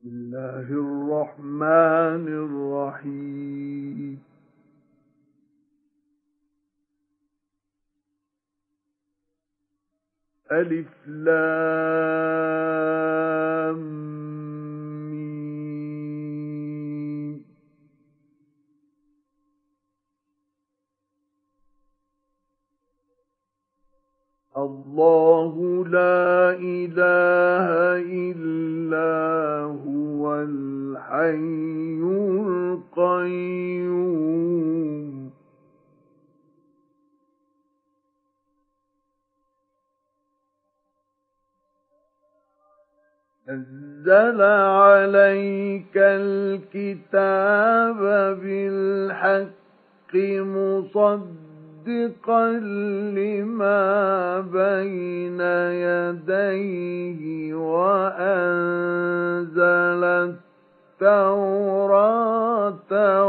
الله الرحمن الرحيم ألف لام ميم الله لا إله إلا هو الحي القيوم نزل عليك الكتاب بالحق مصدقا لما بين يديه وأنزل التوراة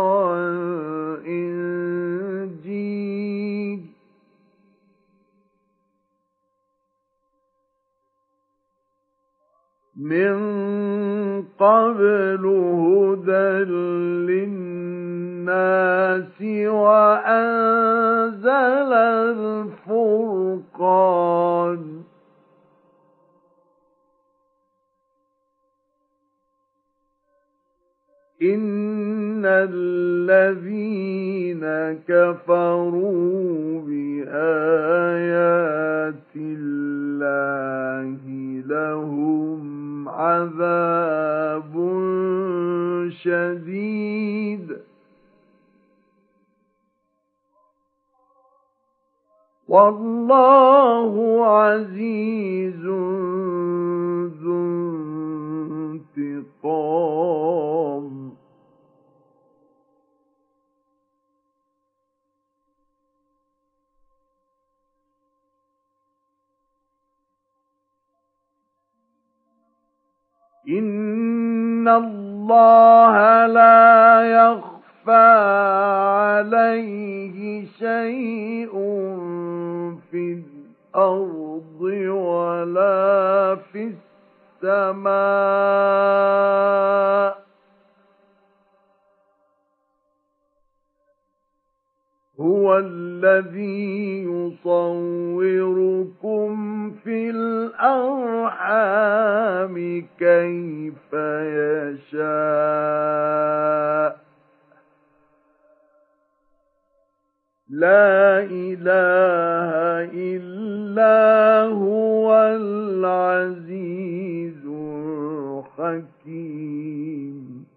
والإنجيل من قبل هدى للناس وأنزل الفرقان إن الذين كفروا بآيات الله لهم عذاب شديد والله عزيز ذو انتقام إن الله لا يخفى عليه شيء في الأرض ولا في السماء هو الذي يصوركم في الأرحام كيف يشاء لا إله إلا هو العزيز الحكيم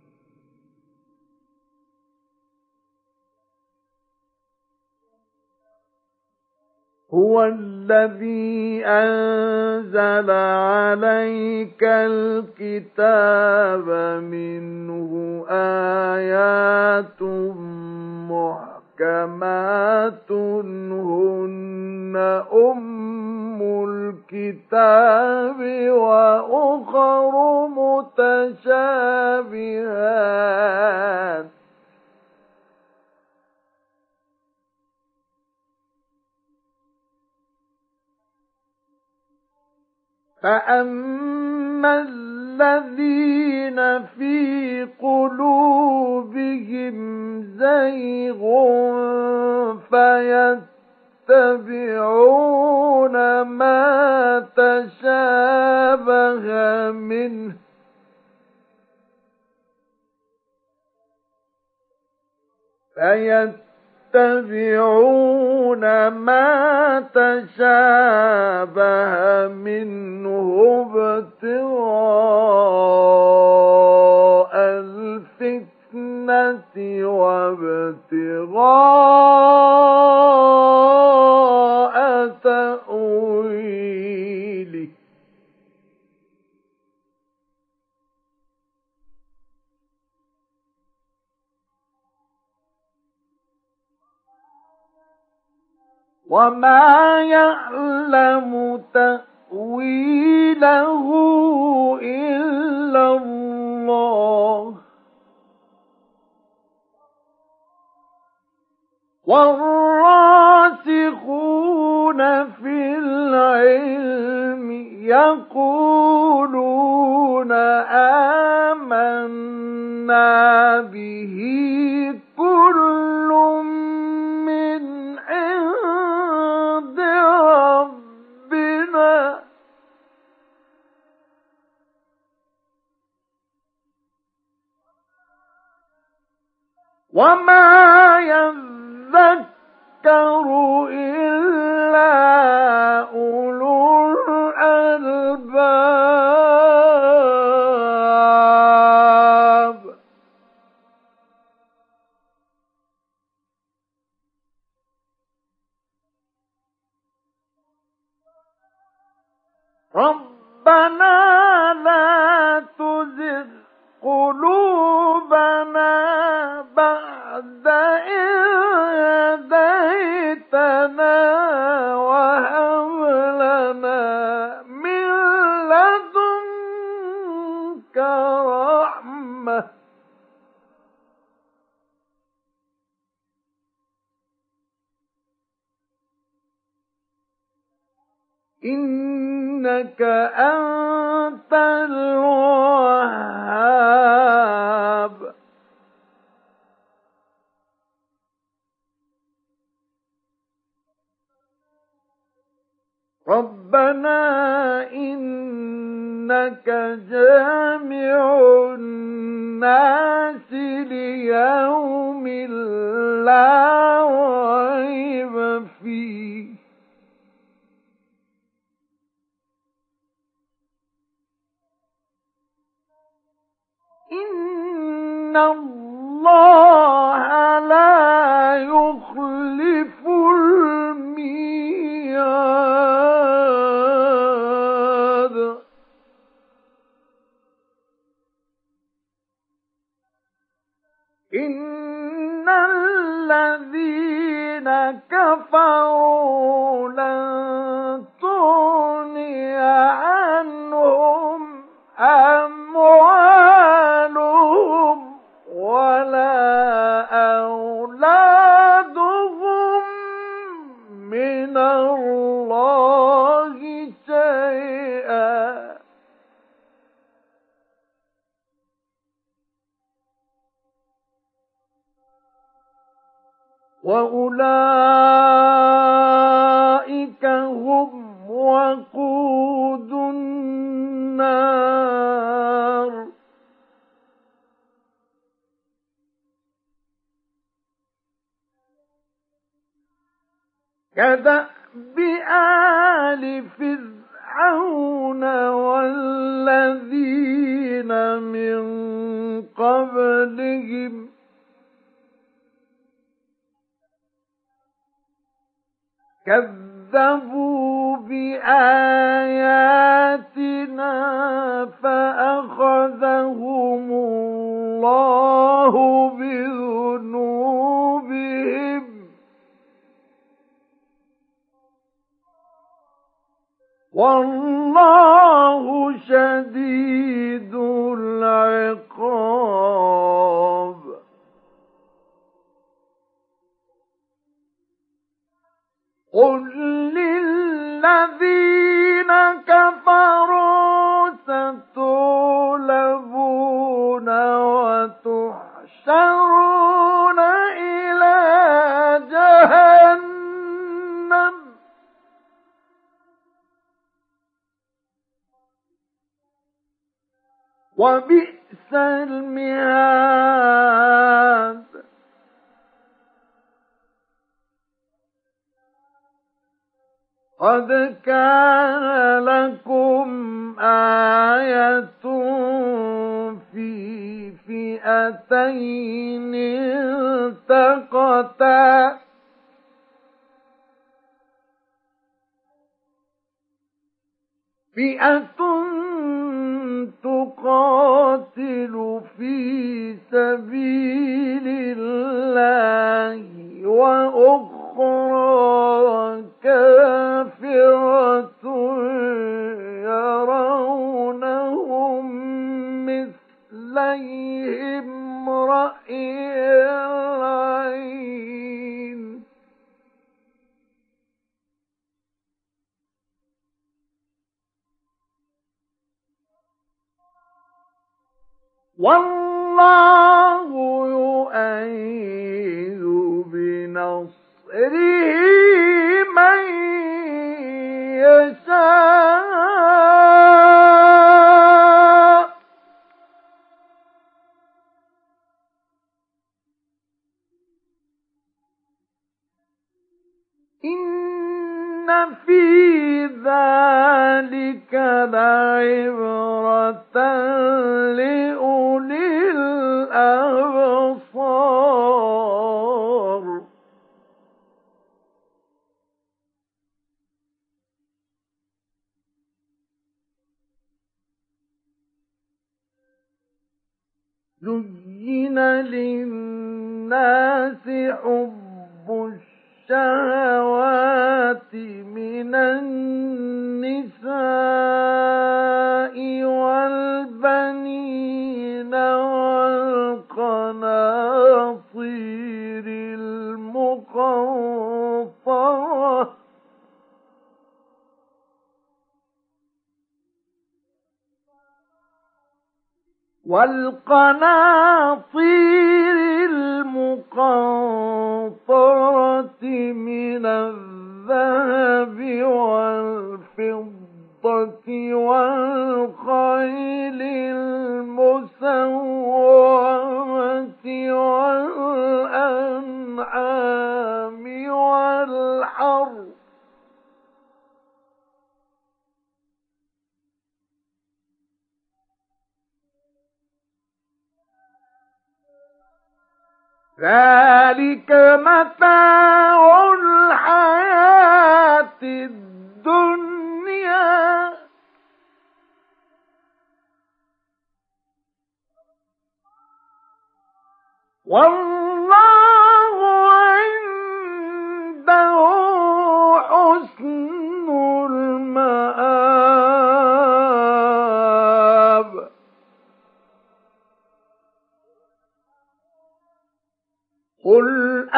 هو الذي أنزل عليك الكتاب منه آيات محكمات هن أم الكتاب وأخر متشابهات فأما الذين في قلوبهم زيغ فيتبعون ما تشابه منه يتبعون ما تشابه منه ابتغاء الفتنة وابتغاء تأويله وما يعلم تأويله إلا الله والراسخون في العلم يقولون آمنا وما يذكر إلا أولو الألباب. ربنا لا تزغ قلوبنا بعد إذ هديتنا وهب لنا من لدنك رحمة إنك أنت الوهاب. ربنا إنك جامع الناس ليوم لا ريب فيه إن الله لا يخلف الميعاد. إن الذين كفروا لن تغني عنهم أموالهم ولا أولادهم من الله شيئا وأولئك هم وقود النار. كدأب آل فرعون والذين من قبلهم كذبوا بآياتنا فأخذهم الله بذنوبهم والله شديد العقاب. قل للذين كفروا ستغلبون وتحشرون إلى جهنم وبئس المهاد. قد كان لكم آية في فئتين التقتا فئة تقاتل في سبيل الله وأخرى كافرة يرونهم مثليهم رأي العين والله يؤيد بنصره من يشاء زين للناس حب الشهوات من النساء والبنين والقناطير المقنطرة من الذهب والفضة والخيل المسومة والأنعام والحرث ذلك متاع الحياة الدنيا والله عنده حسن المآب قل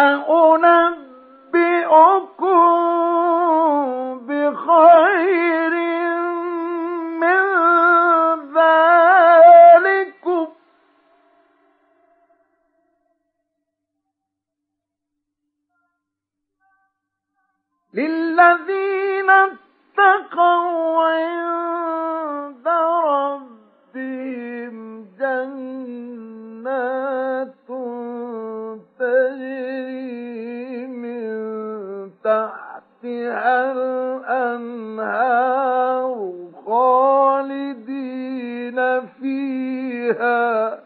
أنبئكم بخير من ذلكم للذين اتقوا عند ربهم جنات تجري من تحتها الأنهار خالدين فيها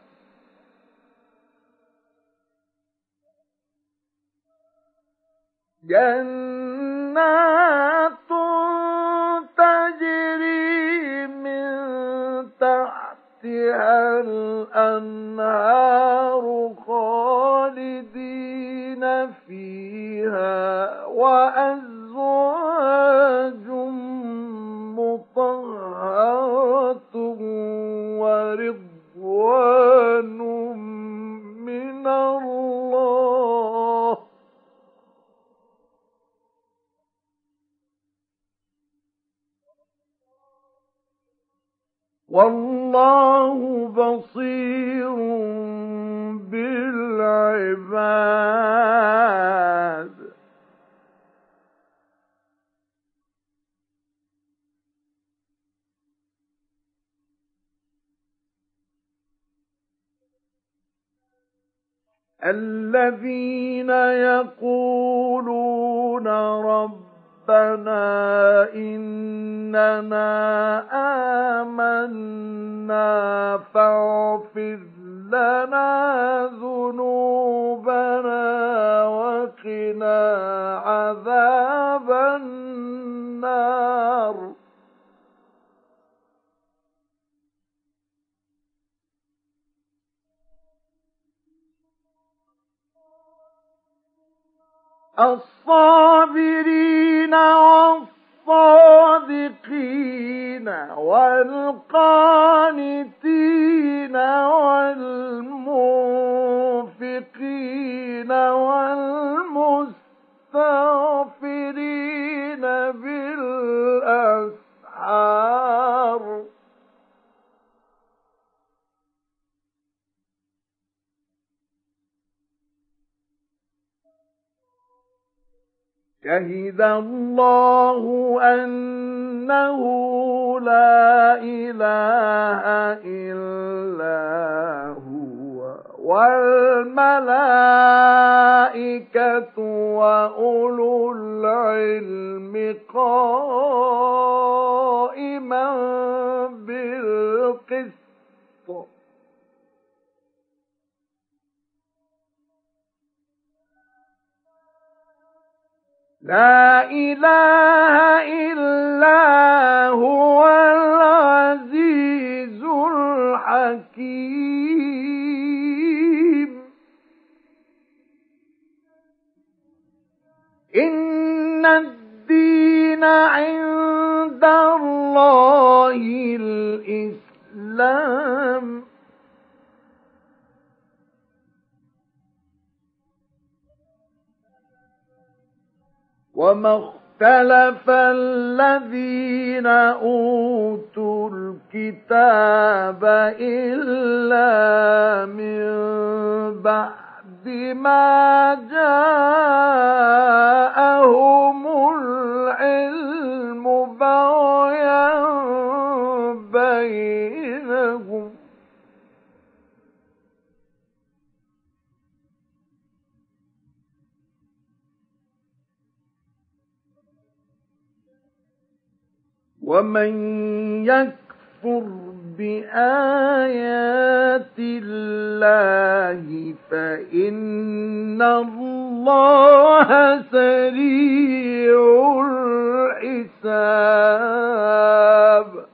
جنات تجري من تحتها الأنهار خالدين فيها وأزواج مطهرة ورضوان من الله والله بصير بالعباد الذين يقولون ربنا إننا آمنا فاغفر لنا ذنوبنا وقنا عذاب النار الصابرين والصادقين والقانتين والمنفقين والمستغفرين بالأسحار شهد الله أنه لا إله إلا هو والملائكة وأولو العلم قائما بالقسط لا إله إلا هو العزيز الحكيم إن الدين عند الله الإسلام وما اختلف الذين أوتوا الكتاب إلا من بعد ما جاءهم العلم بغيا بينهم ومن يكفر بآيات الله فإن الله سريع الحساب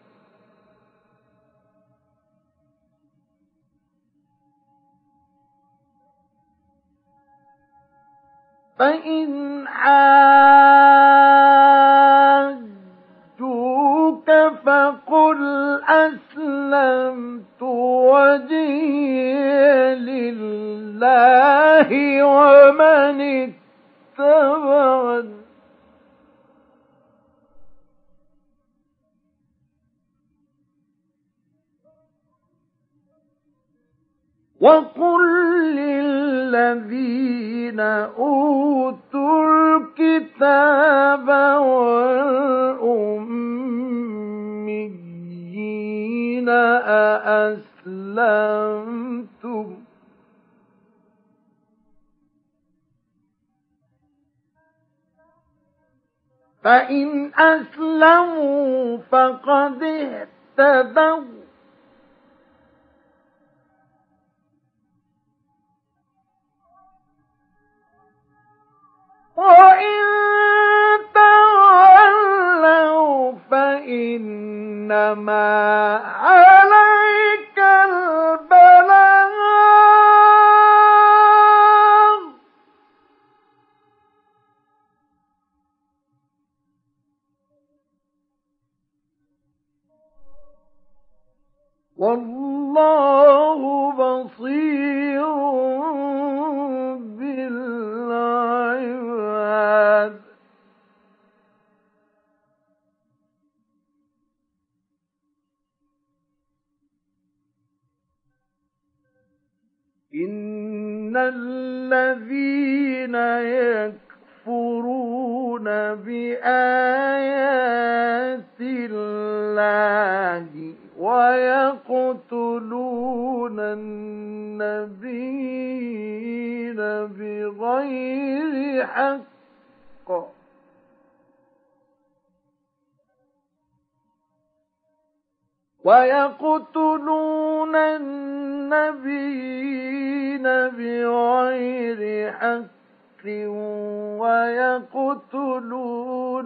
فإن حاجوك فقل أسلمت وجهي لله ومن اتبعني وقل للذين أوتوا الكتاب والأميين أأسلمتم فإن أسلموا فقد اهتدوا وإن تولوا فإنما عليك البلاغ والله بصير بالعباد إن الذين يكفرون بآيات الله ويقتلون النبيين بغير حق ويقتلون النبيين بغير حق ويقتلون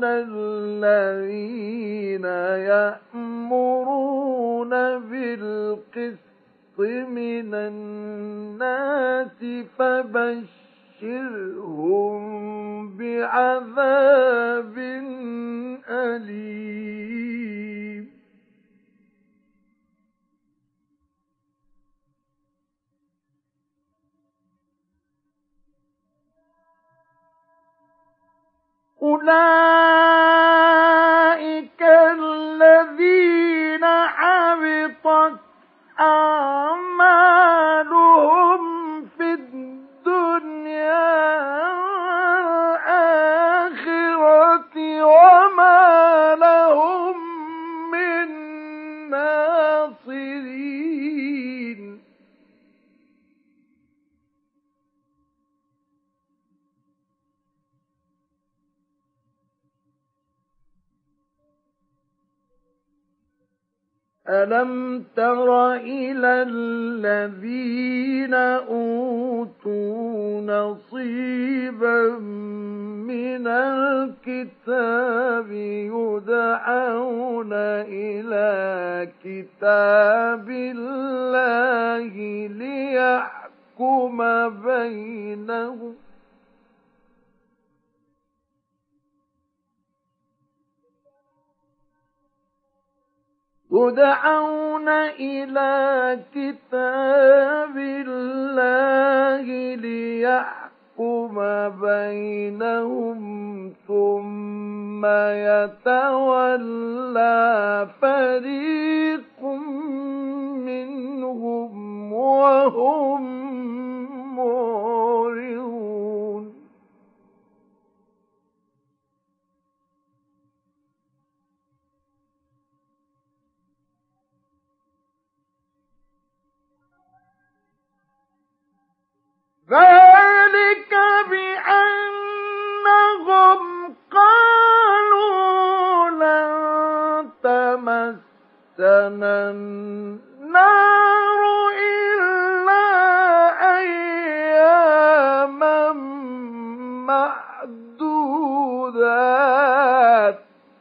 الذين يأمرون بالقسط من الناس فبشرهم بعذاب أليم أولئك الذين حبطت أعمالهم في الدنيا والآخرة وما لهم من ناصرين ألم تر إلى الذين أوتوا نصيبا من الكتاب يدعون إلى كتاب الله ليحكم بينهم يدعون إلى كتاب الله ليحكم بينهم ثم يتولى فريق منهم وهم معرضون ذلك بأنهم قالوا لن تمسنا النار إلا أياما معدودات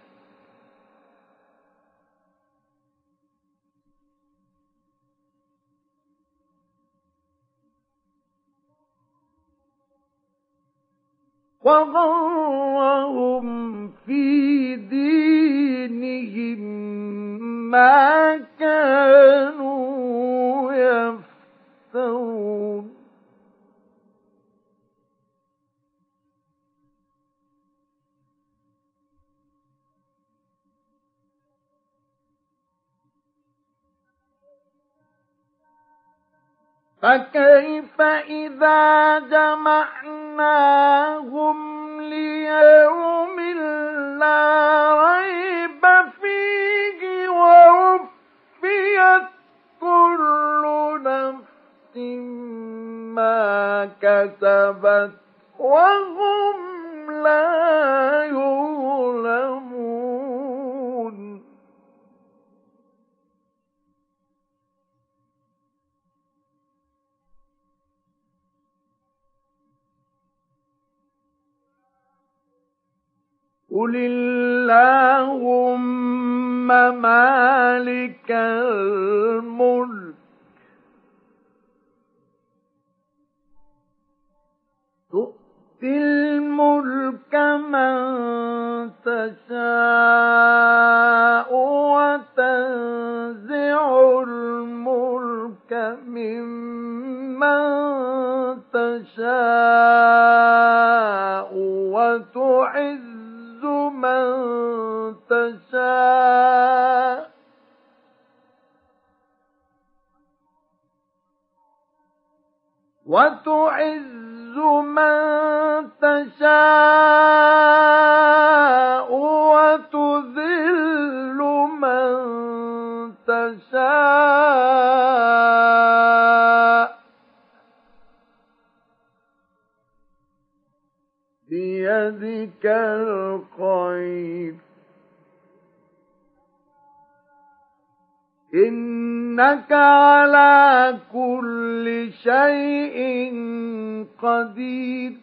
وغرهم في دينهم ما كانوا يفترون فكيف إذا جمعناهم ليوم لا ريب فيه ووفيت كل نفس ما كسبت وهم لا يظلمون قل اللهم مالك الملك تؤتي الملك من تشاء وتنزع الملك ممن تشاء وتعز من تشاء من تشاء وتذل من تشاء بيدك الخير إنك على كل شيء قدير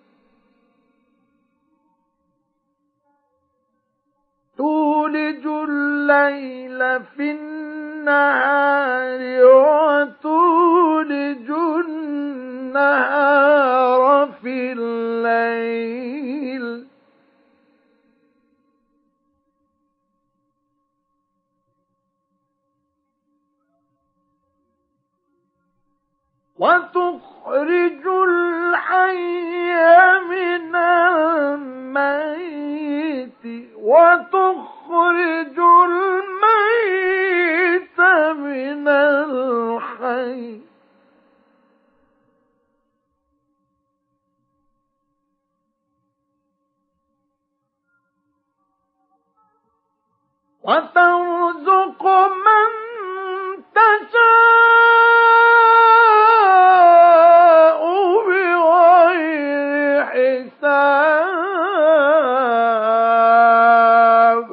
تولج الليل في النهار وتولج النهار في الليل وتخرج الحي من الميت وتخرج الميت من الحي وترزق من تشاء بغير حساب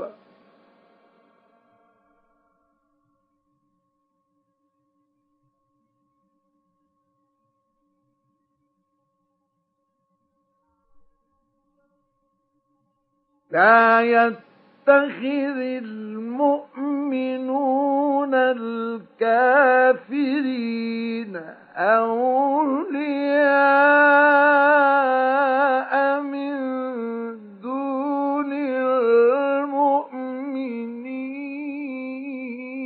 لا يتخذ المؤمنون الكافرين أولياء من دون المؤمنين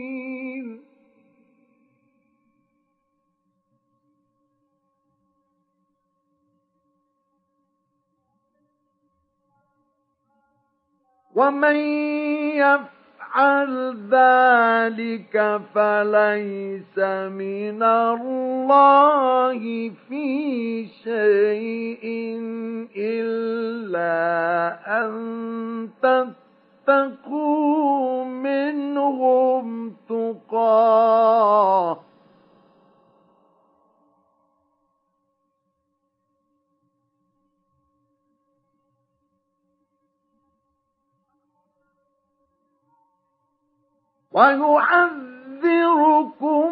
ومن يفعل ذلك فليس من الله في شيء إلا أن تتقوا منهم تقاه ويحذركم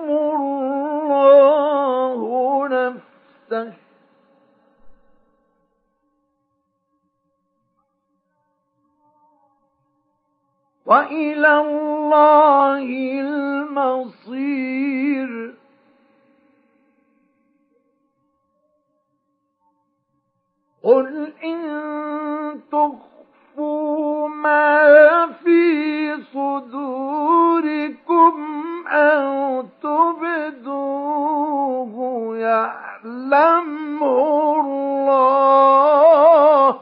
الله نفسه وإلى الله المصير قل إن تخفوا ما في صدوركم أو تبدوه يعلمه الله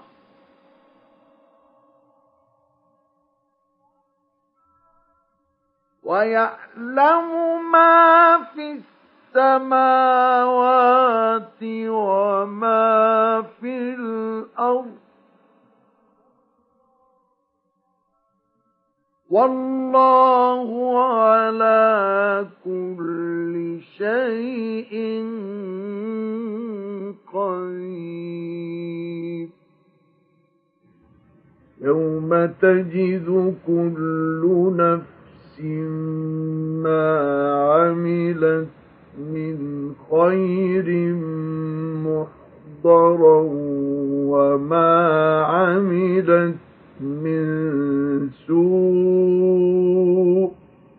ويعلم ما في السماوات وما في الأرض والله على كل شيء قدير يوم تجد كل نفس ما عملت من خير محضرا وما عملت من سوء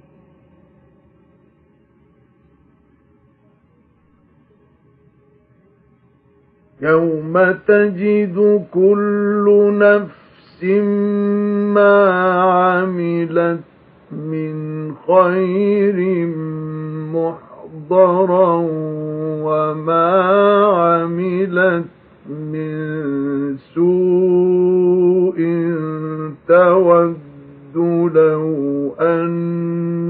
يوم تجد كل نفس ما عملت من خير محضرا وما عملت من سوء تود لو أن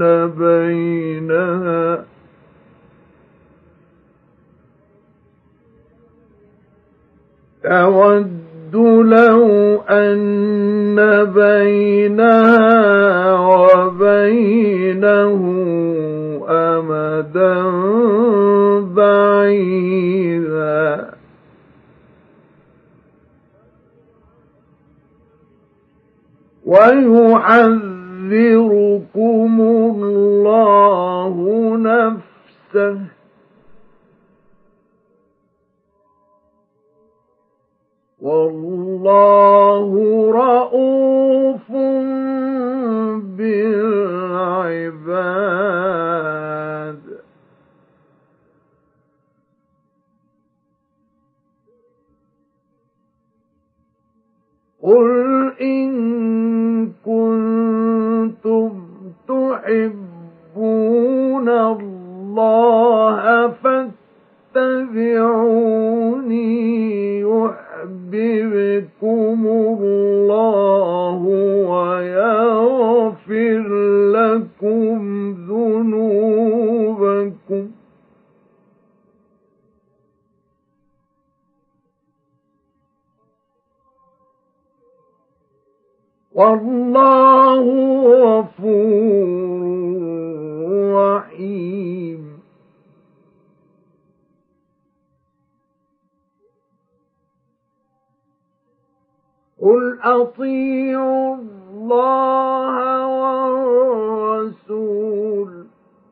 بينها وبينه أمدا بعيدا ويحذركم الله نفسه والله رءوف بالعباد قل إن كنتم تحبون الله فاتبعوني يحببكم الله ويغفر لكم ذنوبكم والله غفور رحيم قل أطيعوا الله والرسول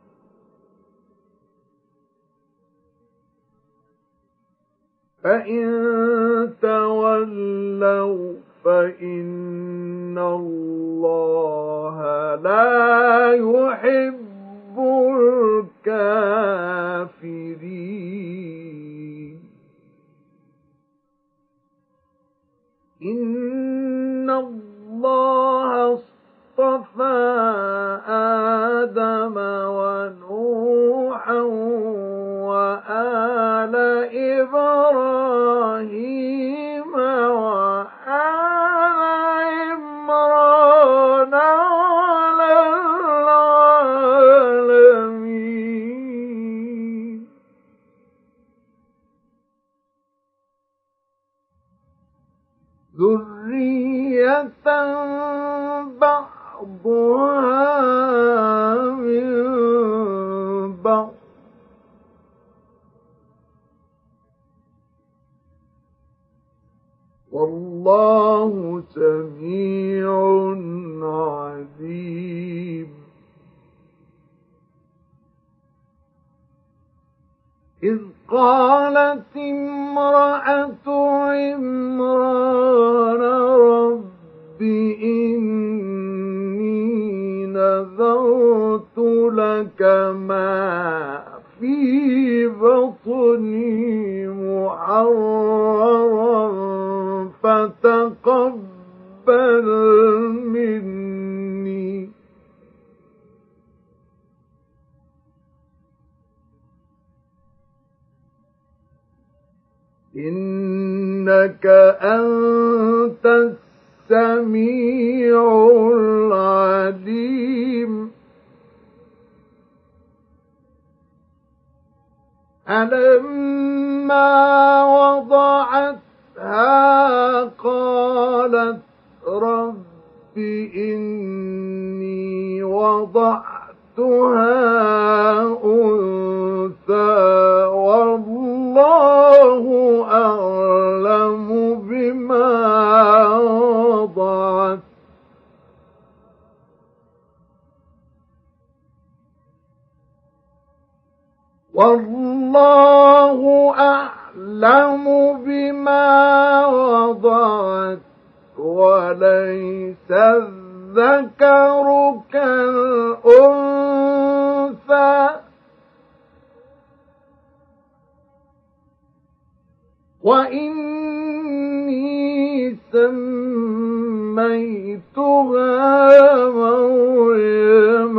فإن تولوا فإن الله لا يحب الكافرين إن الله اصطفى آدم ونوحا وآل إبراهيم وآل عمران أكبر والله سميع عليم إذ قالت امرأة عمران رب إني نذرت لك ما في بطني محررا فتقبل مني إنك أنت السميع العليم فلما وضعتها قالت رب إني وضعتها أنثى والله أعلم بما وضعت والله أعلم بما وضعت وليس الذكر كالأنثى وإني سميتها مريم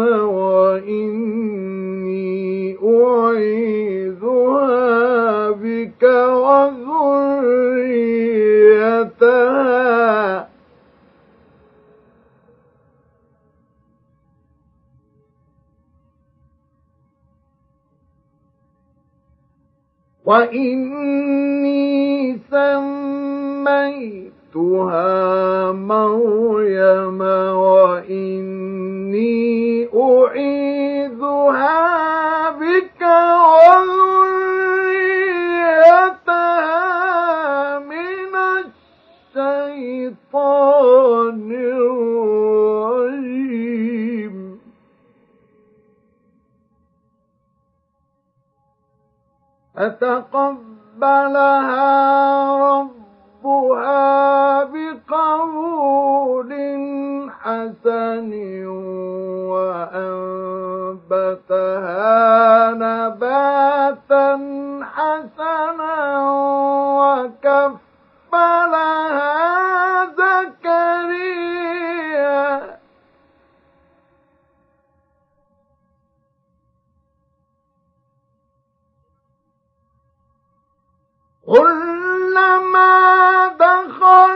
وإني أعيذها بك وذريتها مريم وإني أعيذها بك وذريتها من الشيطان الرجيم فتقبلها ربها بقبول حسن وأنبتها نباتا حسنا وكفلها زكريا كلما دخل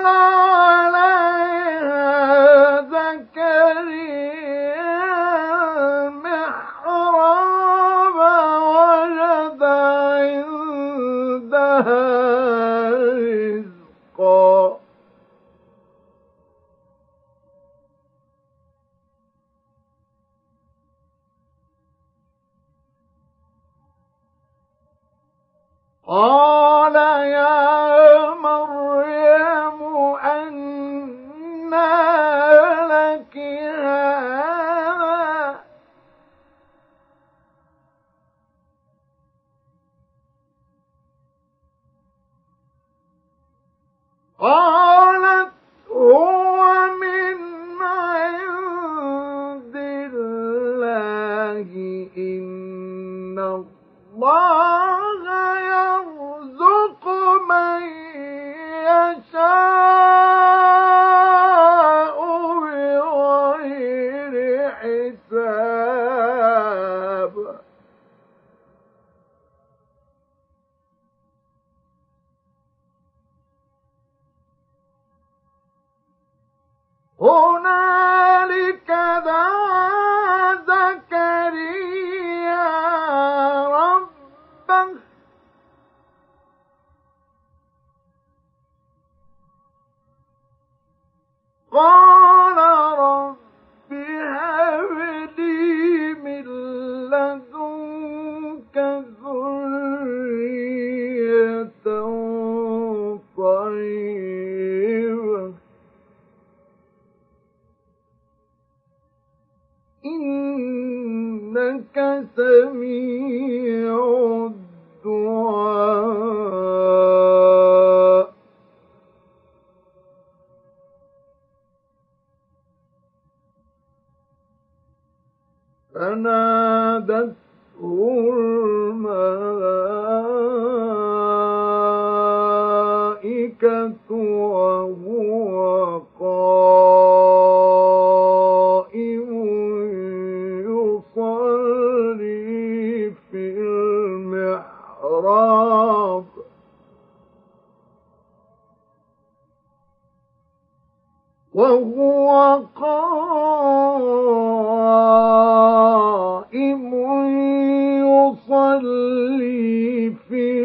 عليها زكريا المحراب وجد عندها رزقا قال يا مريم أنى لك هذا قالت هو من عند الله إن الله يرزق من يشاء بغير حساب هنالك دعا زكريا ربه قال رب هب لي من لدنك الملائكة وهو قائم يصلي في المحراب وهو قائم يصلي في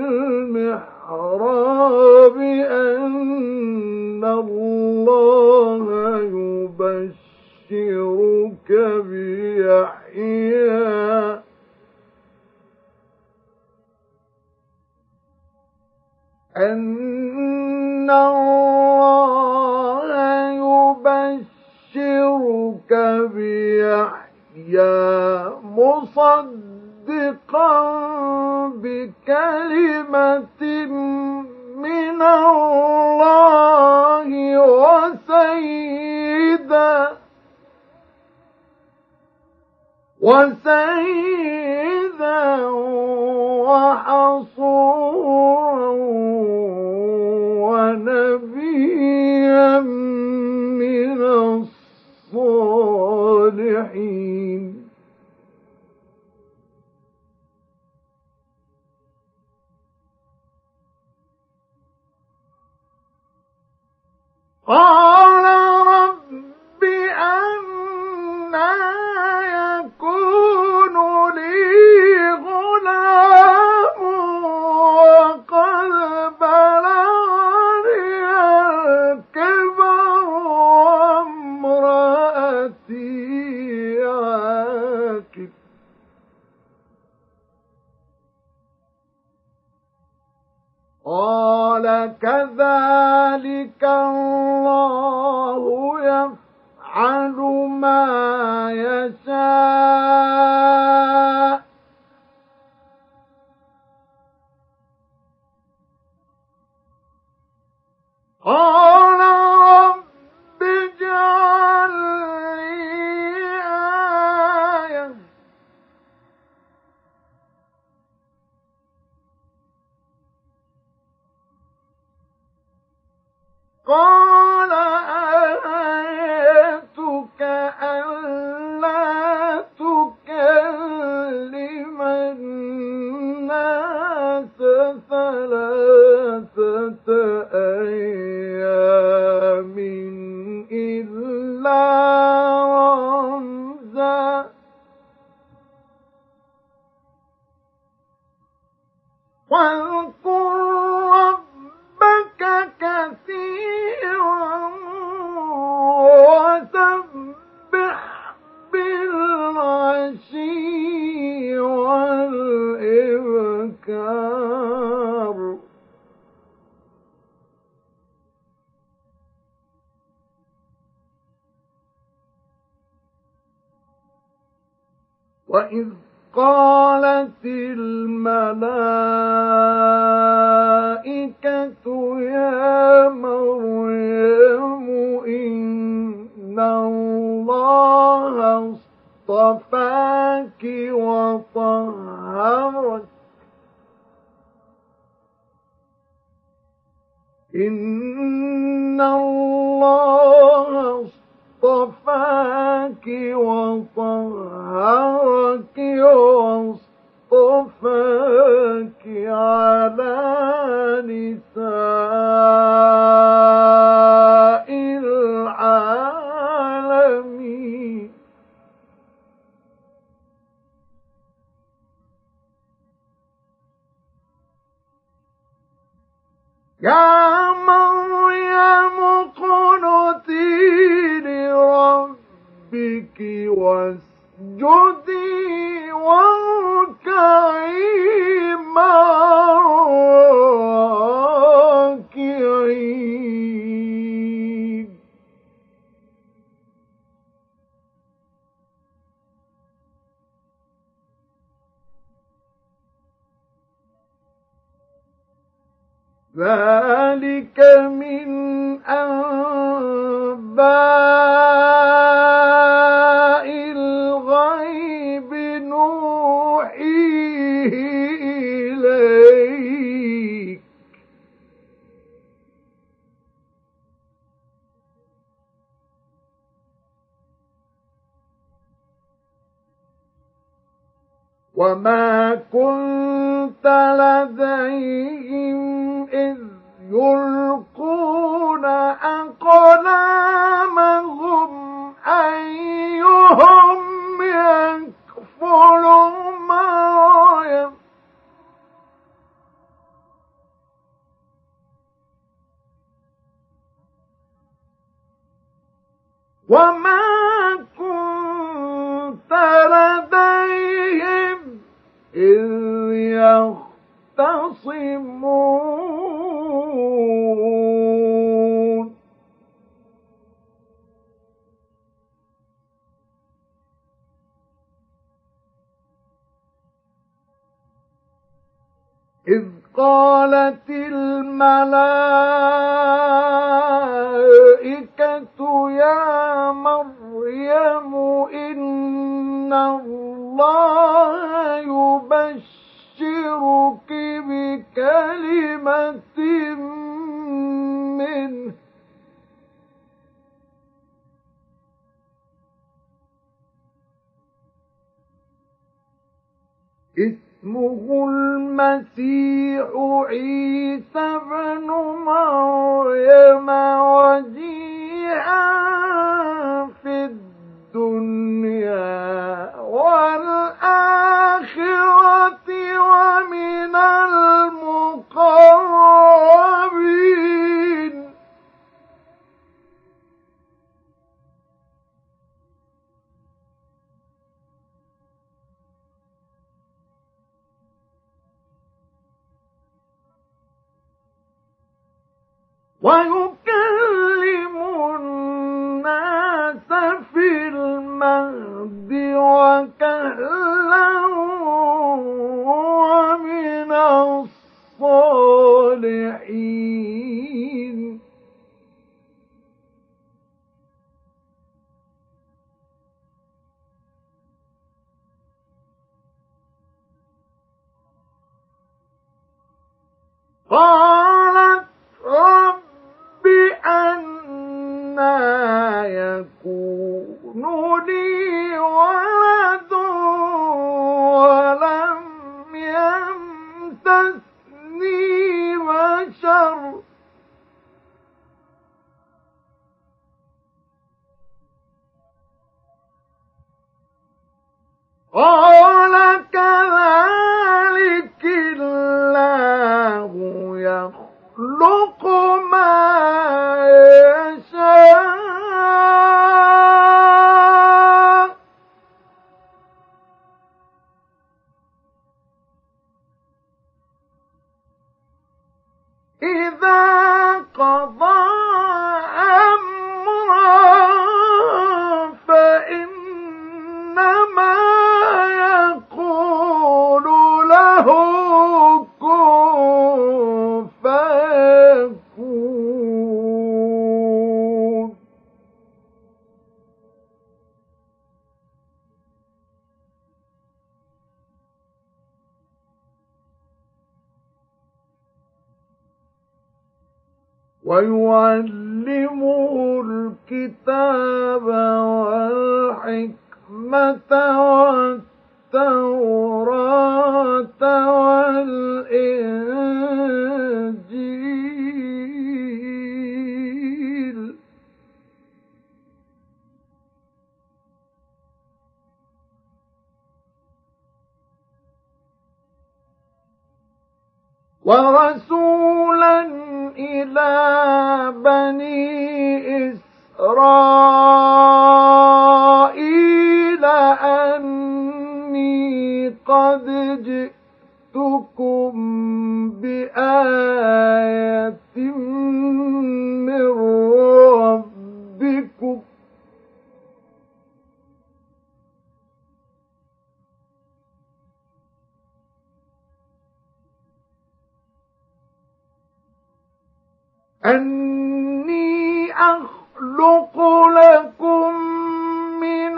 المحراب أن الله يبشرك بيحيى أن الله يبشرك بيحيى مصدقا بكلمة من الله وسيدا وحصورا ونبيا من الصالحين. قال رب أنى يكون لي غلام وقد بلغني الكبر وامرأتي عاقر قال كذلك الله يفعل ما يشاء قال رب اجعل لي آية قال آيتك ألا تكلم الناس 3 أيام إلا رمزا واذكر ربك كثيرا وسبح بالعشي والإبكار وإذ قالت الملائكة يا مريم إن الله اصطفاك وطهرك إن الله اصطفاك وطهرك واصطفاك على نساء العالمين يا مريم اقنتي لربك واسجدي واركعي مع الراكعين ذلك من أنباء الغيب نوحيه إليك وما كنت لديهم إذ يلقون أقلامهم أيهم يكفل مريم وما كنت لديهم إذ يختصمون إذ قالت الملائكة يا مريم إن الله يبشرك بكلمة منه اسمه المسيح عيسى بن مريم وجيها في الدنيا والآخرة ومن المقربين ويكلم الناس في المهد وكهلا ومن الصالحين قالت رب أنى يكون لي ولد ولم يمسسني بشر قال كذلك الله يخلق ما يشاء إذا قضى أمرا فإنما يقول له كن فيكون ويعلمه الكتاب والحكمة والتوراة والإنجيل ورسولا إلى بني إسرائيل أني قد جئتكم بآية من ربكم أني أخلق لكم من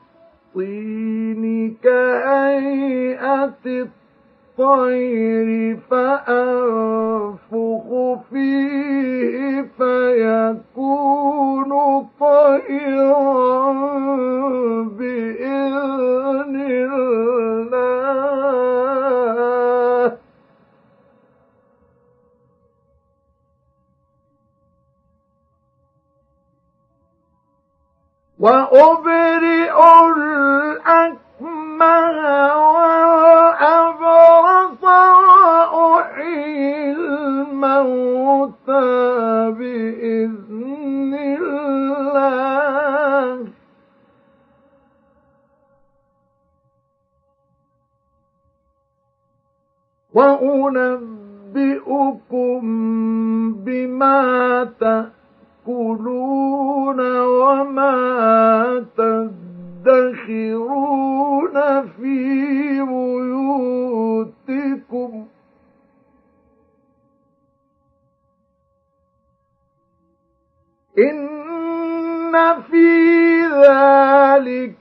الطين كهيئة الطير فأنفخ فيه فيكون طيرا بإذن الله وأبرئ الأكمه والأبرص وأحيي الموتى بإذن الله وأنبئكم بما تأكلون وما تدخرون في بيوتكم إن في ذلك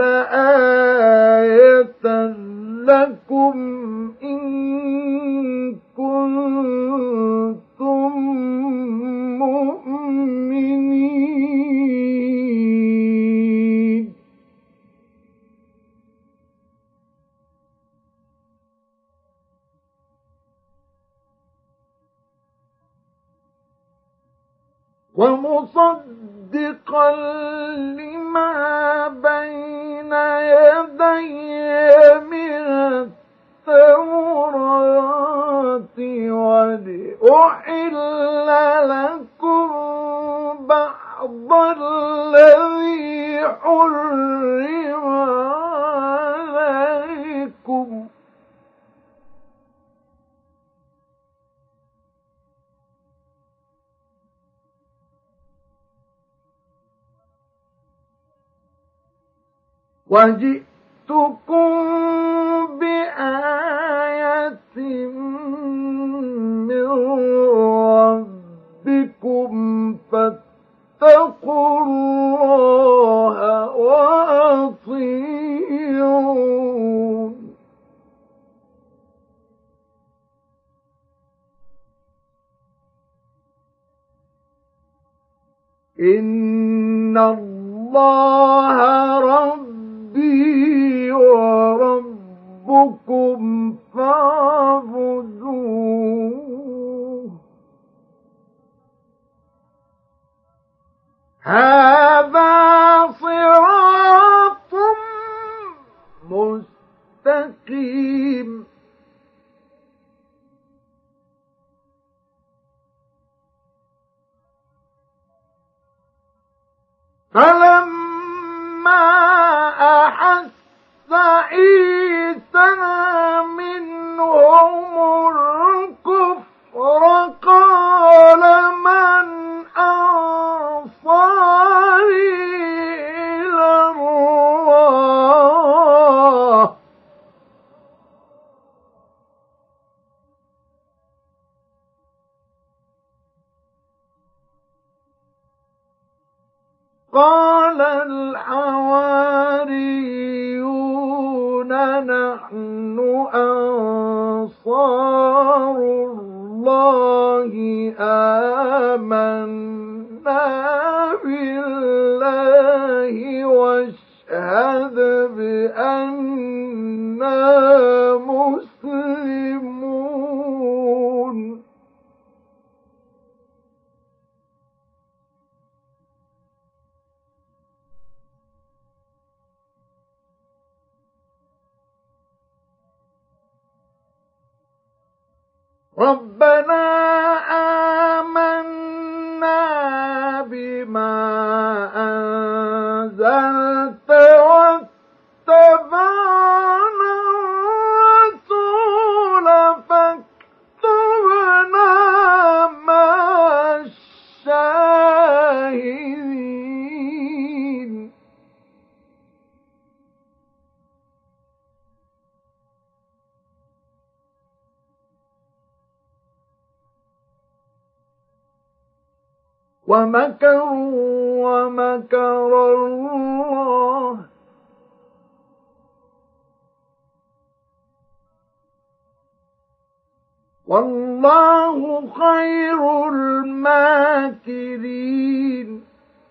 لآية لكم إن كنتم مؤمنين ومصدقا لما بين يدي من التوراة ولأحل لكم بعض الذي حرم عليكم وجئتكم بآية من ربكم فاتقوا الله وأطيعون إن الله ربي وربكم فاعبدوه هذا صراط مستقيم فلما أحس عيسى منهم الكفر قال من أنصاري إلى الله قال الحواريون نحن أنصار الله آمنا بالله واشهد بأننا مسلمون ربنا آمنا بما أنزلت واتبعنا الرسول فاكتبنا مع الشاهدين ومكروا ومكر الله والله خير الماكرين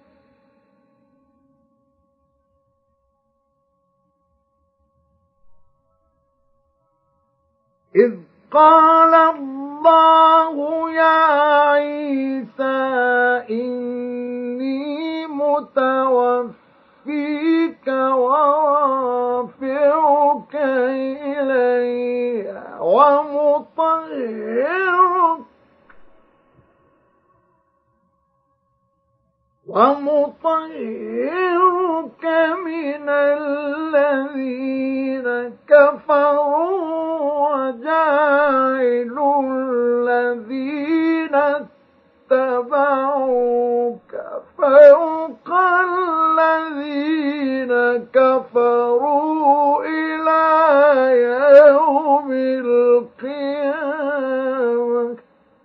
إذ قال الله يا عيسى إني متوفيك ومطهرك من الذين كفروا وجاعل الذين اتبعوك فوق الذين كفروا إلى يوم القيامة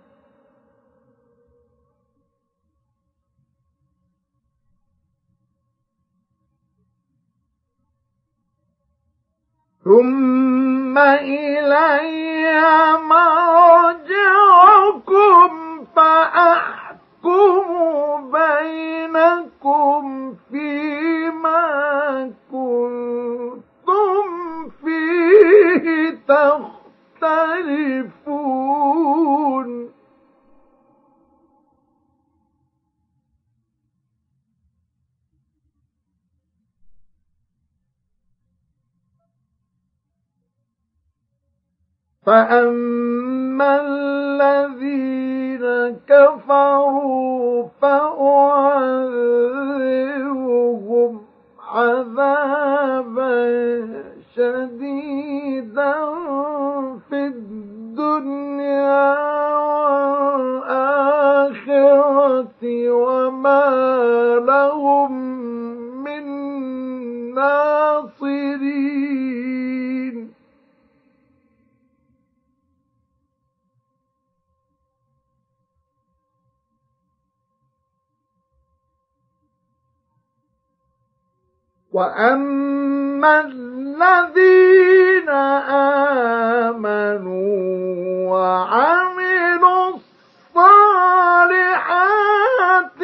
ثم إلي مرجعكم فأحكم بينكم فيما كنتم فيه تختلفون فأما الذين كفروا فأعذبهم عذابا شديدا في الدنيا والآخرة وما لهم من ناصرين وأما الذين آمنوا وعملوا الصالحات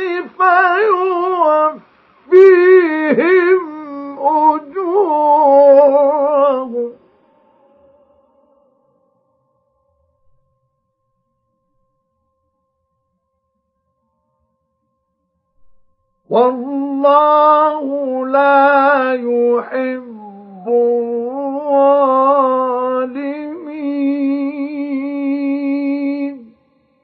فيوفيهم أجورهم والله لا يحب الظالمين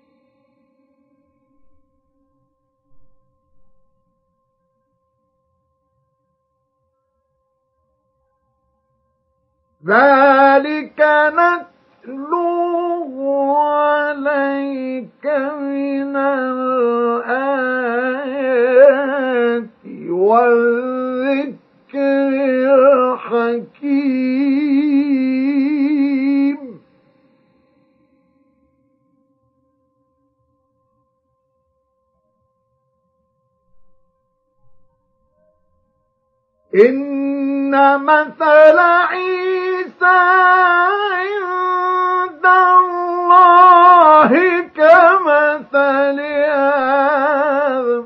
ذلك نتلوه عليك من الآيات والذكر الحكيم إن مثل عيسى عند الله كمثل آدم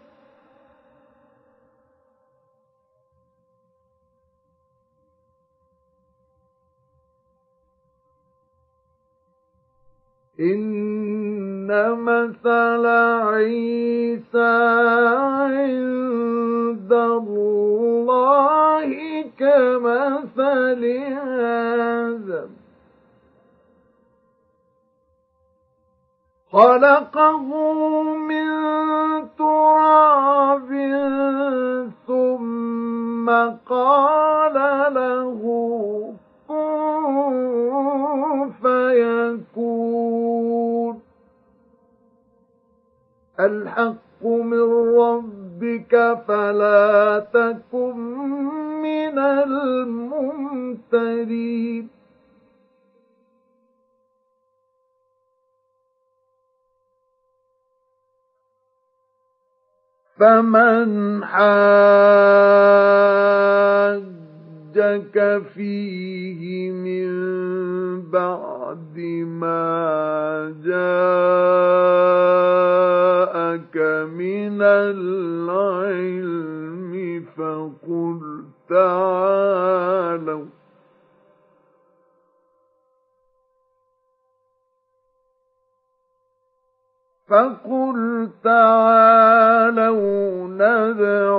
إن مثل عيسى عند الله كمثل آدم خلقه من تراب ثم قال له كن فيكون الحق من ربك فلا تكن من الممترين فمن حاجك فيه من بعد ما جاءك من العلم فقل تعالوا ندع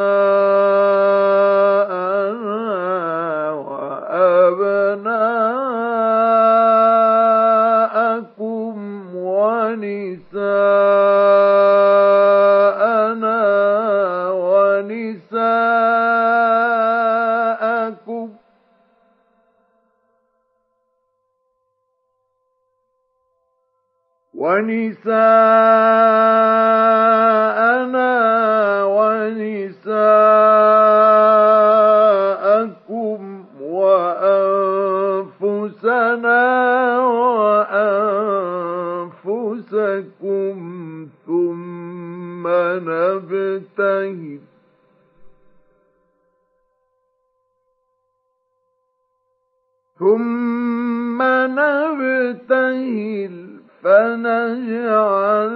أبناءنا وأبناءكم ونساءنا ونساءكم وأنفسنا وأنفسكم ثم نبتهل فنجعل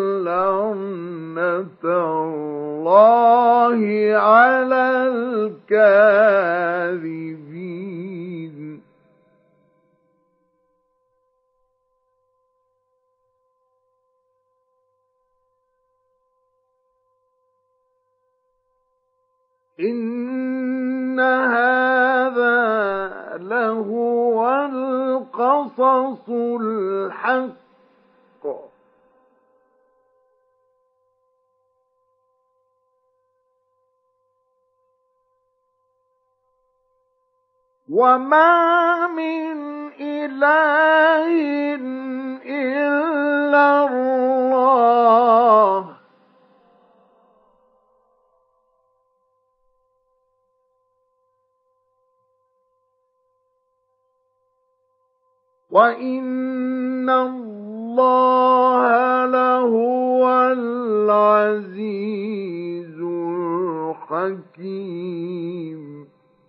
لعنة الله على الكاذبين إن هذا لهو القصص الحق وما من إله إلا الله وإن الله لهو العزيز الحكيم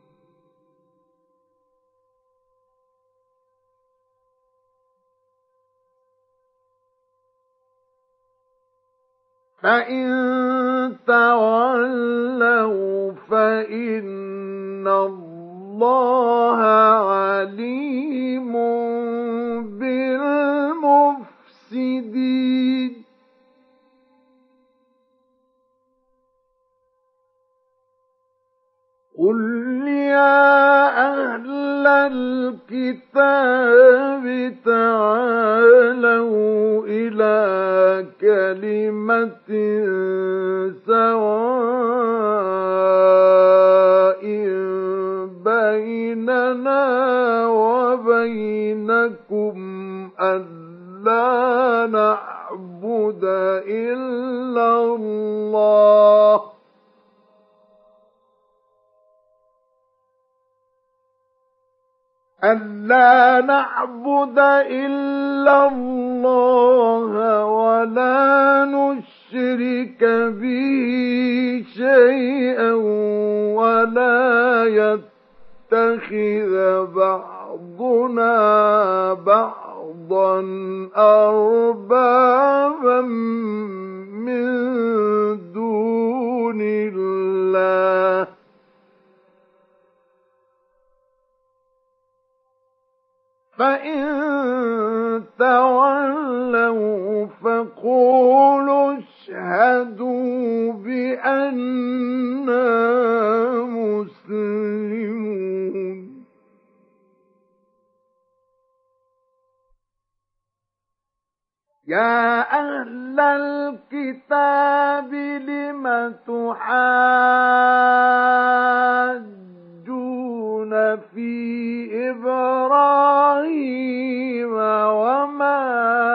فإن تولوا فإن الله عليم بالمفسدين قل يا أهل الكتاب تعالوا إلى كلمة سواء بيننا وبينكم ألا نعبد إلا الله ولا نشرك به شيئا ولا يتخذ بعضنا بعضا أربابا من دون الله فإن تولوا فقولوا اشهدوا بأننا مسلمون يا أهل الكتاب لم تحاجون في إبراهيم وما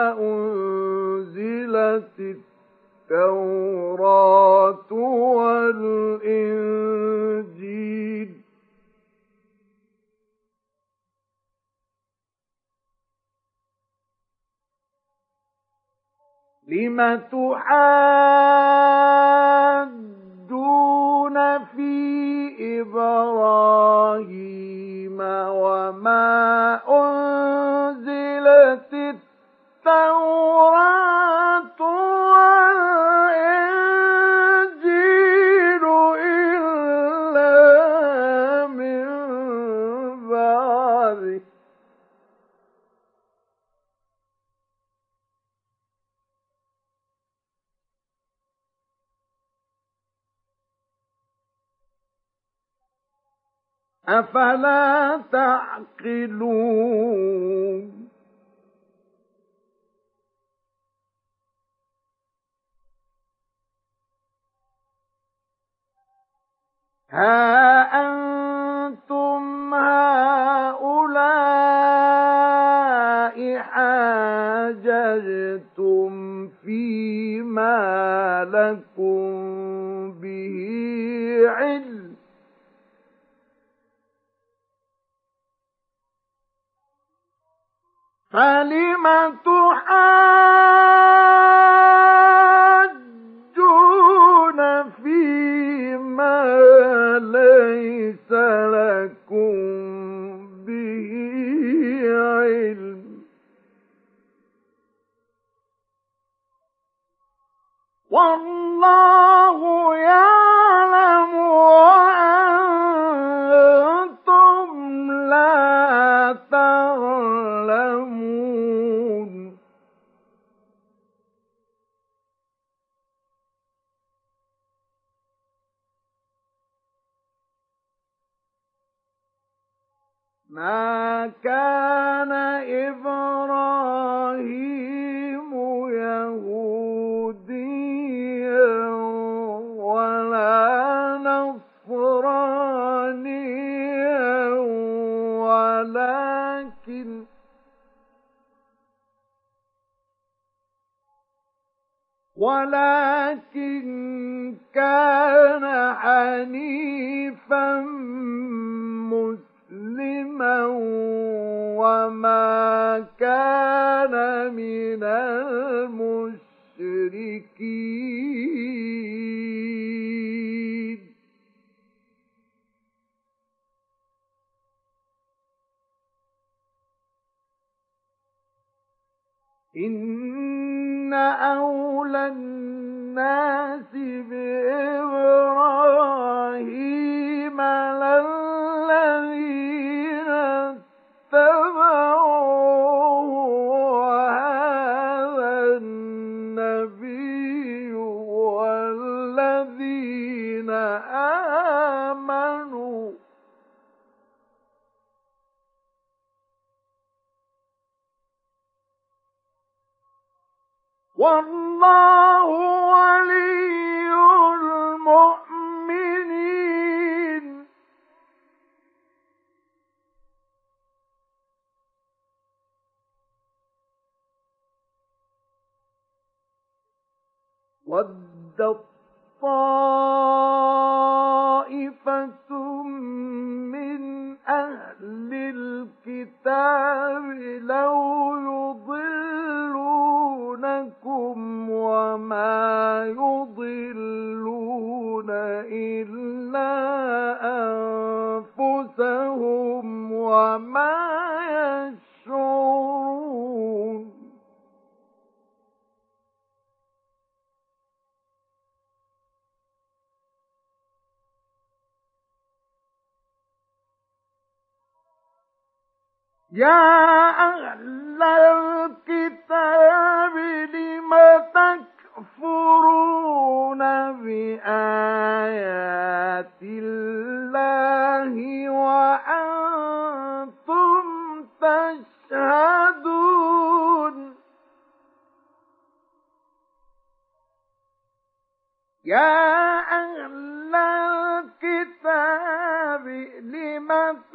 أنزلت التوراة والإنجيل لم تحاجون في إبراهيم وما أنزلت التوراة والإنجيل إلا من بعده أفلا تعقلون ها أنتم هؤلاء حاجون حاججتم فيما لكم به علم فلم تحاجون فيما ليس لكم به علم والله يعلم وأنتم لا تعلمون ما كان إبراهيم يهوديا ولا نصرانيا ولكن كان حنيفا مسلما وما كان من المشركين إن أولى الناس بإبراهيم للذين اتبعوه وهذا النبي والذين آمنوا والله ولي المؤمنين ودت طائفة من أهل الكتاب لو يضلونكم وما يضلون إلا أنفسهم وما يشعرون يا أهل الكتاب لم تكفرون بآيات الله وأنتم تشهدون يا أهل الكتاب لم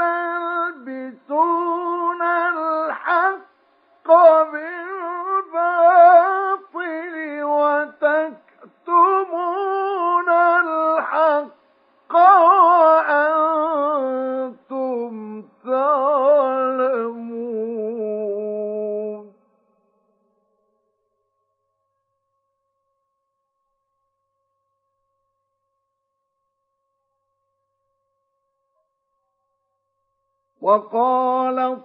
تلبسون الحق بالباطل وتكتمون الحق وأنتم تعلمون وقالت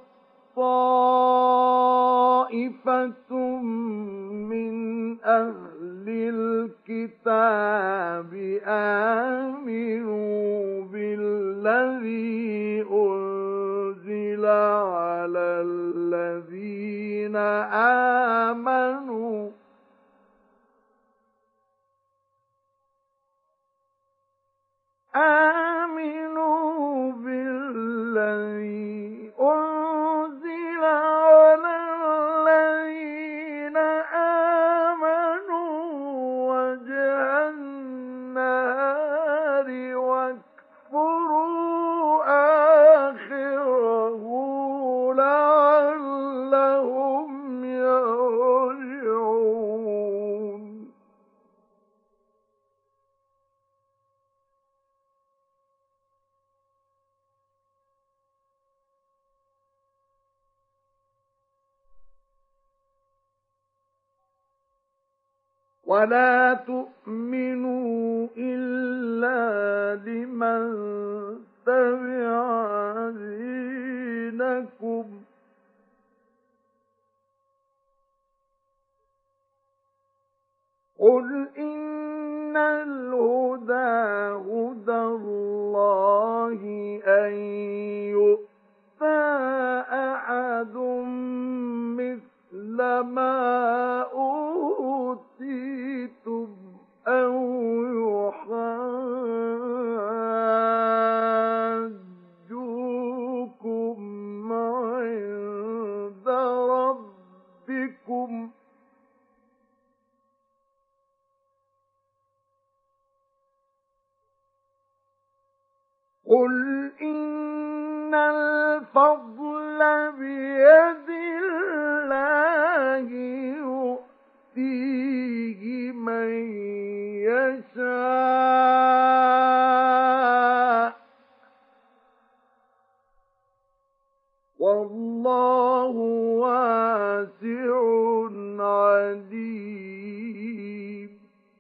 طائفة من أهل الكتاب آمنوا بالذي أنزل على الذين آمنوا بالذي أنزل على الذين آمنوا وجه النهار واكفروا آخره لعلهم يرجعون ولا تؤمنوا إلا لمن تبع دينكم قل إن الهدى هدى الله أن يؤتى أحد مثل ما أوتيتم أو يحاجوكم عند ربكم قل إن الفضل بيد الله يؤتيه من يشاء والله واسع عليم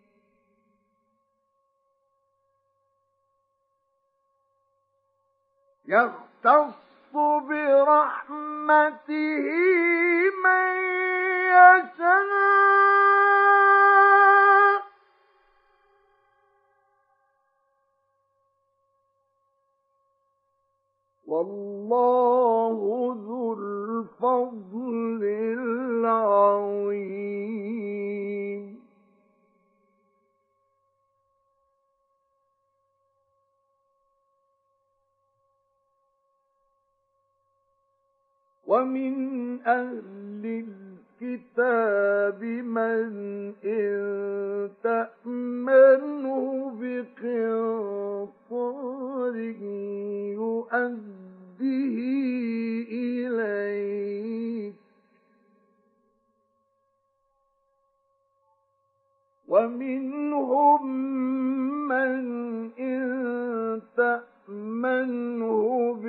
يختص برحمته من يشاء والله ذو الفضل العظيم ومن أهل الكتاب من إن تأمنه بقنطار يؤديه إليك ومنهم من إن تأمنه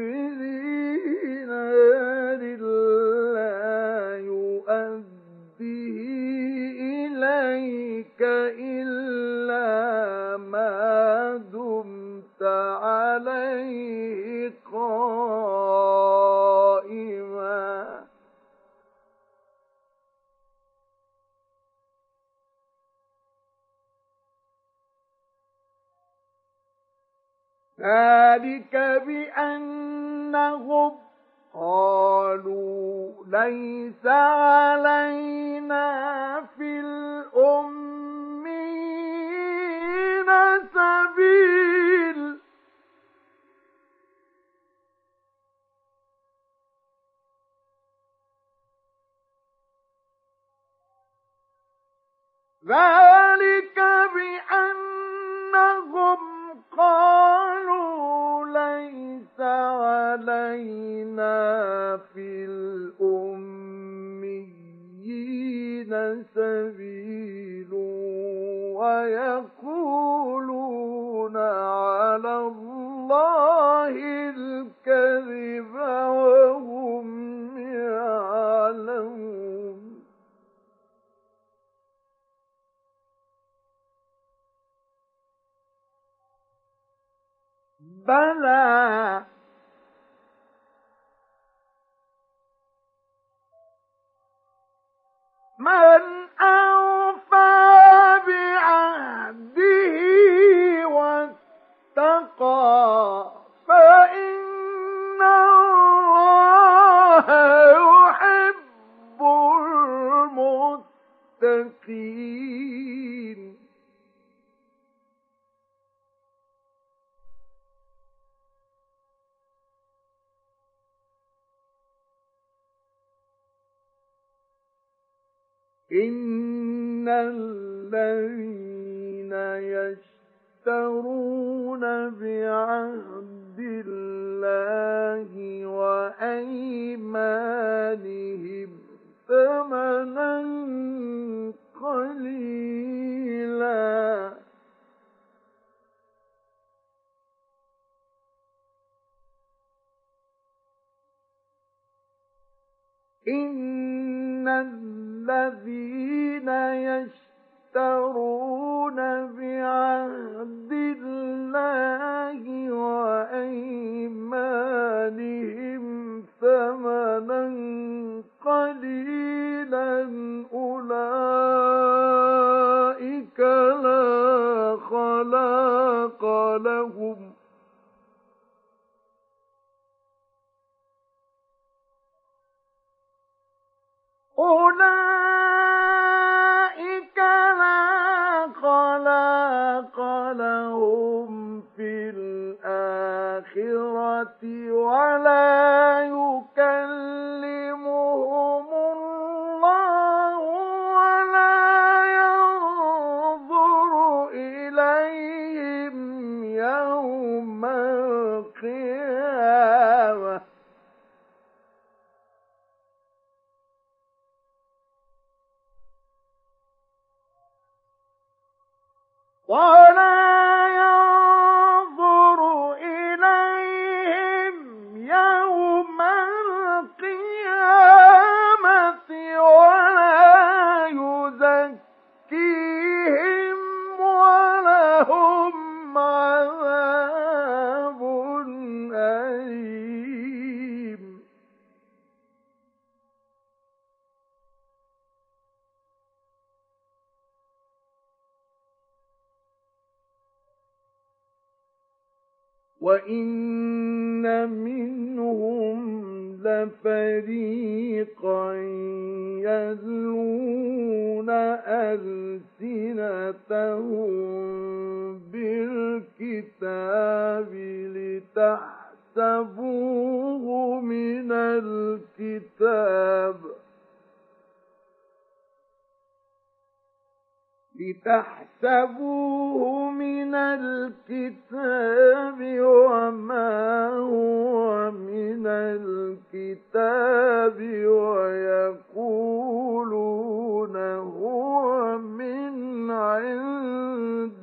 بدينار لا يؤديه إليك إلا ما دمت عليه قائما ذلك بأنهم قالوا ليس علينا في الأمين سبيل ذلك بأنهم قالوا ليس علينا في الأميين سبيل ويقولون على الله الكذب وهم يعلمون بلى من أوفى بعهده واتقى فإن الله يحب المتقين إن الذين يشترون بعهد الله وأيمانهم ثمنا قليلا إن الذين يشترون بعهد الله وأيمانهم ثمنا قليلا أولئك لا خلاق لهم في الآخرة ولا يكلمهم الله ولا ينظر إليهم يوم القيامة ولا يزكيهم ولهم عذاب أليم وإن منهم لفريقا يلوون ألسنتهم بالكتاب لتحسبوه من الكتاب وما هو من الكتاب ويقولون هو من عند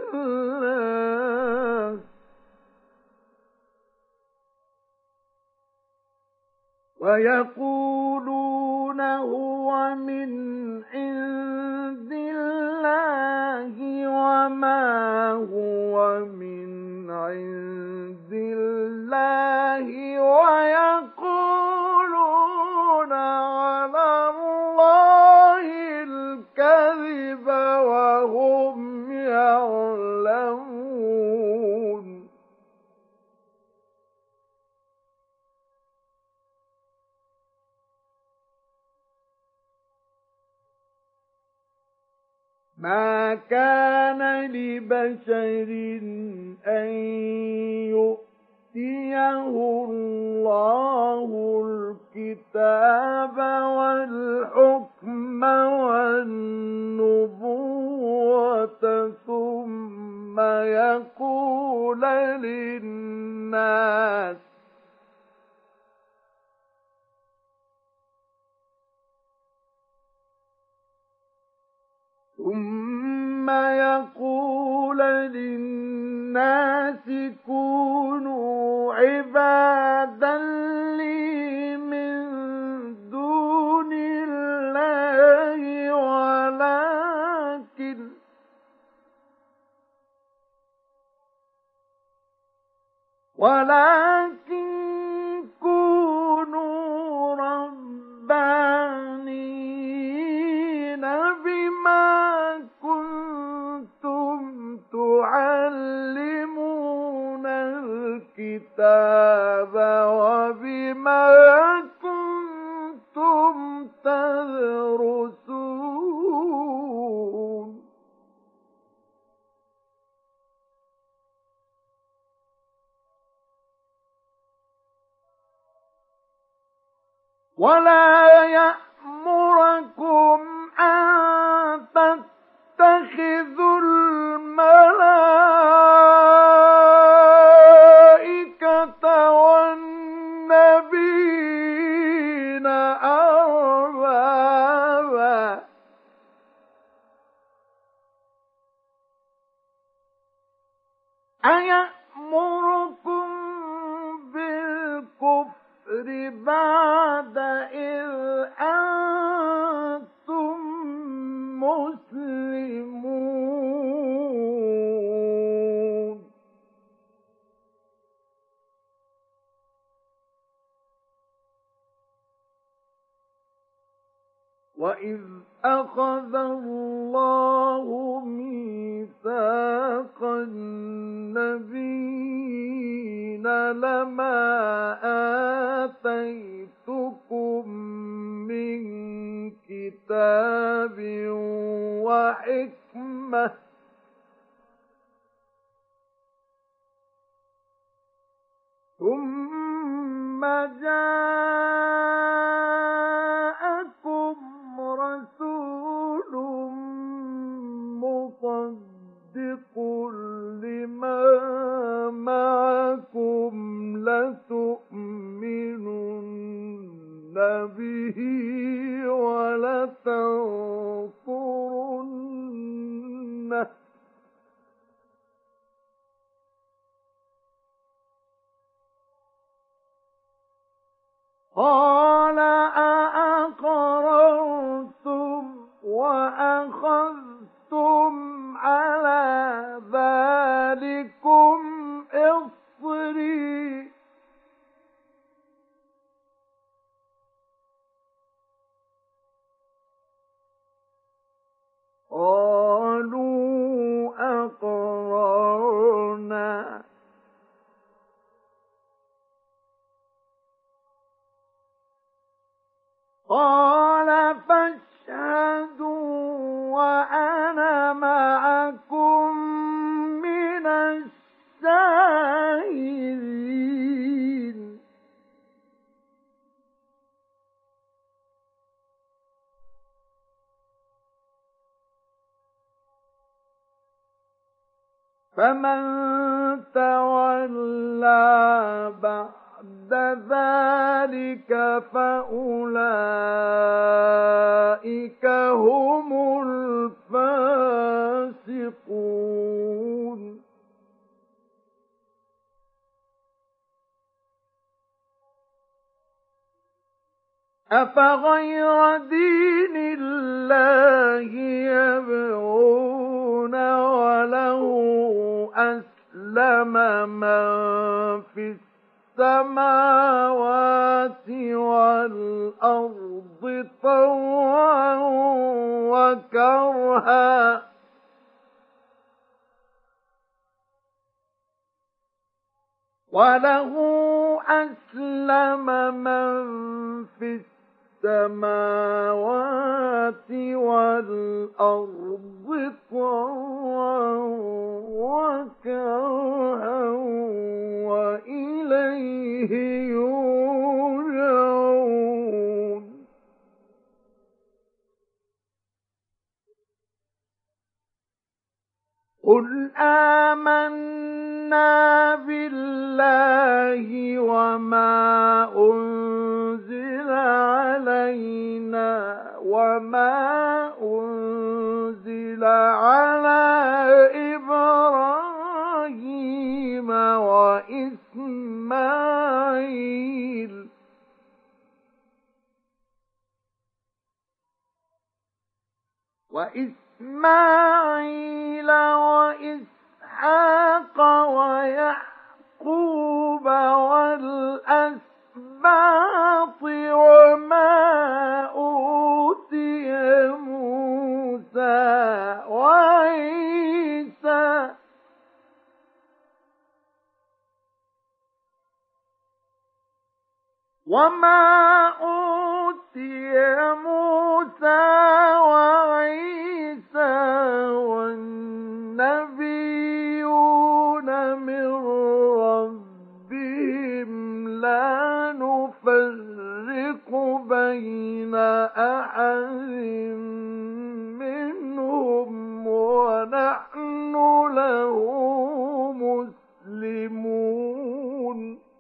الله وما هو من عند الله ويقولون على الله الكذب وهم يعلمون ما كان لبشر أن يؤتيه الله الكتاب والحكم والنبوة ثم يقول للناس كونوا عبادا لي من دون الله ولكن كونوا ربانيين بما كنتم تعلمون الكتاب وبما كنتم تدرسون ولا يأمركم أن تتخذوا الملائكة والنبيين أربابا أيأمركم بالكفر بعد إذ أنتم مسلمون وَإِذْ أَخَذَ اللَّهُ مِيثَاقَ النَّبِيِّينَ لَمَا آتَيْتُكُم مِّن كِتَابٍ وَحِكْمَةٍ ثُمَّ جَاءَكُمْ رَسُولٌ مُصَدِّقٌ لِّمَا مَعَكُمْ لَتُؤْمِنُنَّ بِهِ وَلَتَنصُرُنَّهُ قَالَ أَأَقْرَرْتُمْ وَأَخَذْتُمْ عَلَىٰ ذَٰلِكُمْ إِصْرِي قَالُوا أَقْرَرْنَا قَالَ فَاشْهَدُوا وَأَنَا مَعَكُم مِّنَ الشَّاهِدِينَ فَمَن تَوَلَّىٰ بَعْدَ ذَلِكَ فَأُولَٰئِكَ هُمُ الْفَاسِقُونَ أَفَغَيْرَ دِينِ اللَّهِ يَبْغُونَ وَلَهُ أَسْلَمَ مَن فِي السَّمَاوَاتِ وَالْأَرْضِ طَوْعًا وَكَرْهًا وَلَهُ أَسْلَمَ مَن فِي السَّمَاوَاتِ وَالْأَرْضِ طَوْعًا وَكَرْهًا وَإِلَيْهِ يُرْجَعُونَ قُلْ آمَنَّا بِاللَّهِ وَمَا أُنزِلَ عَلَيْنَا وَمَا أُنزِلَ عَلَىٰ إِبْرَاهِيمَ وَإِسْمَاعِيلَ وَإِسْحَاقَ وَيَعْقُوبَ وَالْأَسْبَاطِ وَمَا أُوتِيَ مُوسَىٰ وَعِيسَىٰ والنبيون من ربهم لا نفرق بين أحد منهم ونحن له مسلمون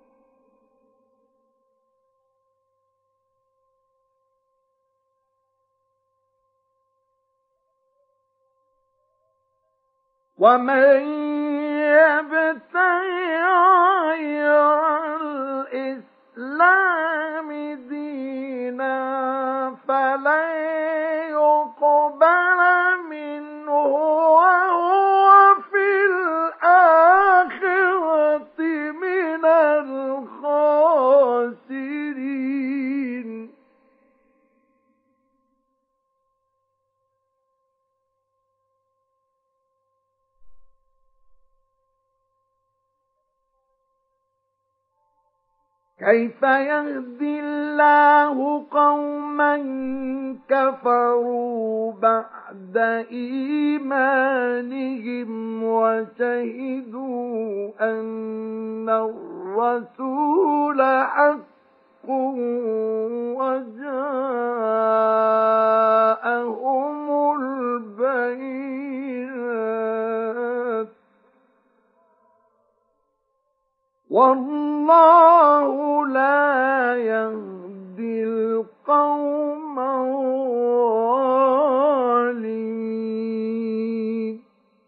وَمَن يَبْتَغِ غَيْرَ الْإِسْلَامِ دِينًا فَلَن يُقْبَلَ مِنْهُ وَهُوَ فِي الْآخِرَةِ مِنَ الْخَاسِرِينَ كيف يهدي الله قوما كفروا بعد إيمانهم وشهدوا أن الرسول حق وجاءهم البينات والله لا يهدي القوم الظالمين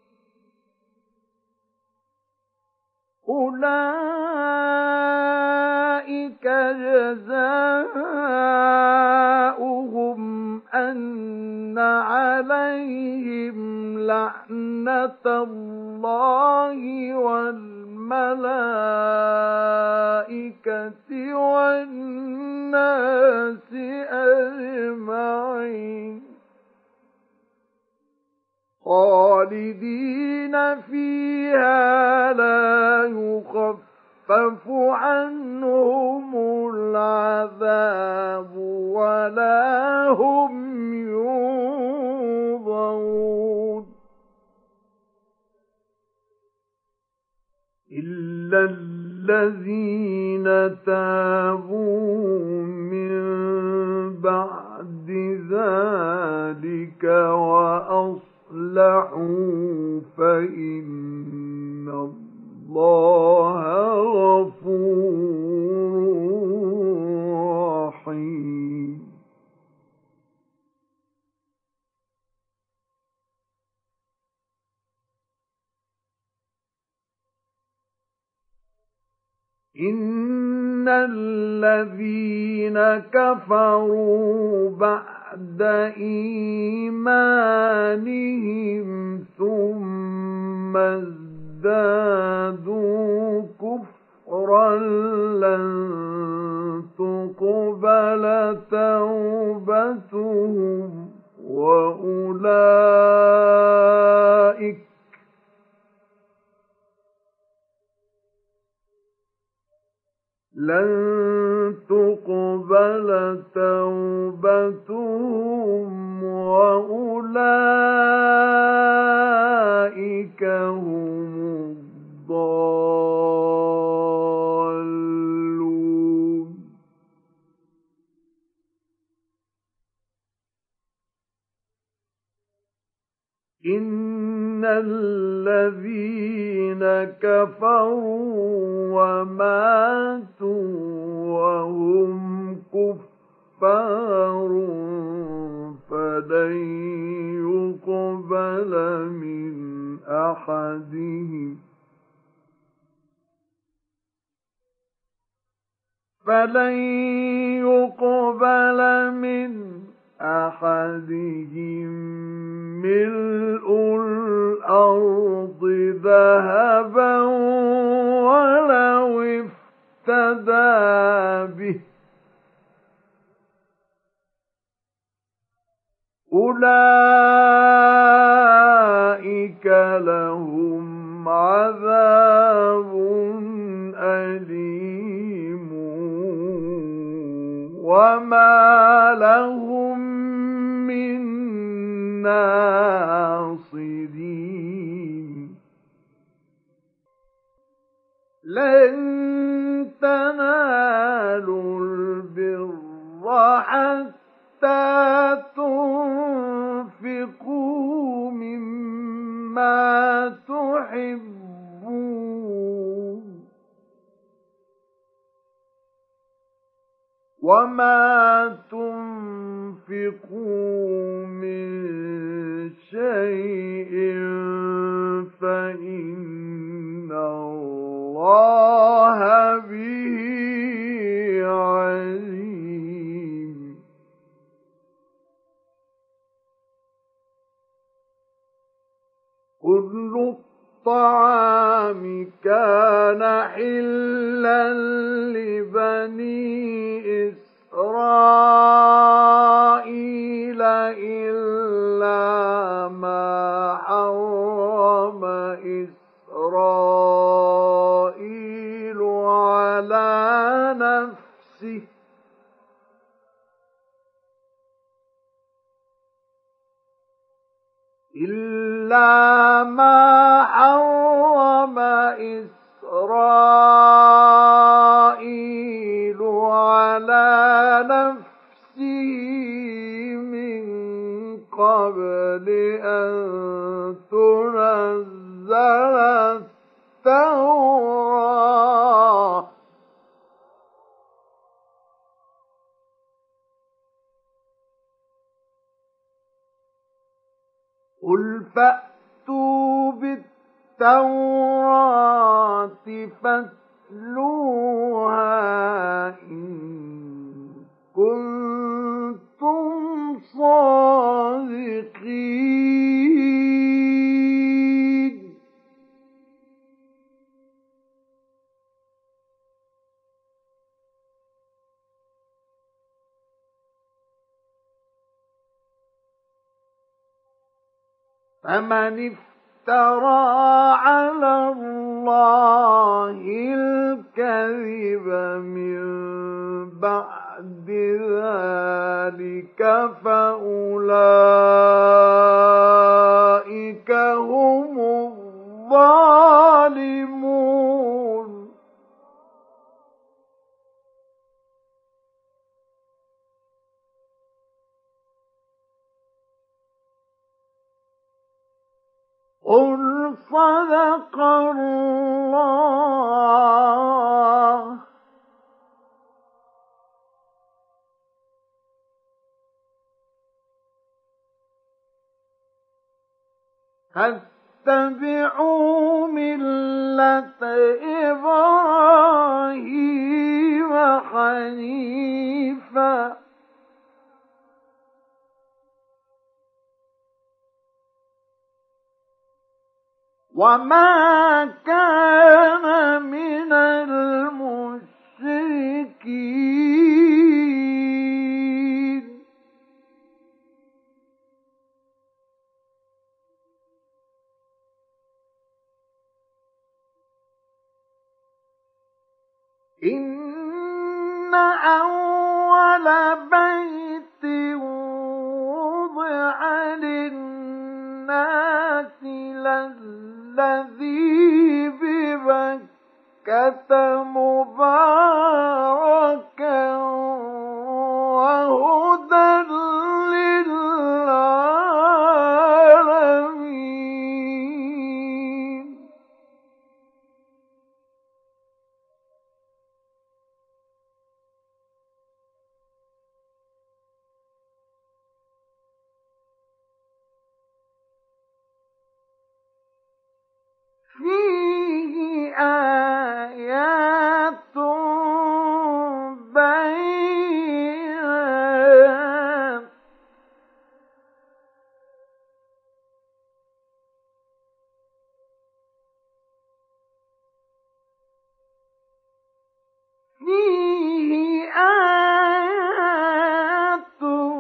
أولئك جزاؤهم أن عليهم لعنة الله والملائكة والناس أجمعين خالدين فيها لا يخفف عنهم العذاب ولا هم ينظرون إلا الذين تابوا من بعد ذلك وأصلحوا فإن الله غفور رحيم إن الذين كفروا بعد إيمانهم ثم ازدادوا كفرا لن تقبل توبتهم لن تقبل توبتهم وأولئك هم الضالون إن الذين كفروا وماتوا وهم كفار فلن يقبل من أحدهم ملء الأرض ذهبا ولو افتدى به أولئك لهم عذاب أليم وما لهم من ناصرين لن تنالوا البر حتى تنفقوا مما تحبون وما تنفقوا من شيء فإن الله به عليم كل الطعام كان حلا لبني إسرائيل إلا ما حرم إسرائيل على نفسه إلا ما حرم إسرائيل على نفسه من قبل أن تنزل التوراة قل فأتوا بالتوراة فاتلوها إن كنتم صادقين فمن افترى على الله الكذب من بعد ذلك فأولئك هم الظالمون قل صدق الله فاتبعوا ملة إبراهيم حنيفا وما كان من المشركين إن أول بيت وضع للناس الذي ببكة مباركا وهدى للعالمين فيه آيات بينات فيه آيات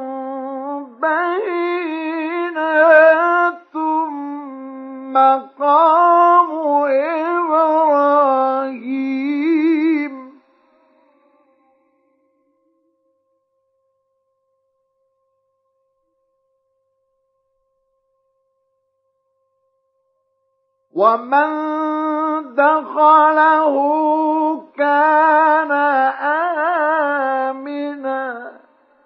بينات مقام إبراهيم ومن دخله كان آمنا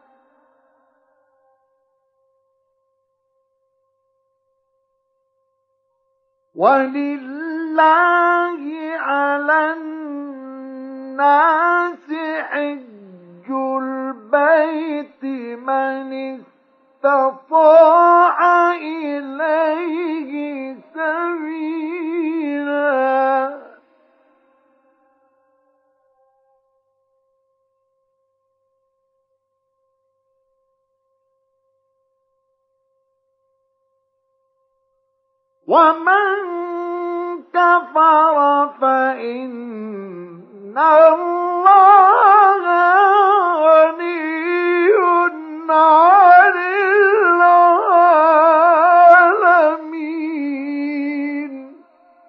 ولله على الناس حج البيت من استطاع إليه سبيلا ومن كفر فإن الله غني عن العالمين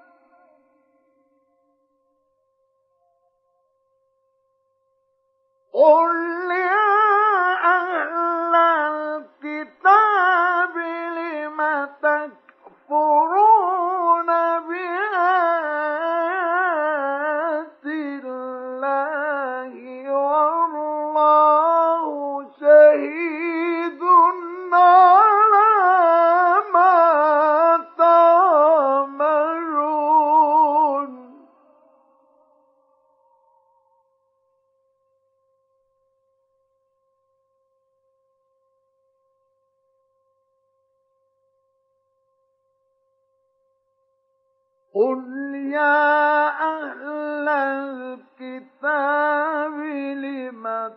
قل يا أهل الكتاب لم تكفرون قل يا أهل الكتاب لم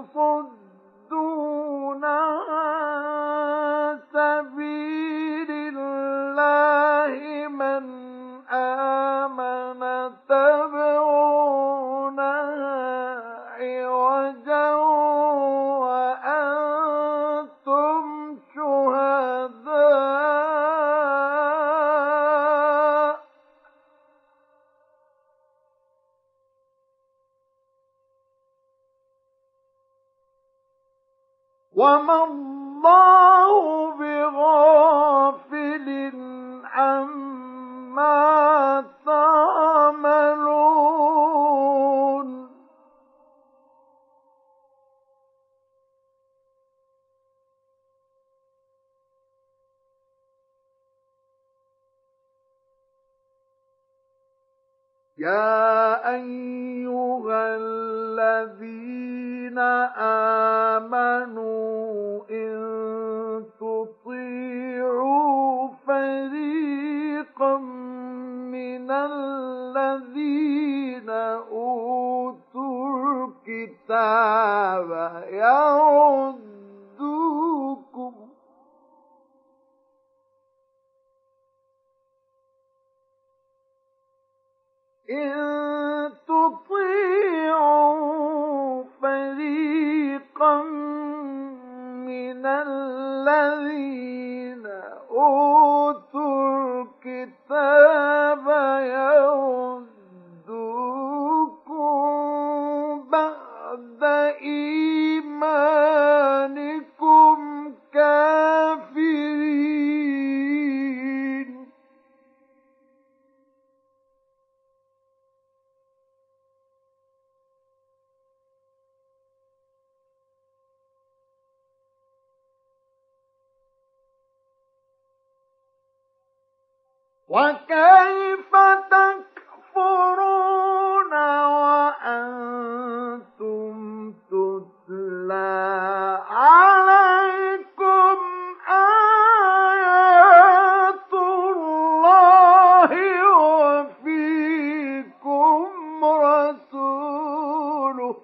تصدون عن سبيل الله من آمن تبغونها عوجا وأنتم شهداء وما الله بغافل عما تعملون يا أيها الذين آمنوا إن تطيعوا فريقا من الذين أوتوا الكتاب إن تطيعوا فريقا من الذين أوتوا الكتاب يردوكم بعد إيمانكم كافرين وكيف تكفرون وأنتم تتلى عليكم آيات الله وفيكم رسوله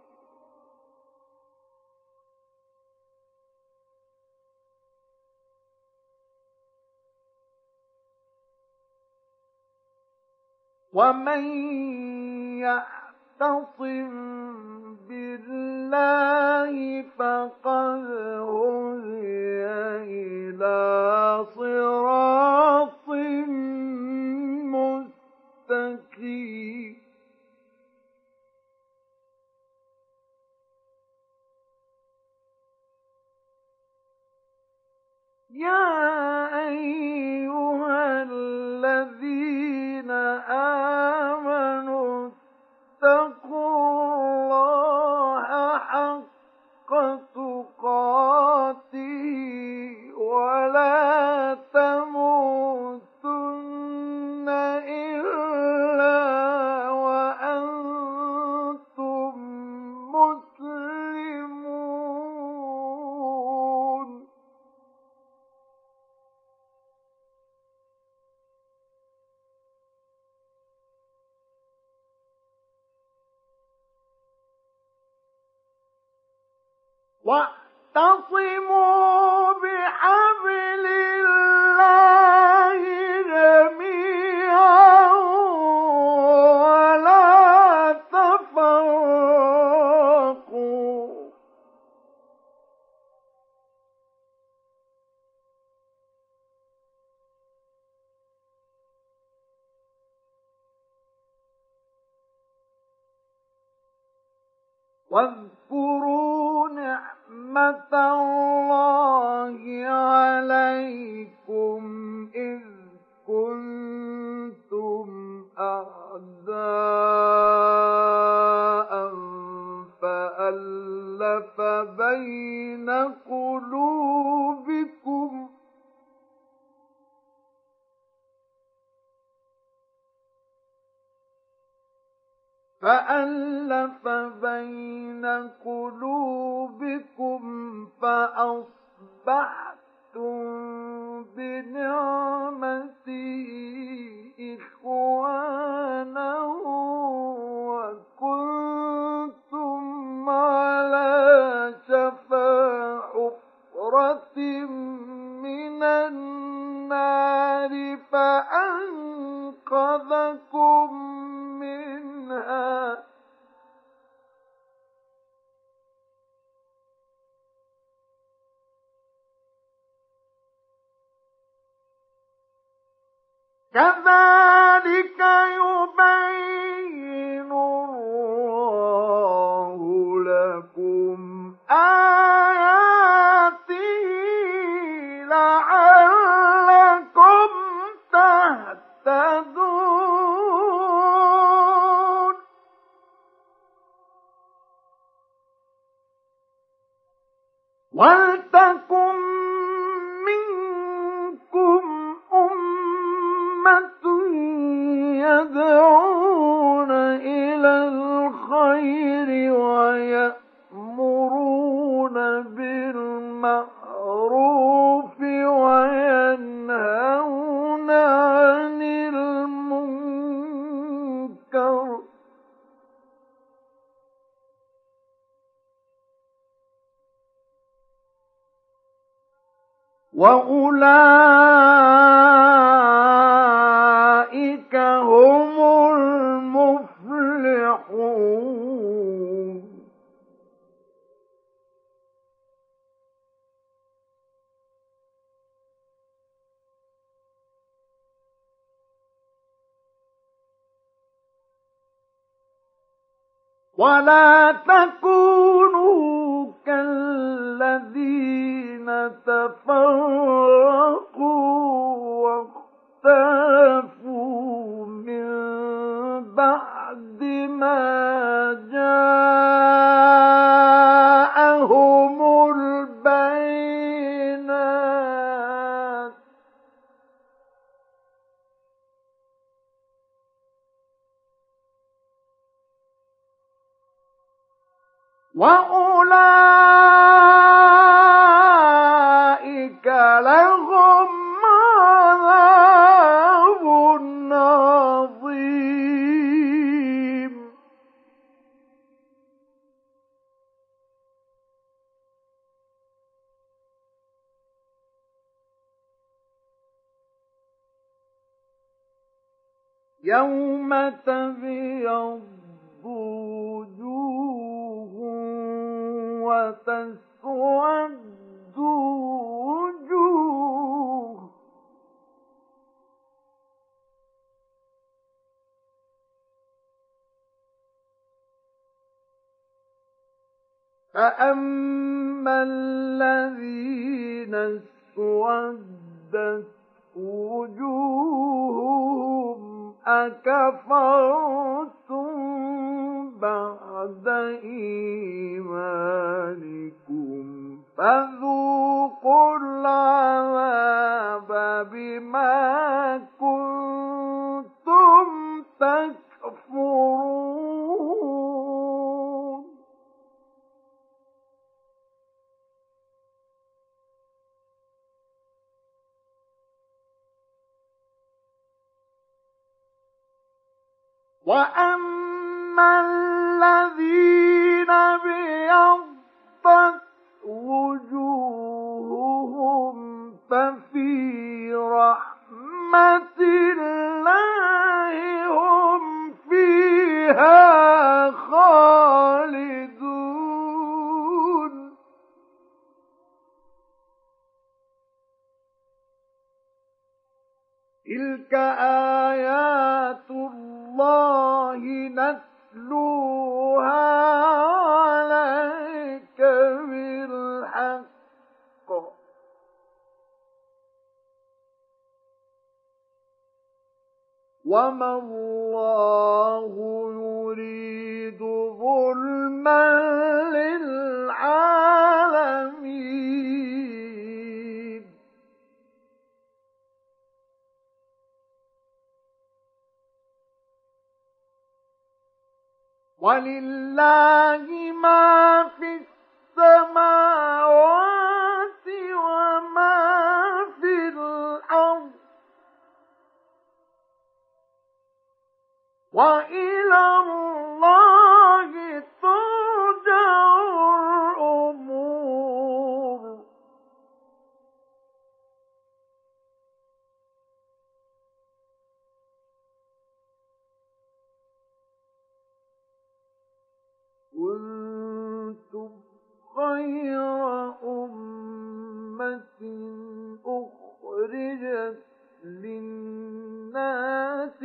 ومن يعتصم بالله فقد هدي إلى صراط مستقيم يا أيها الذين آمنوا اتقوا الله حق تقاته ولا تموتن إلا وأنتم مسلمون واعتصموا بحبل الله جميعا ولا تفرقوا واذكروا نعمة الله عليكم إذ كنتم أعداء فألف بين قلوبكم فأصبحتم بنعمته إخوانا وكنتم على شفا حفرة من النار فأنقذكم منها كذلك يبين الله لكم آياته لعلكم تهتدون ولتكن منكم أمة يدعون إلى الخير ويأمرون بالمعروف وينهون عن المنكر وأولئك هم المفلحون ولا تكونوا كالذين تفرقوا واختلفوا من بعد ما جاءهم البينات وأولئك لهم عذاب عظيم يوم تبيض وجوه وتسود وجوه فأما الذين اسودت وجوههم أكفرتم بعد إيمانكم فذوقوا العذاب بما كنتم تكفرون وأما الذين ابيضت وجوههم ففي رحمة الله هم فيها خالدون تلك آيات الله نتلوها عليك بالحق وما الله يريد ظلما للعالمين ولله ما في السماوات وما في الأرض وإلى الله ترجع الأمور. كنتم خير أمة أخرجت للناس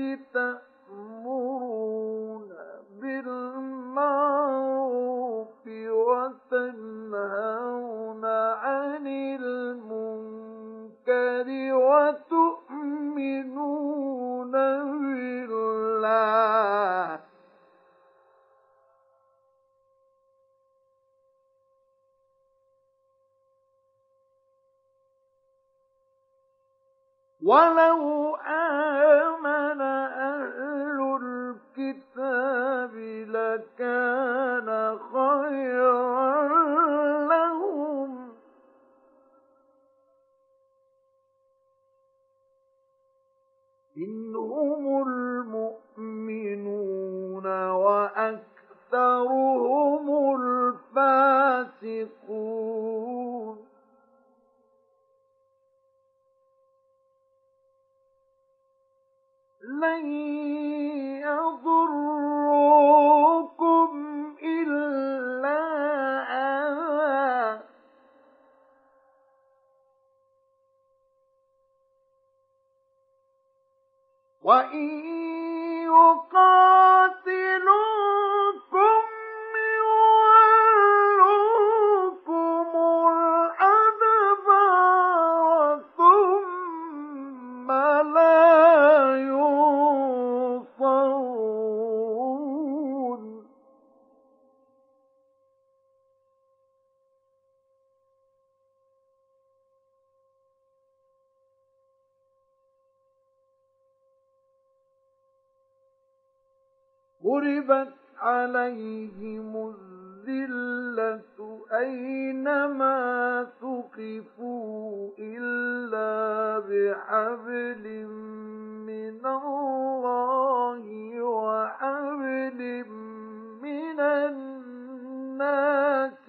تأمرون بالمعروف وتنهون عن المنكر وتؤمنون بالله. ولو آمن أهل الكتاب لكان خيرا لهم. منهم المؤمنون وأكثرهم الفاسقون. لن يضروكم إلا أذى وإن يقاتلوكم يولوكم الأدبار ثم لا ينصرون. ضربت عليهم الذلة أينما ثقفوا إلا بحبل من الله وحبل من الناس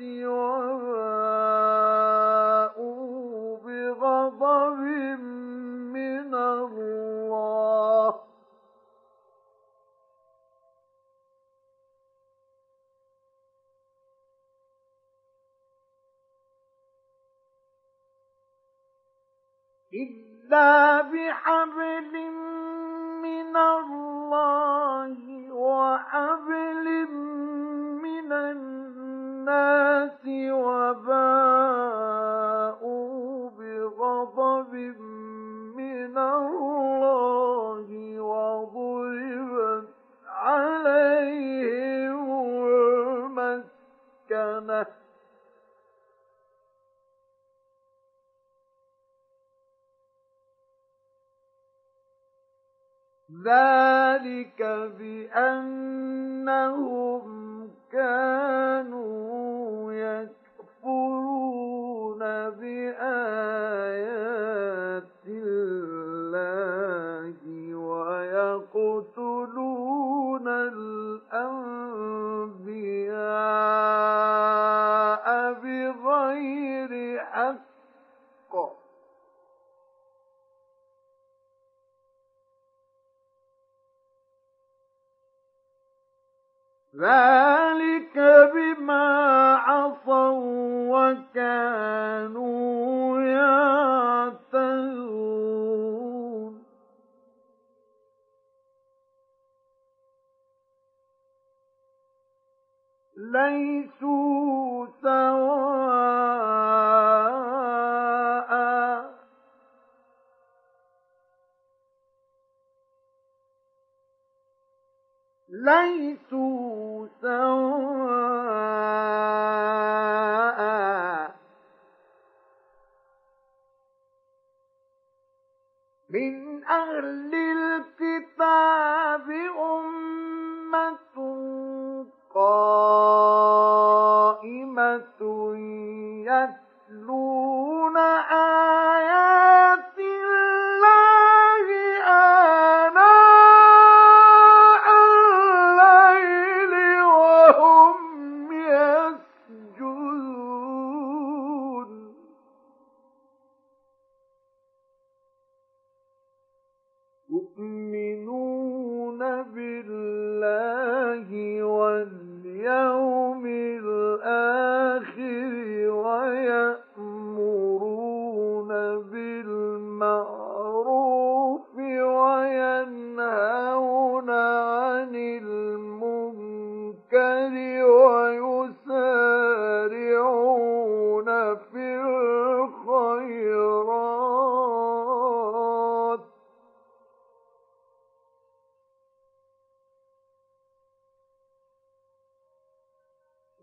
وباءوا بغضب من الله إلا بحبل من الله وحبل من الناس وباءوا بغضب من الله وضربت عليهم المسكنة ذلك بأنهم كانوا يكفرون بآيات الله ويقتلون الأنبياء بغير حق ذلك بما عصوا وكانوا يعتدون ليسوا سواء ليسوا سواء من أهل الكتاب أمة قائمة يتلون آيات الله آناء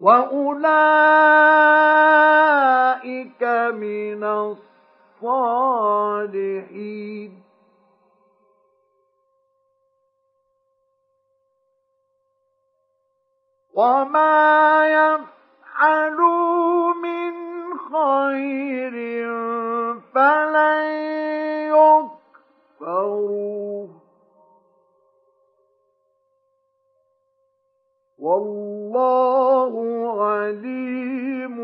وأولئك من الصالحين. وما يفعلوا من خير فلن يكفروه والله عليم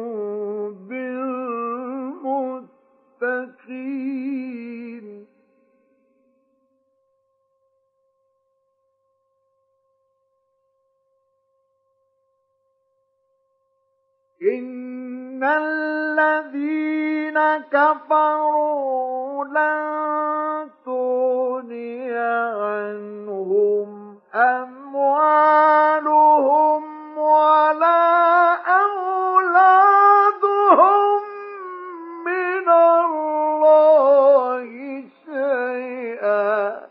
بالمتقين. إن الذين كفروا لن تغني عنهم أموالهم ولا أولادهم من الله شيئا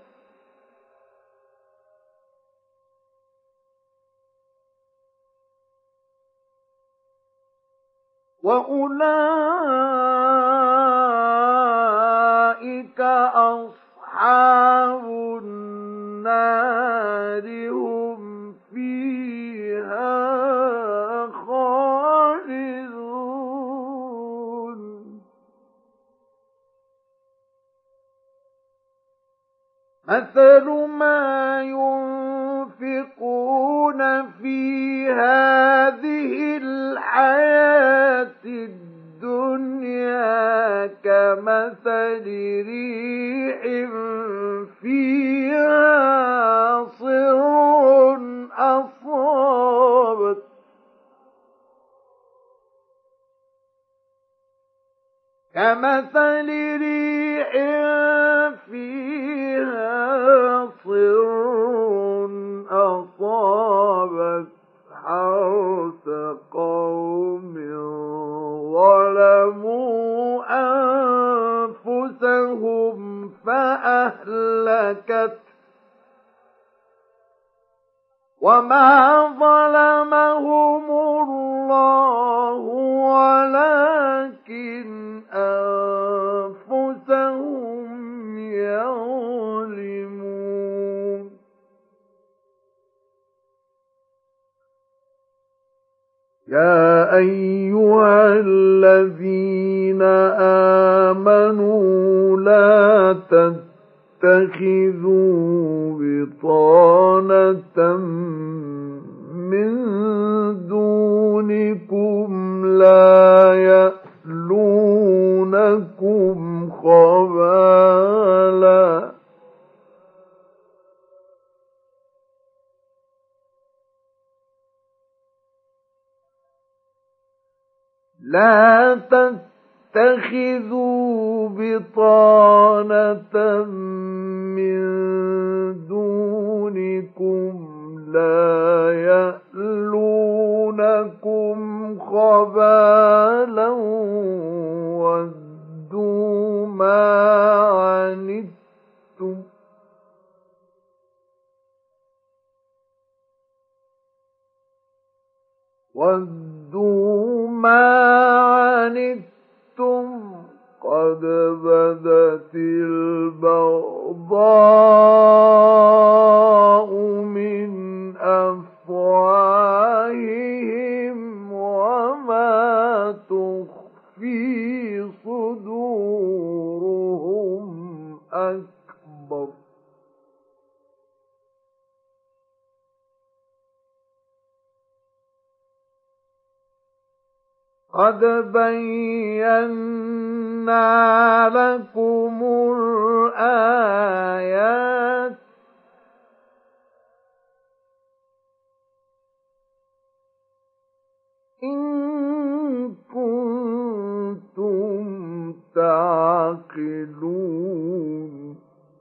وأولئك أصحاب النار هم فيها خالدون. مثل ما ينفقون في هذه الحياة الدنيا كمثل ريح فيها صر أصابت حرث قوم ظلموا أنفسهم فأهلكت وما ظلمهم الله ولكن أنفسهم يظلمون. يا أيها الذين آمنوا لا تتخذوا بطانة من دونكم لا يألونكم خبالا لا تتخذوا بطانة من دونكم لا يألونكم خبالا ودوا ما عنتم قد بدت البغضاء من أفواههم وما تخفي صدورهم أكبر قد بينا لكم الآيات إن كنتم تعقلون.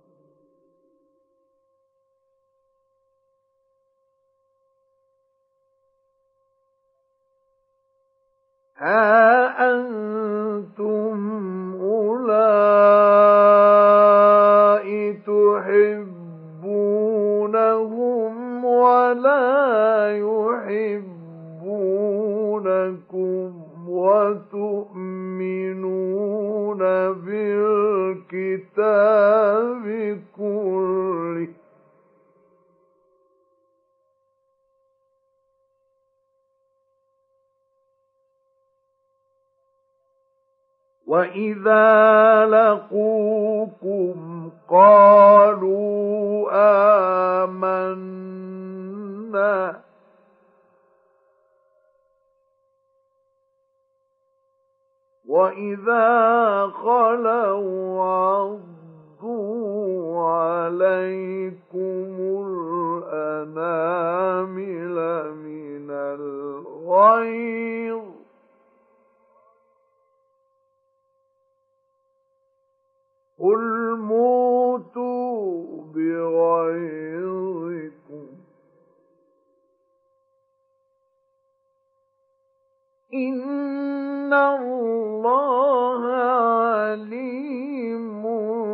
ها أنتم أولئك تحبونهم ولا يحبون بالكتاب كله وَإِذَا لَقُوكُمْ قَالُوا آمَنَّا وَإِذَا خَلَوْا عَضُّوا عَلَيْكُمُ الْأَنَامِلَ مِنَ الْغَيْظِ قُلْ مُوتُوا بِغَيْظِكُمْ إِنَّ اللَّهَ عَلِيمٌ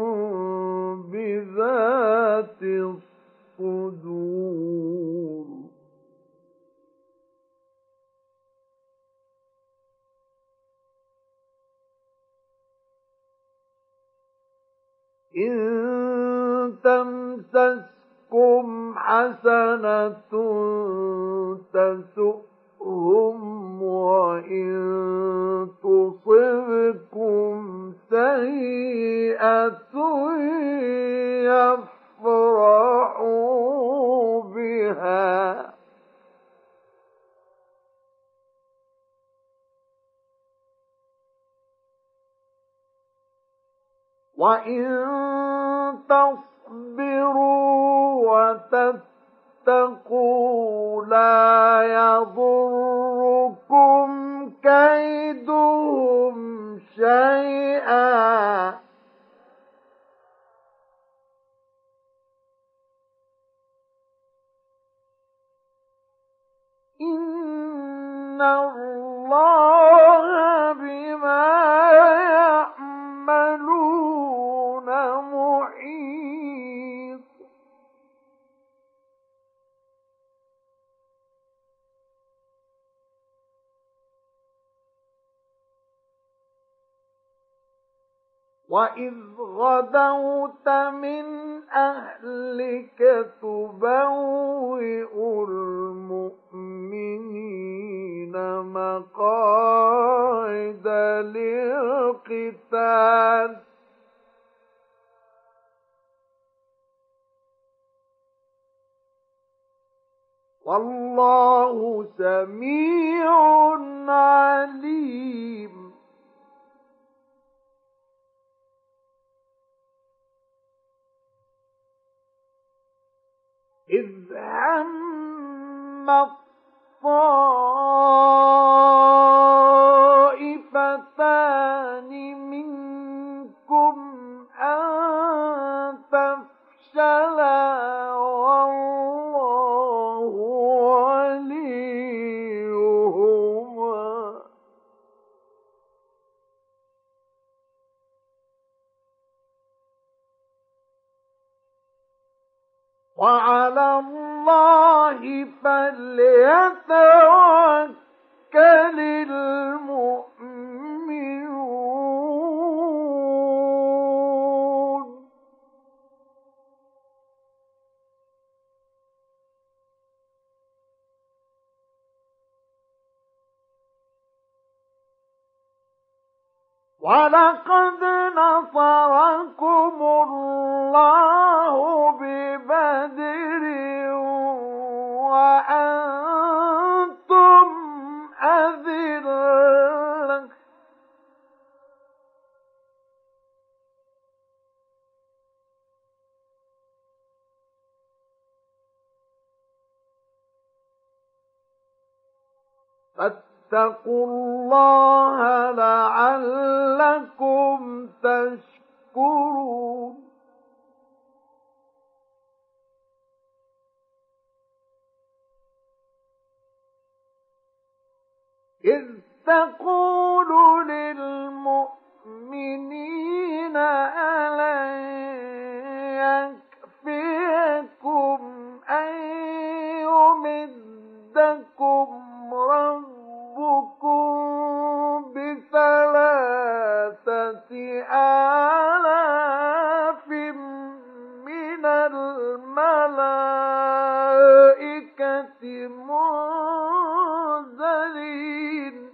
بِذَاتِ الصُّدُورِ إِن تَمْسَسْكُمْ حَسَنَةٌ تَسُؤْهُمْ وَإِن تُصِبْكُمْ سَيِّئَةٌ يَفْرَحُوا بِهَا وَإِن تَصْبِرُوا وَتَتَّقُوا لَا يَضُرُّكُمْ كَيْدُهُمْ شَيْئًا إِنَّ اللَّهَ بِمَا يَعْمَلُونَ مُحِيطٌ وَإِذْ غَدَوْتَ مِنْ أَهْلِكَ تُبَوِّئُ الْمُؤْمِنِينَ مَقَاعِدَ لِلْقِتَالِ وَاللَّهُ سَمِيعٌ عَلِيمٌ إِذْ هَمَّ الطَّائِفَتَانِ مِنكُمْ أَن تَفْشَلَا وَاللَّهُ وَلِيُّهُمَا وَعَلَى اللَّهِ فَلْيَتَوَكَّلِ الْمُؤْمِنُونَ وَلَقَدْ نَصَرَكُمُ اللَّهُ بِبَدْرٍ وَأَنتُمْ أَذِلَّةٌ فاتقوا الله لعلكم تشكرون إذ تقول للمؤمنين ألن يكفيكم أن يمدكم ربكم بثلاثة آلاف من الملائكة منزلين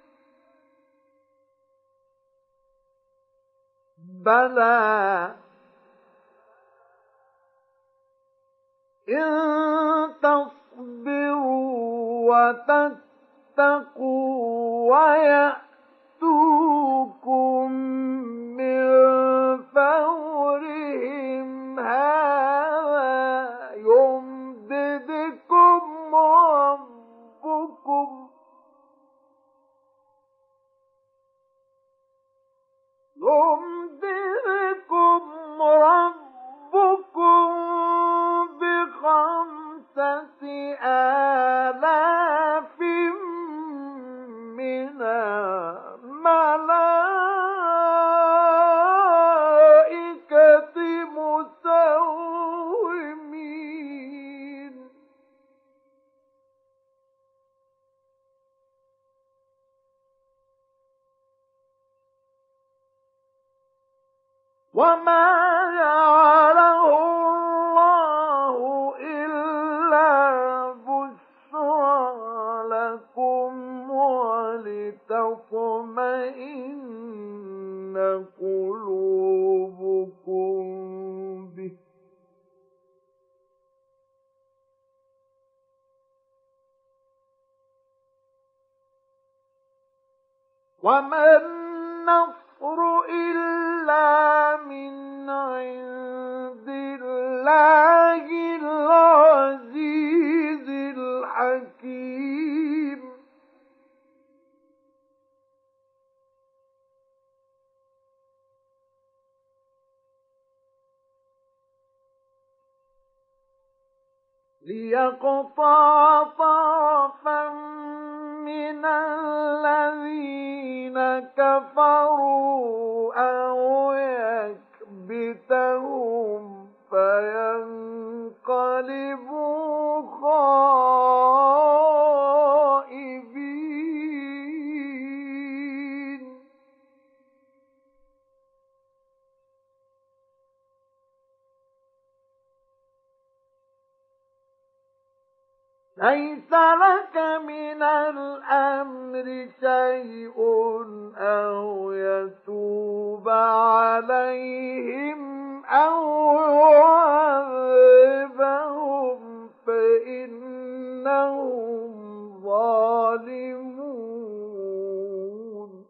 بلى إن تصبروا وتتقوا ويأتوكم من فورهم هذا يمددكم ربكم بخمسة آلاف من الملائكة مسومين وما جعله الله إلا بشرى لكم ولتطمئن قلوبكم به وما النصر إلا من عند الله العزيز الحكيم ليقطع طرفا من الذين كفروا أو يكبتهم فينقلبوا خائبين ليس لك من الأمر شيء أو يتوب عليهم أو يعذبهم فإنهم ظالمون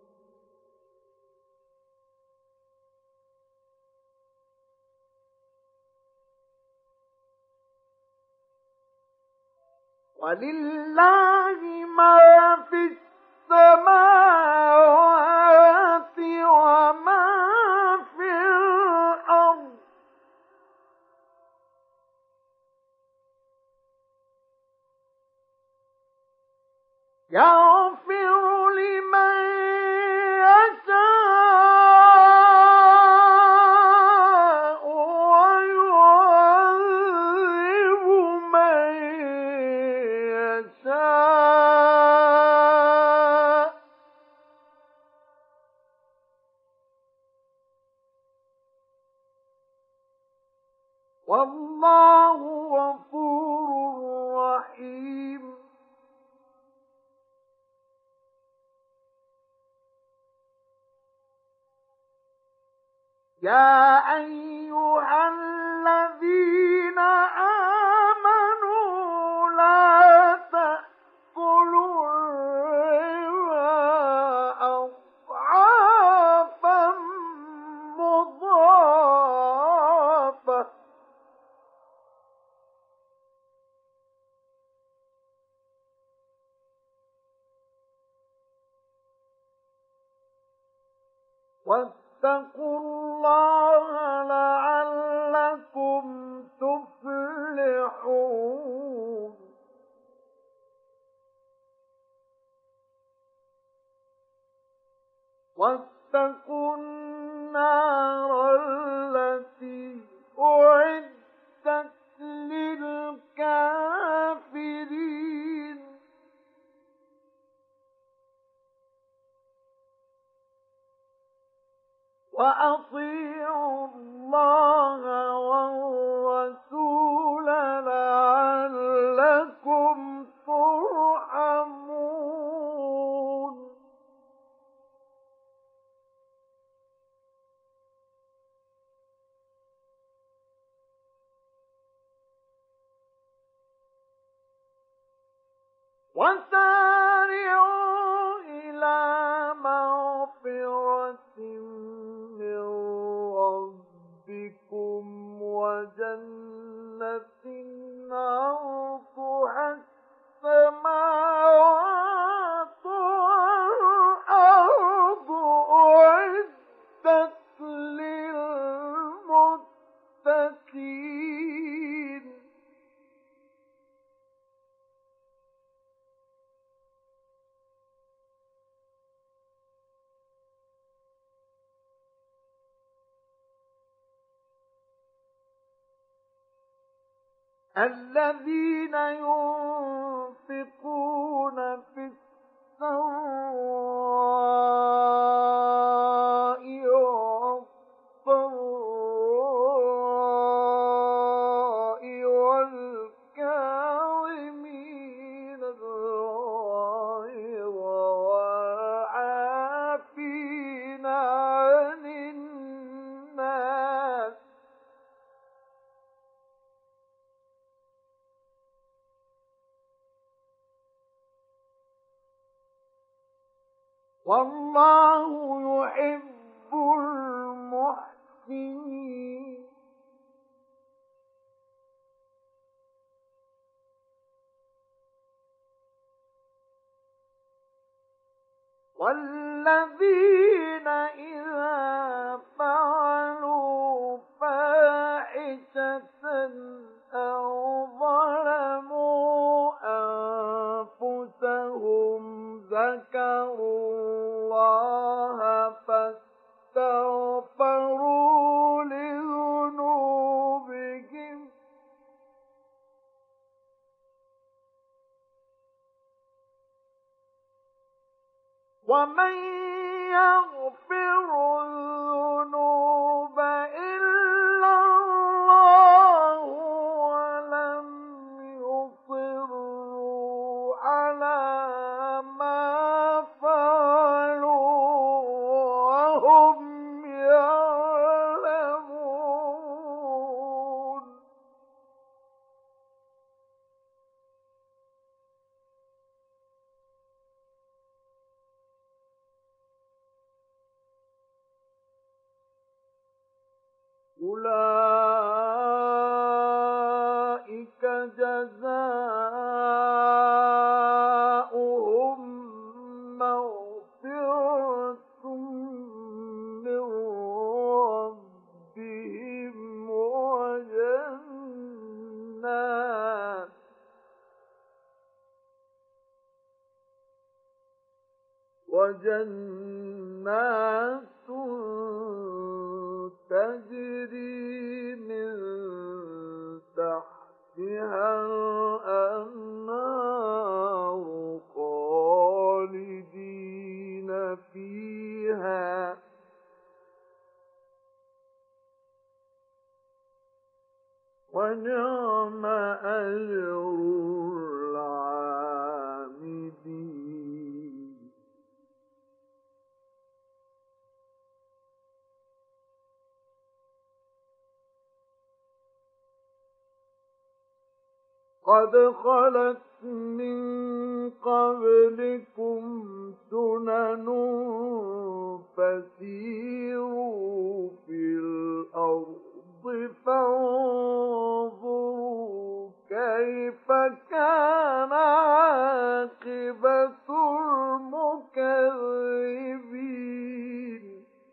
ولله ما في السماوات وما في الأرض يغفر لمن يشاء ويعذب من يشاء والله غفور رحيم يا أيها الذين آمنوا لا تأكلوا الربا أضعافا مضاعفة واتقوا الله لعلكم تفلحون واتقوا النار التي أعدت للكافرين وأطيعوا وأطيعوا اللَّهَ وَالرَّسُولَ لَعَلَّكُمْ تُرْحَمُونَ. وَسَارِعُوا إِلَىٰ مَغْفِرَةٍ مِّن رَّبِّكُمْ وَجَنَّةٍ عَرْضُهَا السَّمَاوَاتُ وَالْأَرْضُ أُعِدَّتْ لِلْمُتَّقِينَ. الَّذِينَ يُنفِقُونَ فِي السَّرَّاءِ وَالضَّرَّاءِ وَالْكَاظِمِينَ الْغَيْظَ وَالْعَافِينَ عَنِ النَّاسِ وَاللَّهُ يُحِبُّ الْمُحْسِنِينَ. وَالَّذِينَ إِذَا فَعَلُوا فَاحِشَةً أَوْ ظَلَمُوا أَنفُسَهُمْ ذَكَرُوا اللَّهَ فَاسْتَغْفَرُوا لِذُنُوبِهِمْ وَمَن يَغْفِرُ الذُّنُوبَ إِلَّا اللَّهُ وَلَمْ يُصِرُّوا عَلَىٰ مَا فَعَلُوا وَهُمْ يَعْلَمُونَ. أُولَٰئِكَ جَزَاؤُهُم مَّغْفِرَةٌ مِّن رَّبِّهِمْ وَجَنَّاتٌ تَجْرِي مِن تَحْتِهَا الْأَنْهَارُ خَالِدِينَ فِيهَا وَنِعْمَ أَجْرُ الْعَامِلِينَ. قَدْ خَلَتْ مِن قَبْلِكُمْ سُنَنٌ فَسِيرُوا فِي الْأَرْضِ فَانظُرُوا كَيْفَ كَانَ عَاقِبَةُ الْمُكَذِّبِينَ.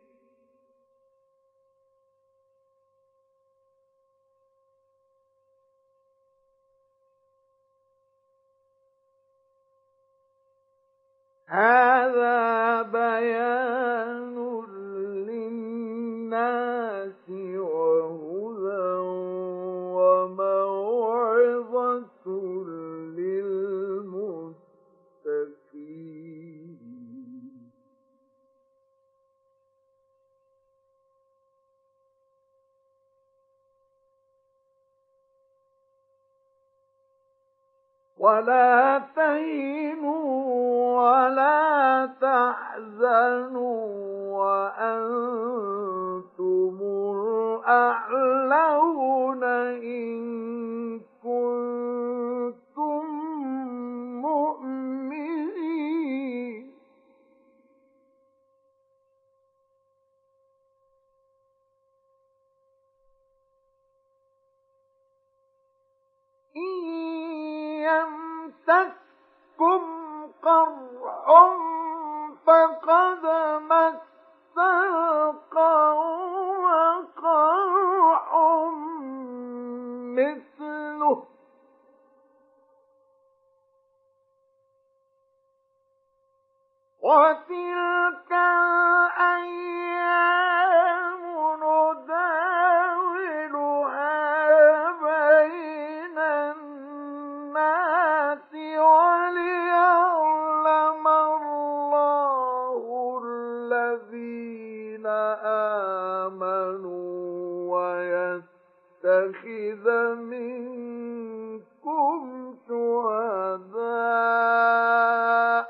هَذَا بَيَانٌ لِّلنَّاسِ وَهُدًى وَمَوْعِظَةٌ لِّلْمُتَّقِينَ. ولا تهنوا ولا تحزنوا وأنتم الأعلون إن كنتم مؤمنين. إن يمسككم قرح فقد مس القوم قرح مثله وتلك الأيام نداولها بين الناس وليعلم الله الذين آمنوا ويتخذ منكم شهداء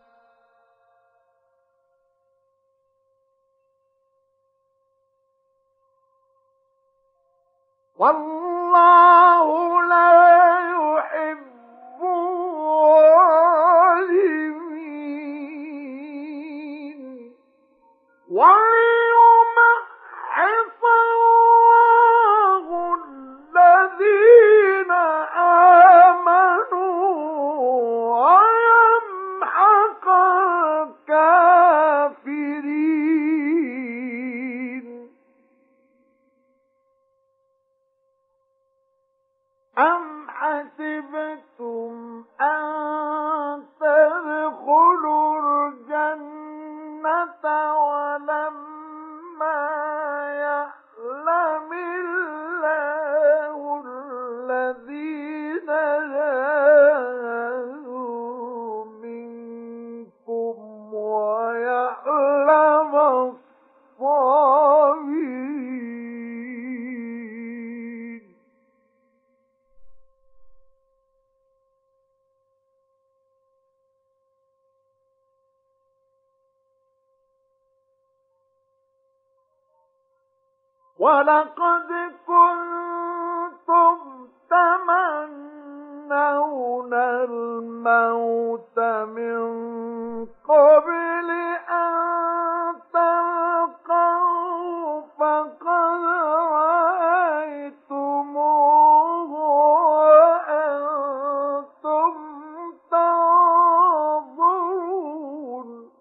والله لا يحب الظالمين. وليمحص الله الذين آمنوا ويمحق الكافرين. أم حسبتم أن تدخلوا الجنة ولما يعلم الله الذين جاهدوا منكم ويعلم الصابرين. ولقد كنتم تمنون الموت من قبل أن تلقوه فقد رأيتموه وأنتم تنظرون.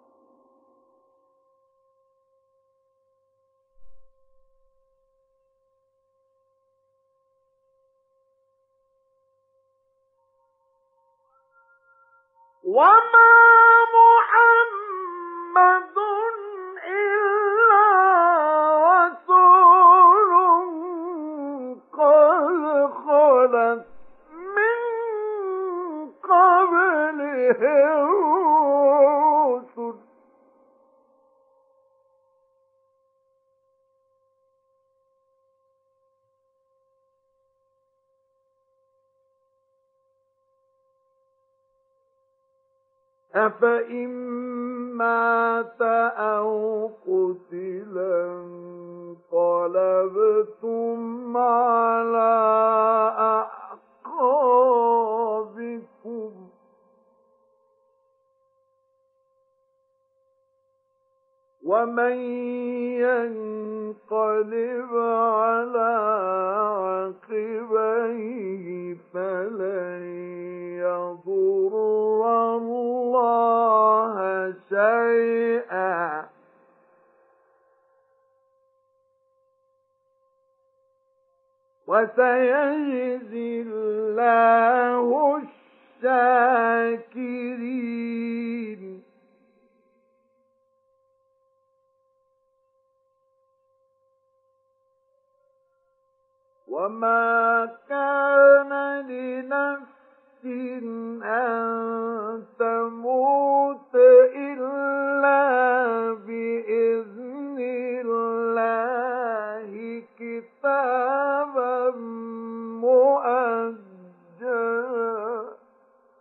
وما محمد إلا رسول قد خلت من قبله الرسل أفإن مات أو قتلا انقلبتم على أعقابكم ومن ينقلب على عقبيه فلن يضر الله شيئا وسيجزي الله الشاكرين. وما كان لنفس أن تموت إلا بإذن الله كتابا مؤجلا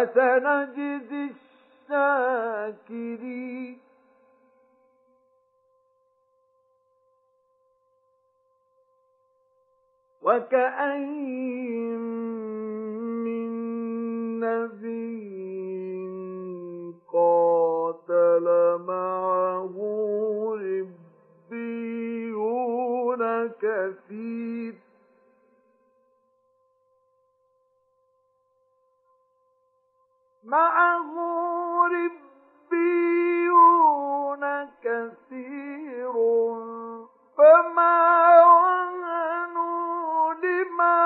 وسنجزي الشاكرين. وكأين من نبي قاتل معه ربيون كثير فما وهنوا لما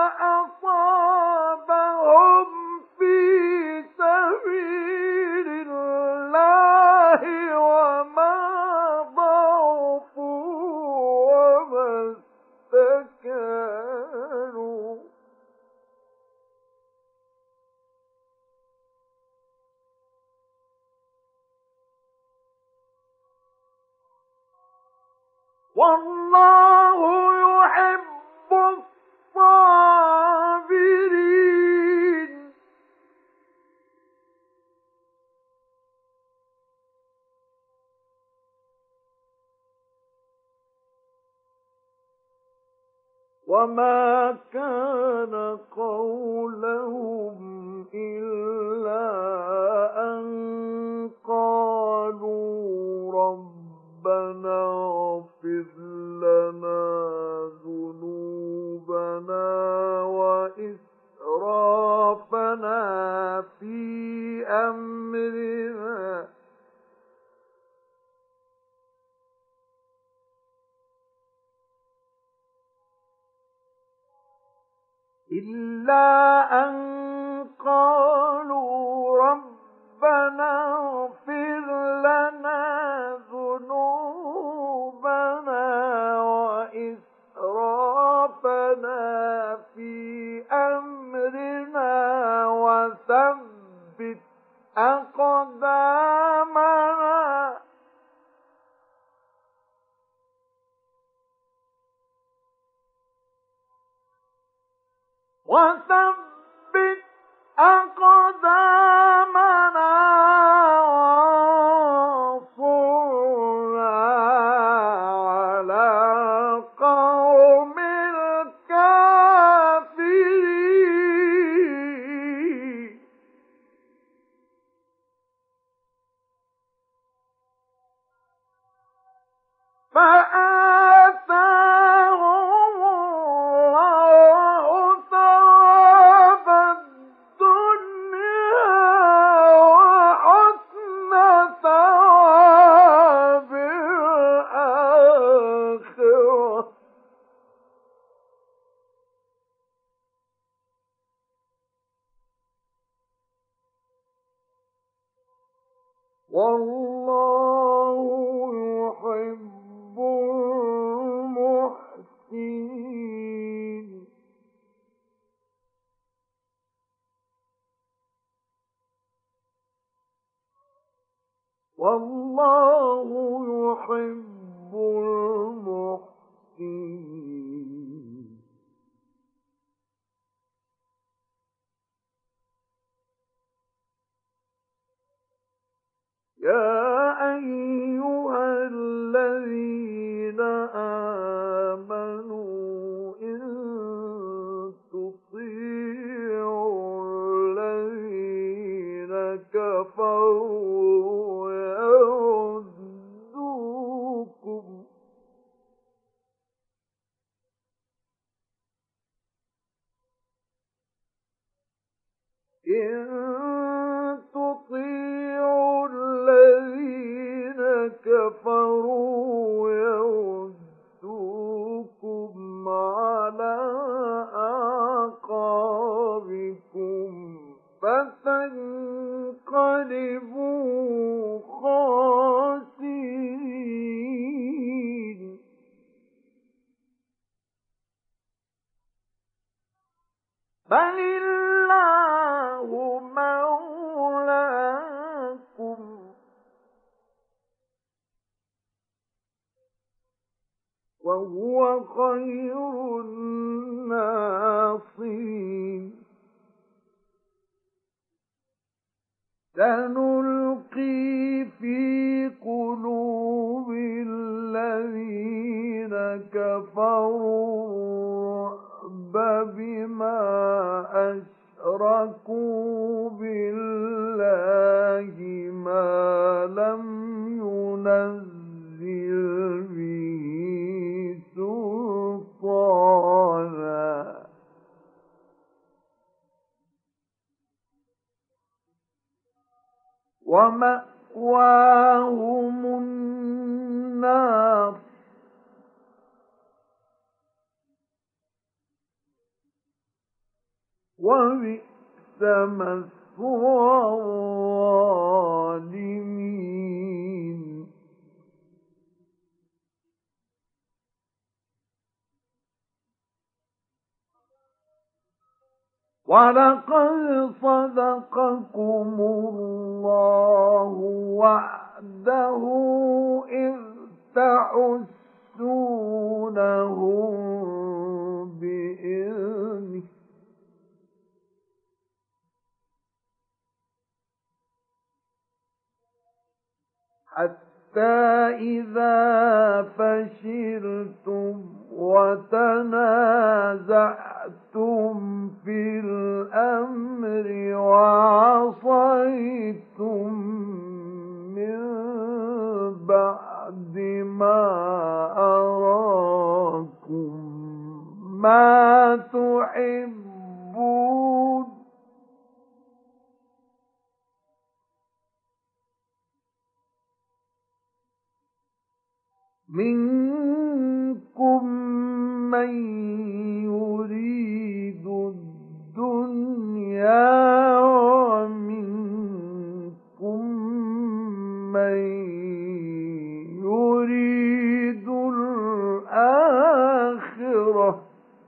أصابهم في سبيل الله وما ضعفوا وما استكانوا والله يحب الصابرين. وما كان قولهم إلا أن قالوا ربنا اغفر لنا ذنوبنا وإسرافنا في أمرنا إلا أن قالوا ربنا اغفر لنا ذنوبنا وإسرافنا في أمرنا وثبت أقدامنا وانصرنا على قوم الكافرين. فآتاهم الله ثواب الدنيا وحسن ثواب الآخرة والله يحب المحسنين. والله يحب المحسنين. يا أيها الذين آمنوا إن تطيعوا الذين كفروا يردوكم كفروا يردوكم على أعقابكم فتنقلبوا خاسرين. بل الله مولاكم وهو خير الناصرين. سنلقي في قلوب الذين كفروا الرعب بما أشركوا بالله ما لم ينزل به سلطانا ومأواهم النار وبئس مثوى الظالمين ولقد صدقكم الله وعده إذ تحسونهم بإذنه حتى إذا فشلتم وتنازعتم في الأمر وعصيتم من بعد ما أراكم ما تحبون منكم من يريد الدنيا ومنكم من يريد الآخرة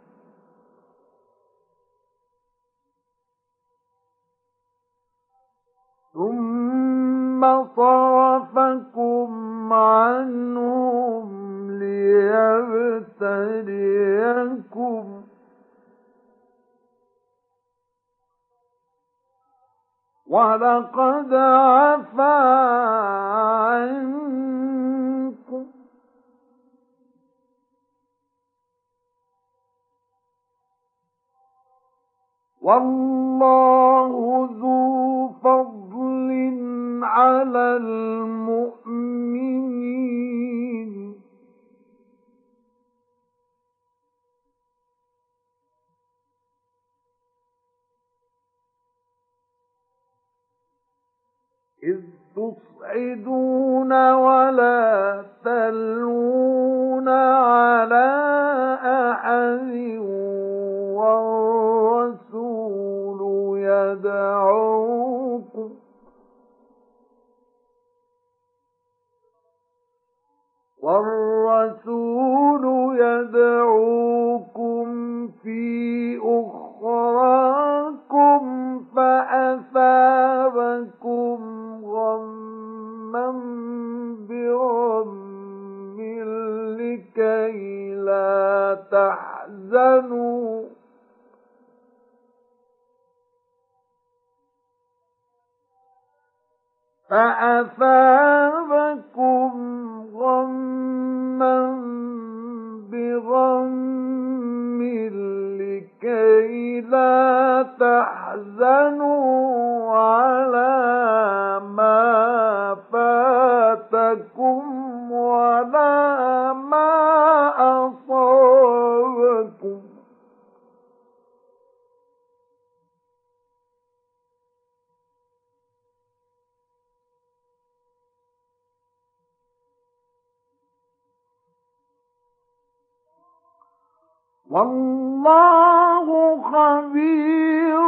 ثم صرفكم عنهم ليبتليكم ولقد عفا عنكم والله ذو فضل على المؤمنين إذ تصعدون ولا تلوون على أحد والرسول يدعوكم في أخراكم فأثابكم غما بغم لكي لا تحزنوا فأثابكم غما بغم لكي لا تحزنوا على ما فاتكم ولا ما أصابكم والله خبير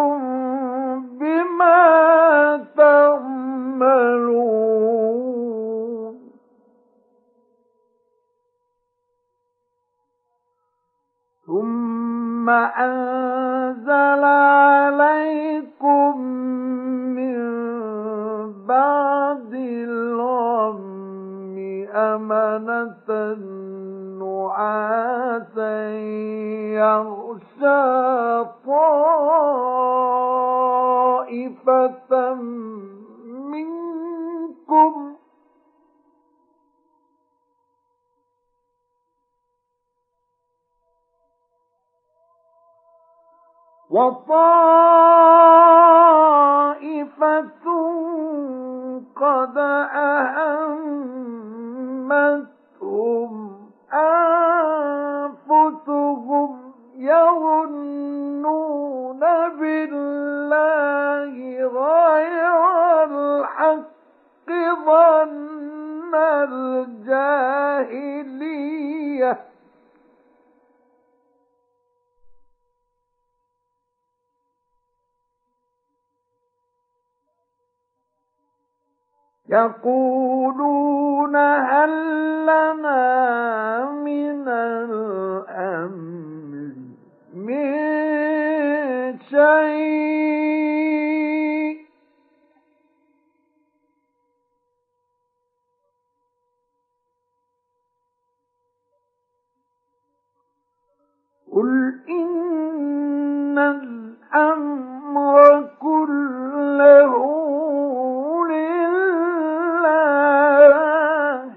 بما تعملون ثم أنزل عليكم من بعد الغم أمنة نعاسا يغشى طائفة وطائفة قد أهمتهم أنفسهم يظنون بالله غير الحق ظن الجاهلية يقولون هل لنا من الأمر من شيء قل إن الأمر كله لله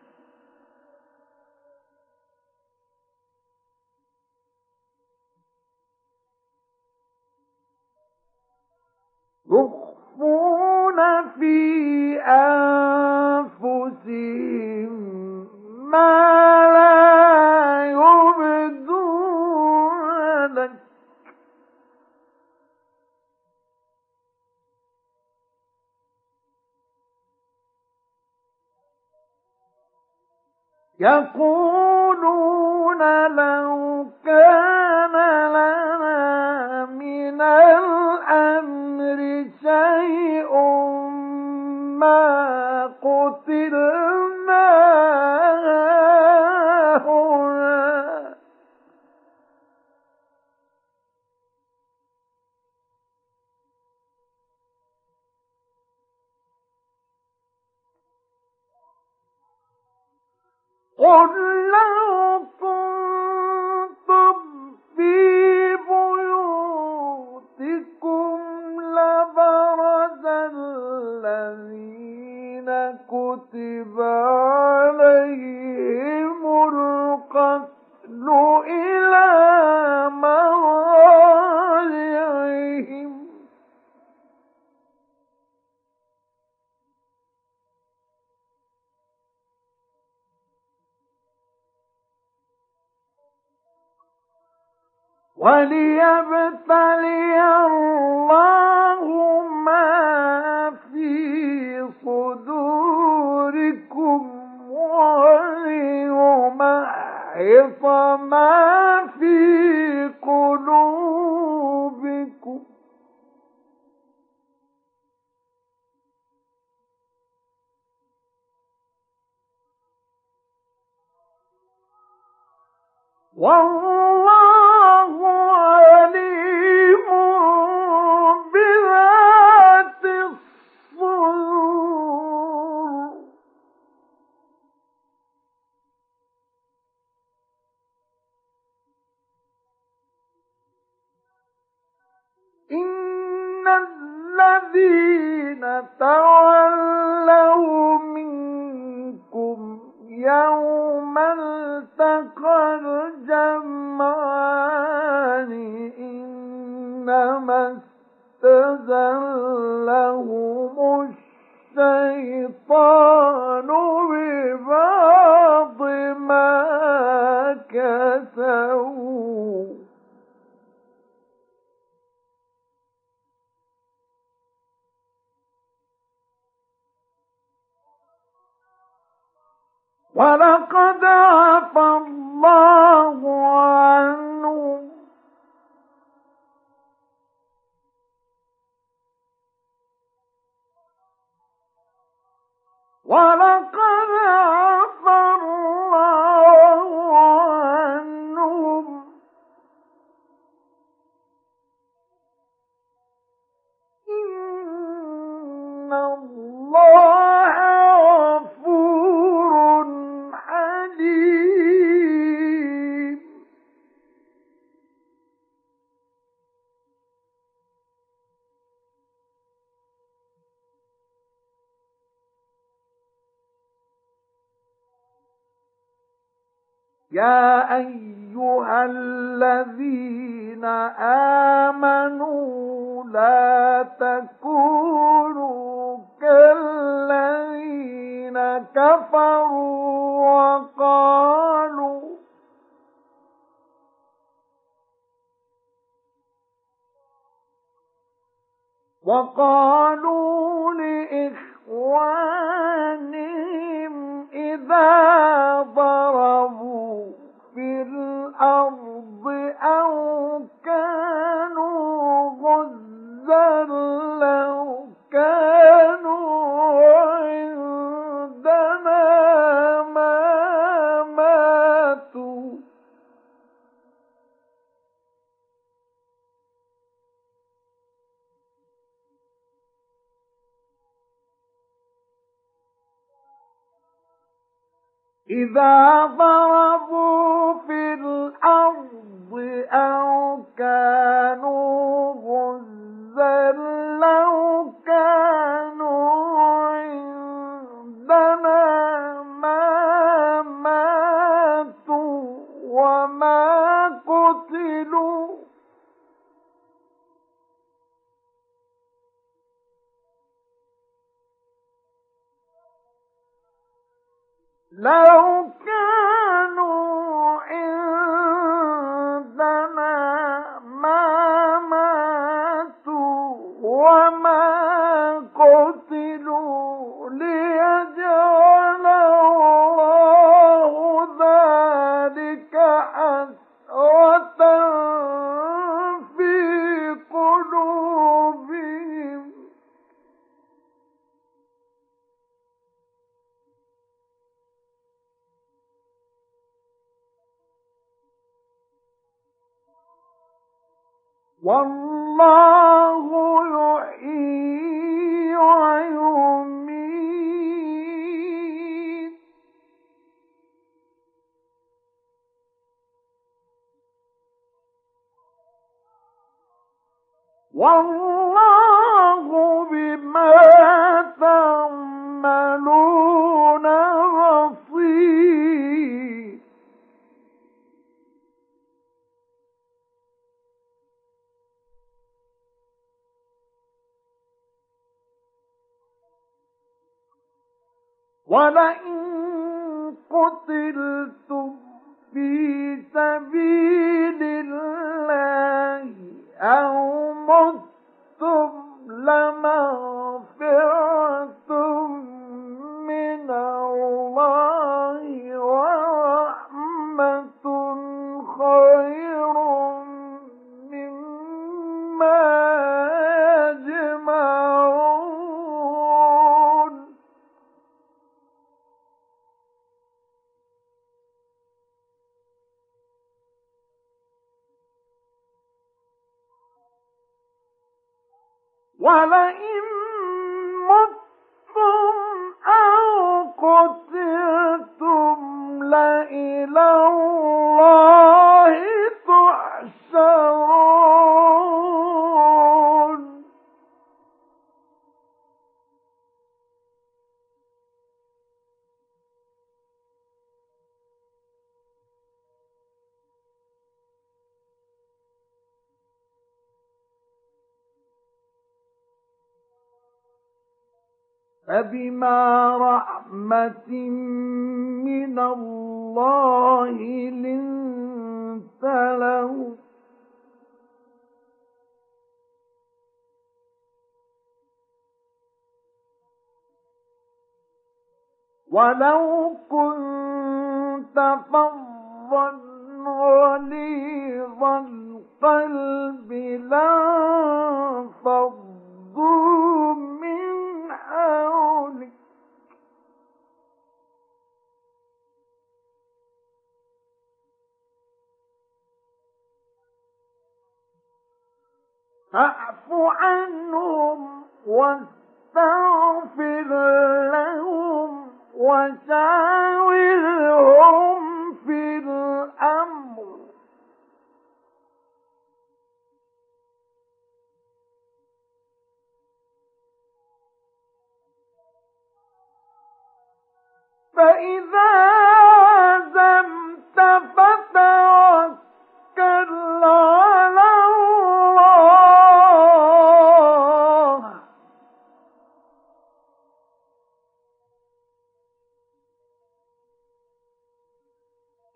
يخفون في أنفسهم ما لا يبدون لك يقولون لو كان لنا من الأمر شيء ما قتلنا هنا قل لو كنتم في بيوتكم لبرز الذين كتب عليهم القتل إلى مضاجعهم وليبتلي الله ما في صدوركم وليمحص ما في قلوبكم والله عليم بذات الصدور إن الذين تولوا منكم يوم التقى الجمعان إنما استزلهم الشيطان ببعض ما كسبوا ولقد عفا الله عنهم ولقد عفا الله عنهم إن الله غفور حليم يا أيها الذين آمنوا لا تكونوا كالذين كفروا وقالوا لإخوانهم إذا ضربوا في الأرض أو كانوا غزا لو كانوا عندنا ما ماتوا إذا ضربوا في الأرض أو كانوا غزا لو كانوا عندنا ما ماتوا وما قتلوا لو كانوا عندنا ما ماتوا وما قتلوا ليجعل الله ذلك حسرة في قلوبهم والله يحيي ويميت والله بما تعملون بصير ولئن قتلتم في سبيل الله أو متم لمغفرة من الله ورحمة خير مما يجمعون ولئن متم أو قتلتم لإلى الله تحشرون فبما رحمة من الله لنت لهم ولو كنت فظا غليظ القلب لانفضوا من حولك فاعف عنهم واستغفر لهم وشاورهم في الأمر فإذا عزمت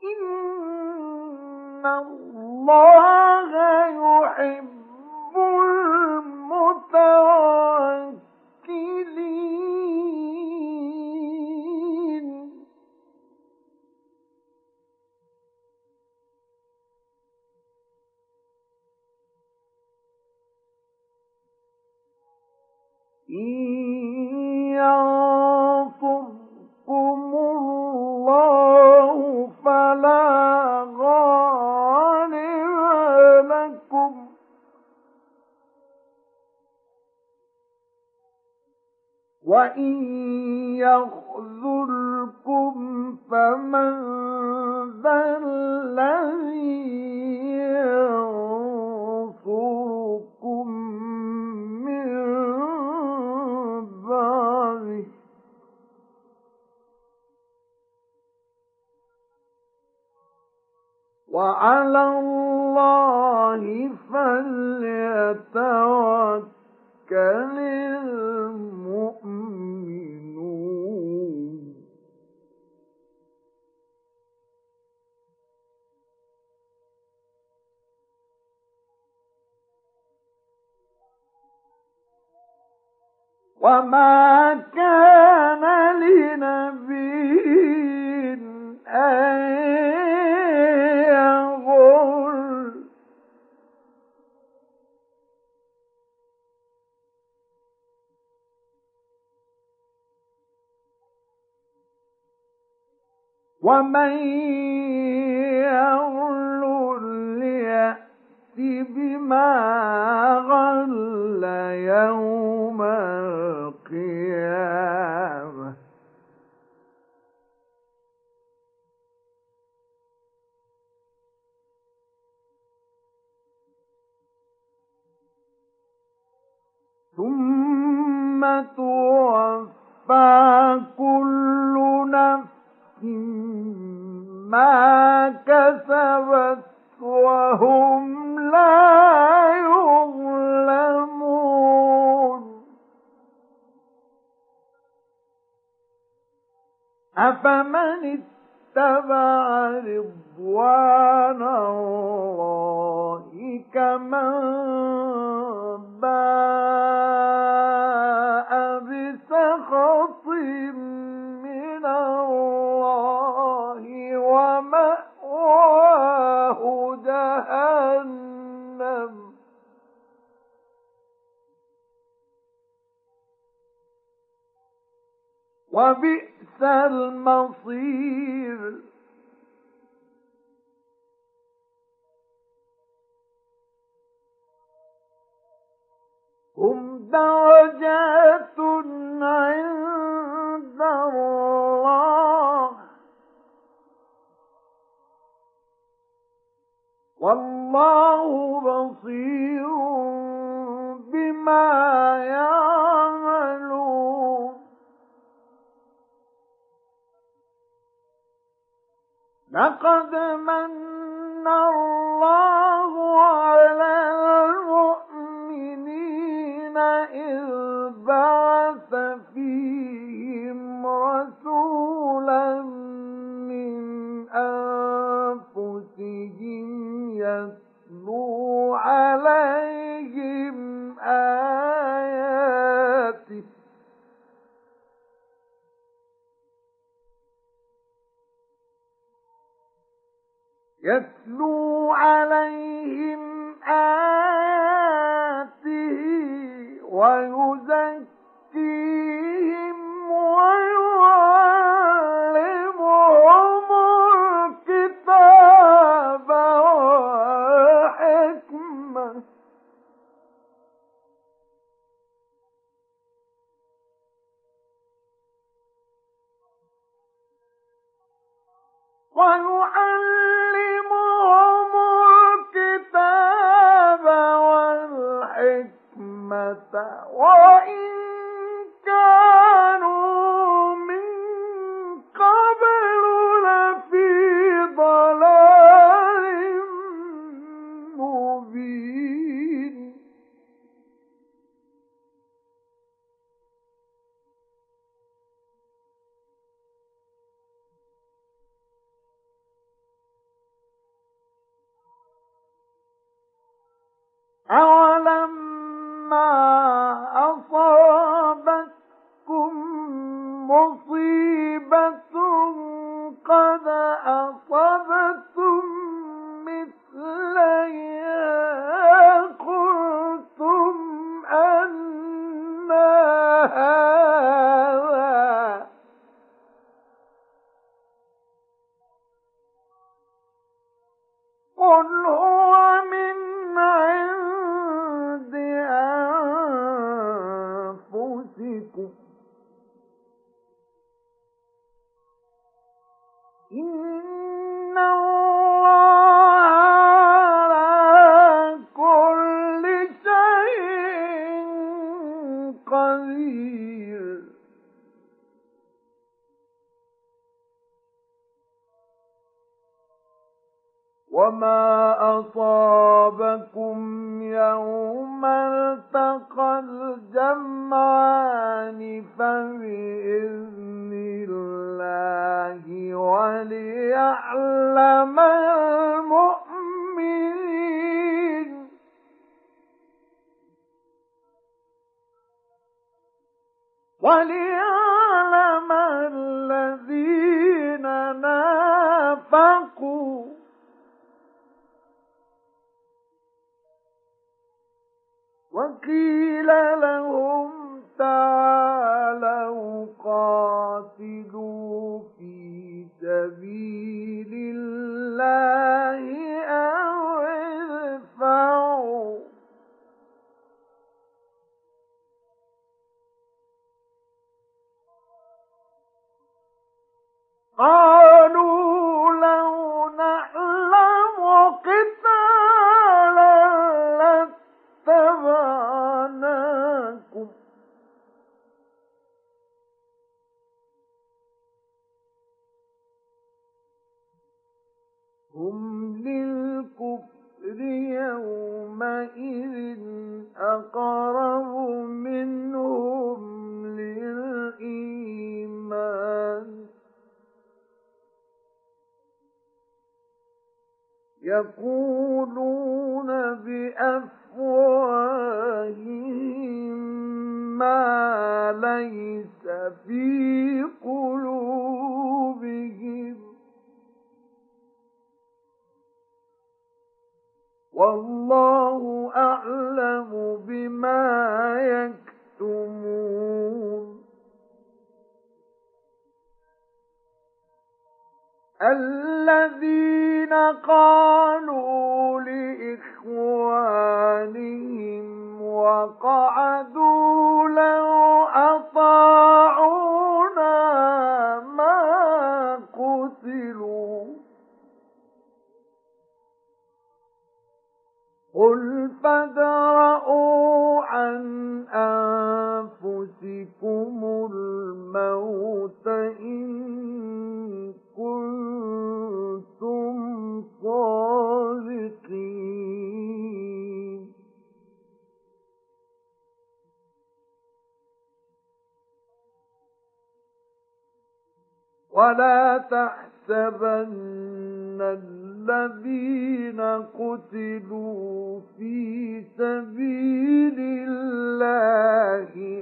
إِنَّ اللَّهَ يُحِبُّ الْمُتَوَكِّلِينَ إِن يَنصُرْكُمُ اللَّهُ فَلَا غَالِبَ لَكُمْ وَإِن يَخْذُلْكُمْ فَمَن ذَا الَّذِي يَنصُرُكُم مِّن بَعْدِهِ ۗ وَعَلَى اللَّهِ فَلْيَتَوَكَّلِ الْمُؤْمِنُونَ وَمَا كَانَ لِنَبِيٍّ أَن يَغُلَّ وَمَن يَغْلُلْ يَأْتِ بِمَا غَلَّ يَوْمَ الْقِيَامَةِ ۚ ثُمَّ تُوَفَّىٰ كُلُّ نَفْسٍ مَّا كَسَبَتْ وَهُمْ لَا يُظْلَمُونَ أَفَمَنِ اتَّبَعَ رِضْوَانَ اللَّهِ كَمَن بَاءَ بِسَخَطٍ مِّنَ اللَّهِ وَمَأْوَاهُ جَهَنَّمُ ۚ وَبِئْسَ الْمَصِيرُ هُمْ دَرَجَاتٌ عِندَ اللَّهِ وَاللَّهُ بَصِيرٌ بِمَا يَعْمَلُونَ لَقَدْ مَنَّ اللَّهُ عَلَى الْمُؤْمِنِينَ إِذْ بَعَثَ فِيهِمْ رَسُولًا مِّنْ أَنفُسِهِمْ يَتْلُو عَلَيْهِمْ آيَاتِهِ وَيُزَكِّيهِمْ وَيُعَلِّمُهُمُ الْكِتَابَ وَالْحِكْمَةَ وَإِن كَانُوا مِن قَبْلُ لَفِي ضَلَالٍ مُّبِينٍ أولما أصابتكم مصيبة قد أصبتم مثليها قلتم أنى هذا قل هو من عند أنفسكم إن الله على كل شيء قدير وما أصابكم يوم التقى الجمعان فبإذن الله وليعلم المؤمنين وليعلم الذين نافقوا وقيل لهم تعالوا قاتلوا في سبيل الله أو ادفعوا قالوا لو نعلم قتالا لاتبعناكم هم للكفر يومئذ أقرب منهم للإيمان يقولون بأفواههم ما ليس في قلوبهم والله أعلم بما يكتمون الذين قالوا لإخوانهم وقعدوا لو أطاعونا ما قتلوا قل فادرءوا عن أنفسكم الموت إن كنتم صادقين ولا تحسبن الذين قتلوا في سبيل الله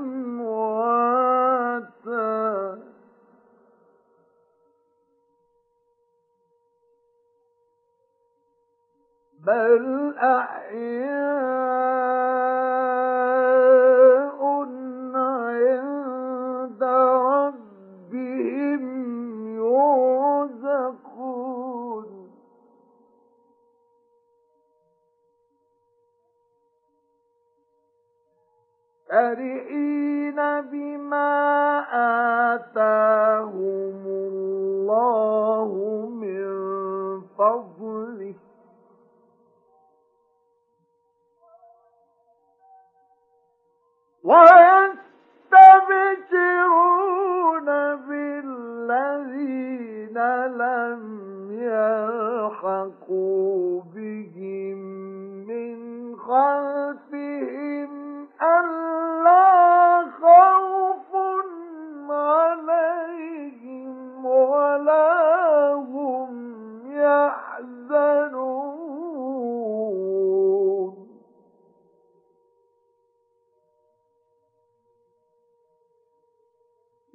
أمواتا بل أحياء عند ربهم يرزقون فرحين بما آتاهم الله من فضله ويستبشرون بالذين لم يلحقوا بهم من خلفهم ألا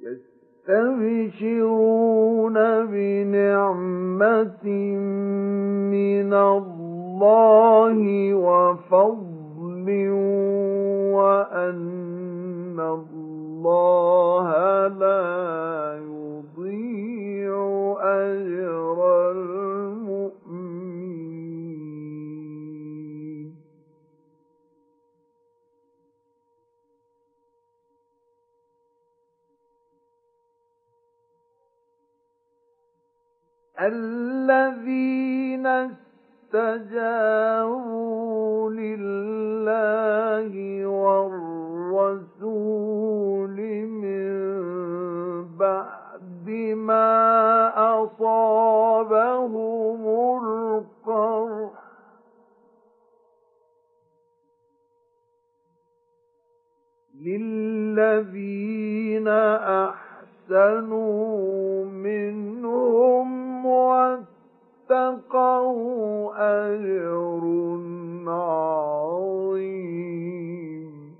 يستبشرون بنعمة من الله وفضل وأن الله لا يضيع أجر المؤمنين. الذين استجابوا لله والرسول من بعد ما أصابهم القرح للذين أحسنوا منهم واتقوا أجر عظيم.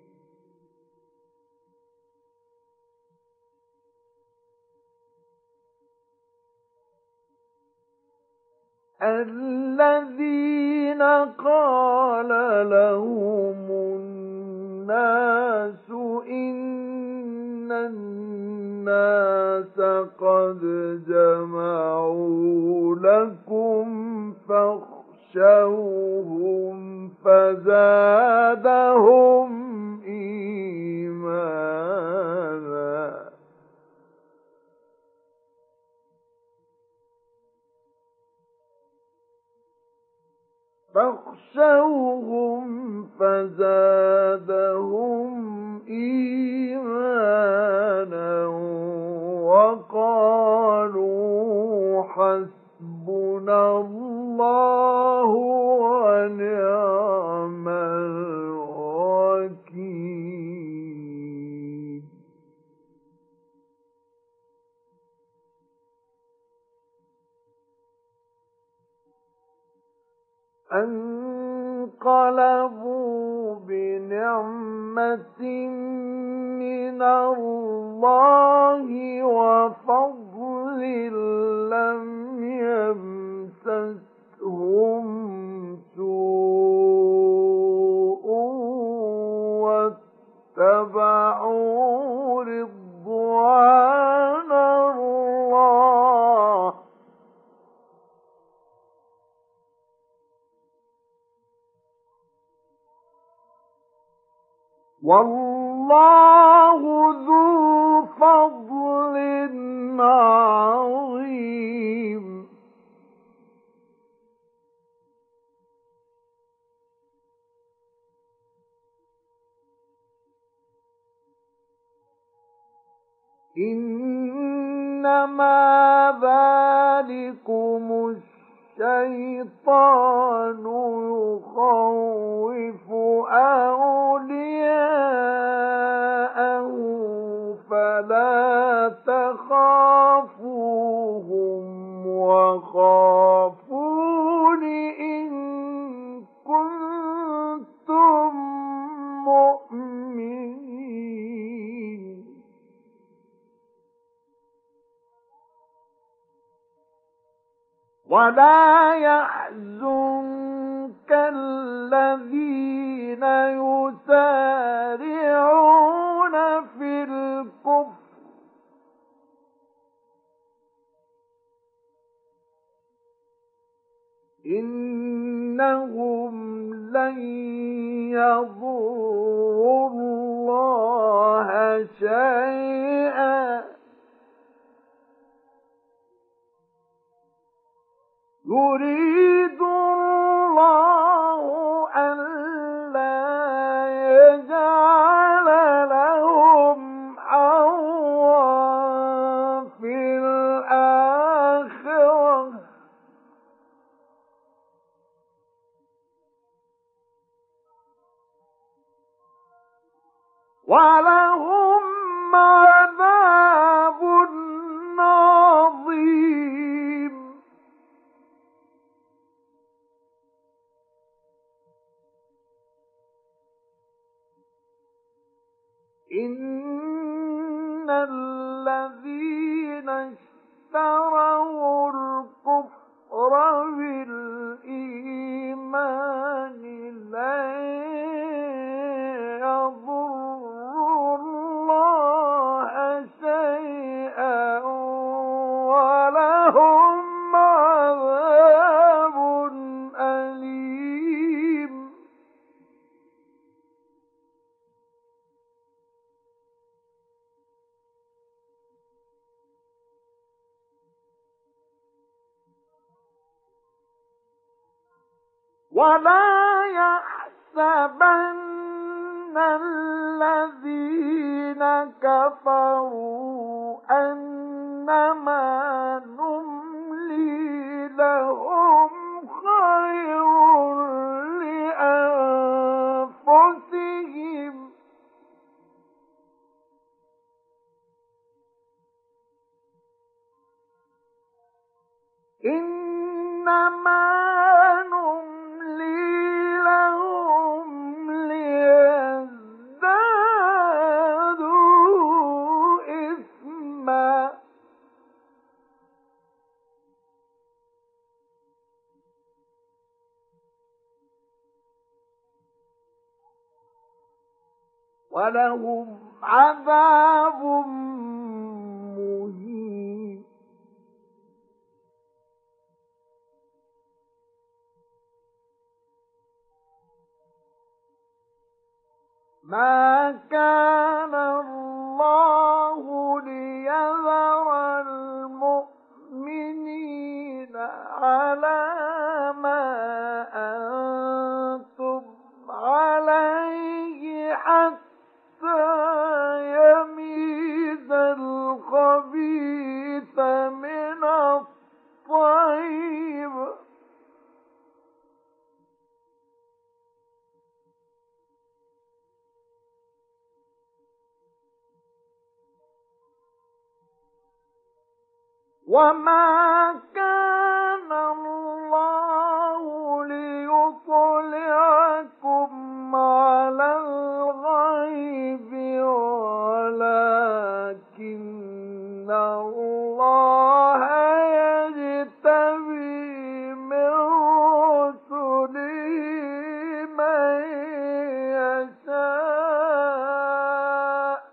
الذين قال لهم الناس إن الناس قد جمعوا لكم فاخشوهم فزادهم إيمانا وقالوا حسبنا الله ونعم الوكيل. انقلبوا بنعمة من الله وفضل لم يمسسهم سوء واتبعوا رضوان الله والله ذو فضل عظيم. إنما ذلكم الشيطان يخوف أولياءه فلا تخافوهم وخافون إن كنتم مؤمنين. ولا يحزنك الذين يسارعون في الكفر إنهم لن يضروا الله شيئا يريد الله ألا يجعل لهم حظا في الآخرة ولهم عذاب عظيم. الذين اشتروا الكفر بالإيمان لن يضروا الله شيئا ولهم عذاب أليم. ولا يحسبن الذين كفروا أنما نملي لهم خير لأنفسهم إنما نملي لهم ليزدادوا إثما ولهم عذاب مهين. ما كان الله ليذر المؤمنين على ما أنتم عليه حتى يميز الخبيث من الطيب وما كان الله ليطلعكم على الغيب ولكن الله يجتبي من رسله من يشاء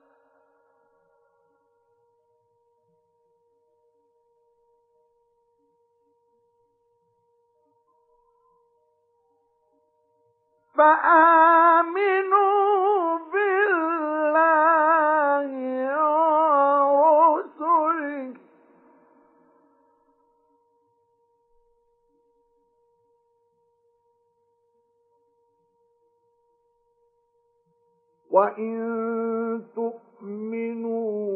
فآمنوا بالله ورسله وإن تؤمنوا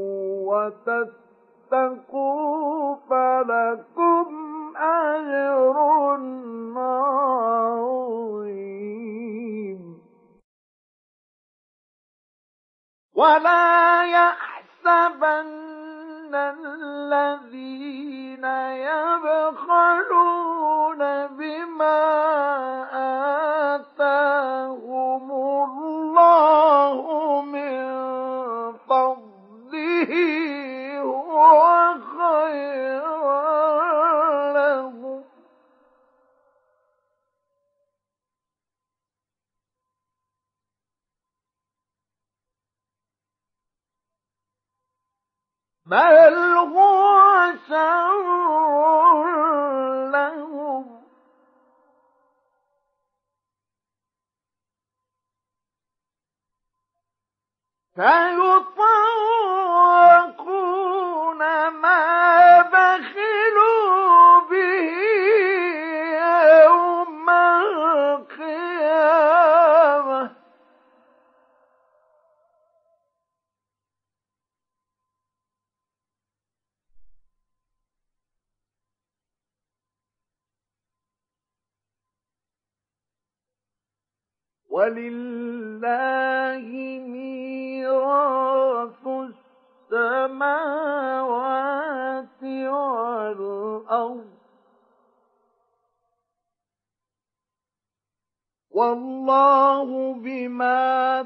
وتتقوا فلكم أجر عظيم. ولا يحسبن الذين يبخلون بما آتاهم الله من فضله هو خيرا لهم بل هو شر لهم سيطوقون ما بخلوا به يوم القيامة ولله ميراث السماوات والأرض والله بما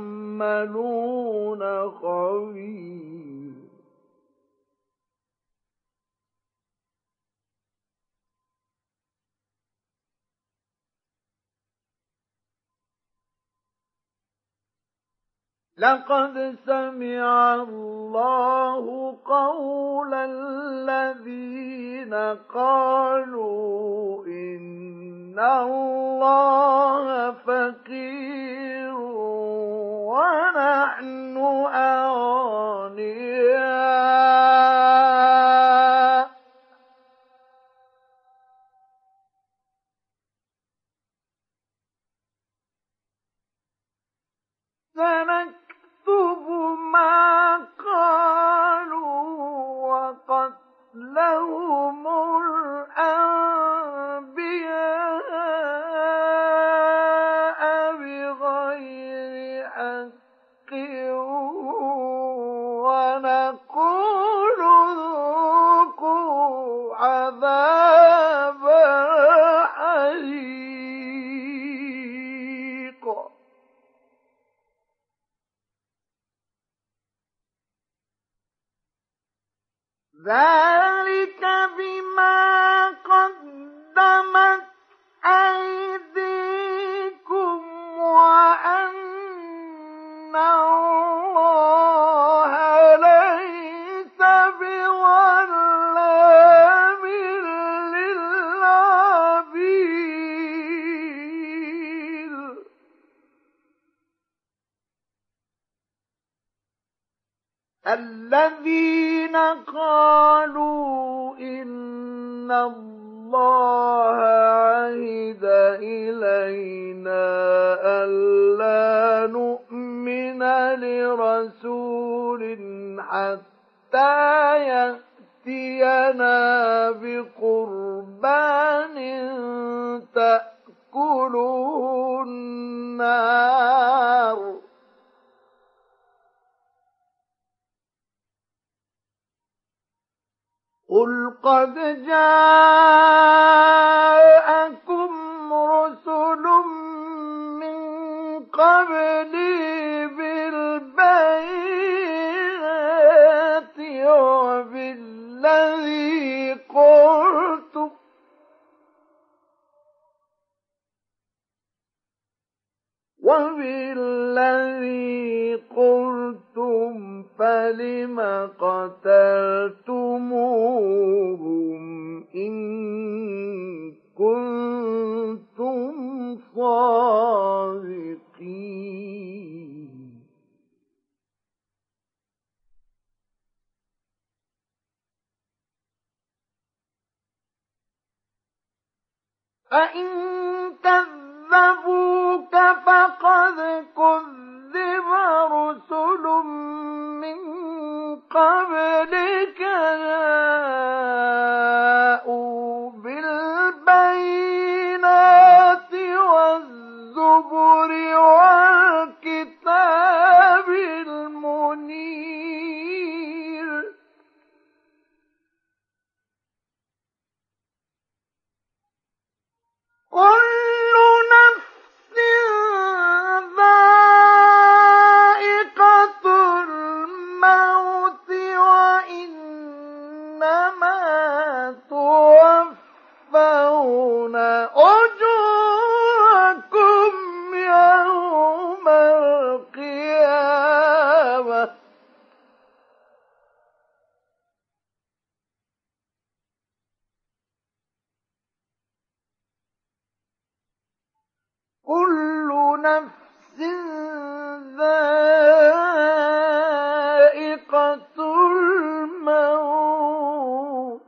تعملون خبير. لقد سمع الله قول الذين قالوا إن الله فقير ونحن أغنياء سنكتب ما قالوا وقتلهم الأنبياء بغير حق ونقول ذوقوا عذاب الحريق. ذلك بما قدمت أيديكم وأن الله ليس بظلام للعبيد. الذين قالوا إن الله عهد إلينا ألا نؤمن لرسول حتى يأتينا بقربان تأكله النار قل قد جاءكم رسل من قبلي بالبينات وبالذي قلتم فلم قتلتموهم إن كنتم صادقين. فإن كذبوك فقد كذب رسل من قبلك جاءوا بالبينات والزبر والكتاب المنير. كل نفس ذائقة الموت وإنما توفون أجوركم يوم القيامة كل نفس ذائقة الموت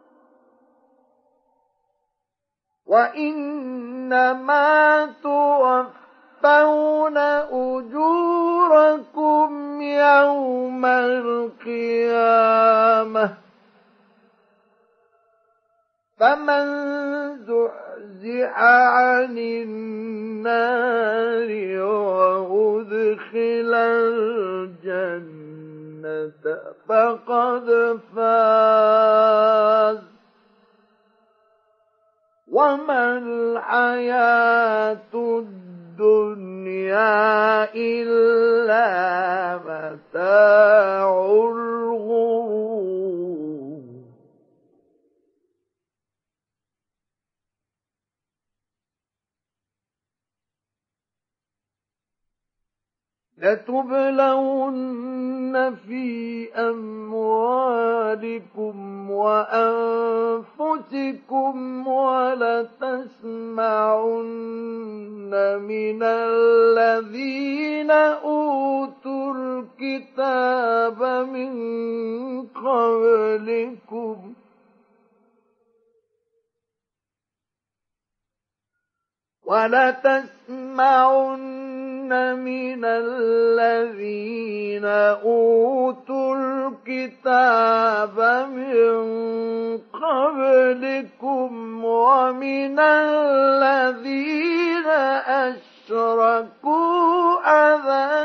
وإنما توفون أجوركم يوم القيامة فمن زحزح عن النار وأدخل الجنة فقد فاز وما الحياة الدنيا الدنيا إلا متاع الغرور لتبلون في أموالكم وأنفسكم ولتسمعن من الذين أوتوا الكتاب من قبلكم من الذين أوتوا الكتاب من قبلكم ومن الذين أشركوا أذى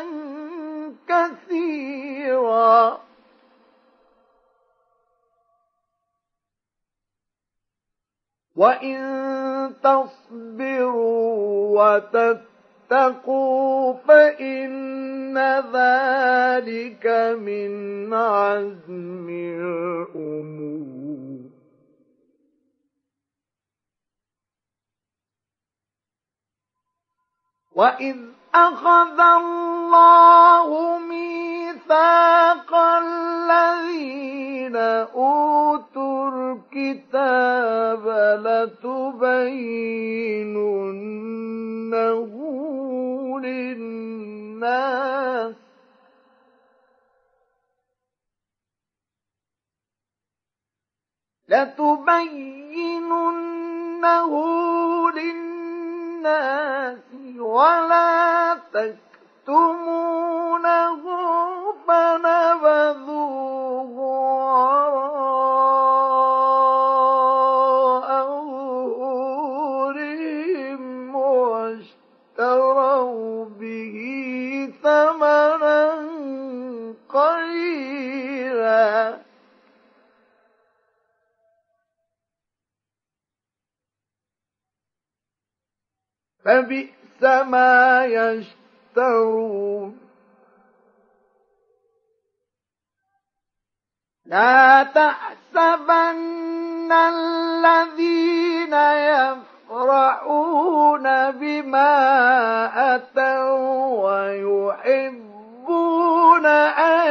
كثيرا وإن تصبروا وتتقوا فإن ذلك من عزم الأمور وإذ أخذ الله ميثاق الذين أوتوا الكتاب لتبيننه للناس ولا تكتمونه فنبذوه وراء ظهورهم واشتروا به ثمنا قليلا فبئس ما يشترون لا تحسبن الذين يفرحون بما أتوا ويحبون أن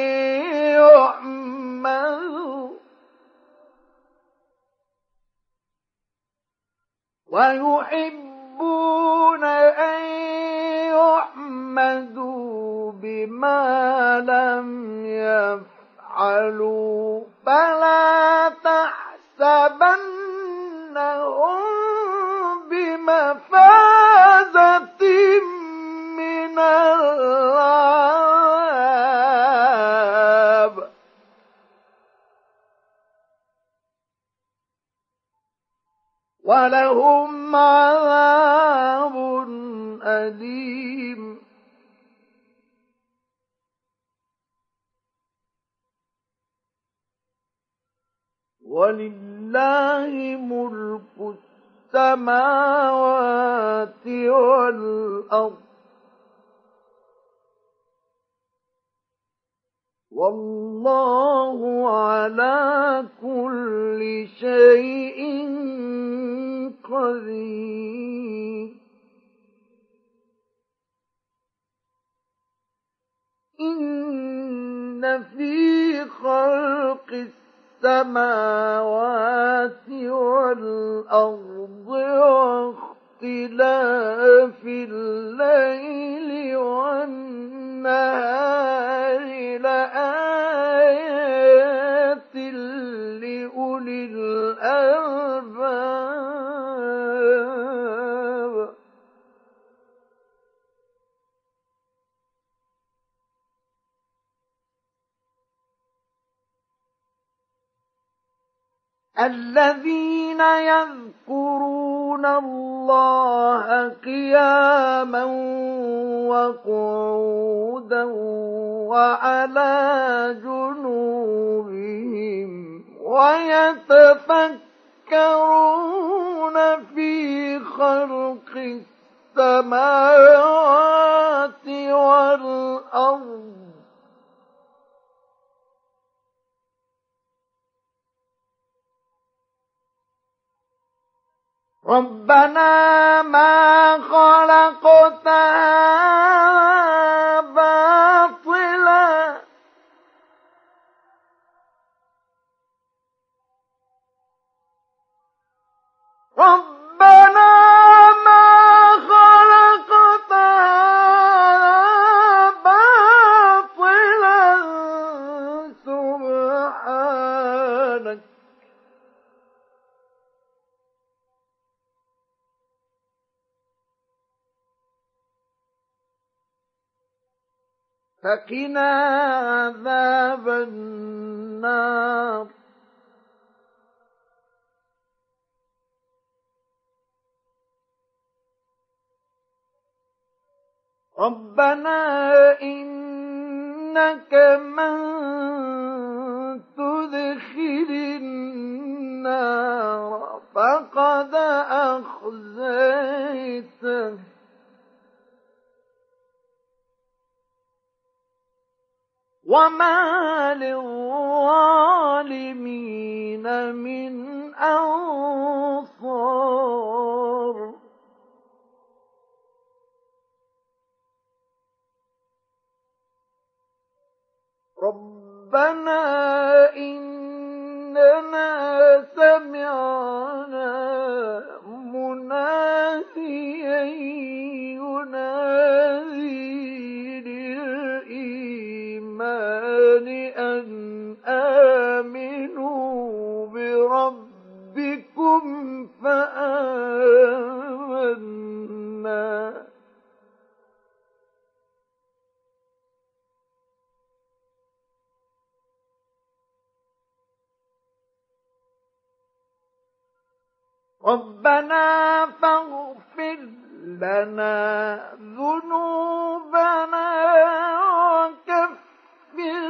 يحمدوا بما لم يفعلوا فلا تحسبنهم بمفازة من العذاب ولهم عذاب أليم ولله ملك السماوات والأرض والله على كل شيء قدير إن في خلق السماوات والأرض واختلاف الليل والنهار لآيات لأولي الألباب الذين يذكرون الله قياما وقعودا وعلى جنوبهم ويتفكرون في خلق السماوات والأرض ربنا ما خلقت هذا باطلا ربنا ما خلقت هذا باطلا سبحانك فقنا عذاب النار ربنا إنك من تدخل النار فقد أخزيته وما للظالمين من أنصار ربنا إننا سمعنا مناديا ينادي للإيمان أن آمنوا بربكم فآمنا ربنا فاغفر لنا ذنوبنا وكفر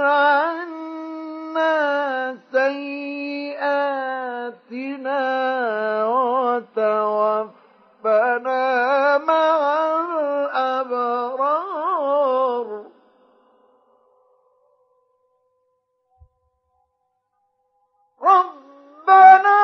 عنا سيئاتنا وتوفنا مع الأبرار ربنا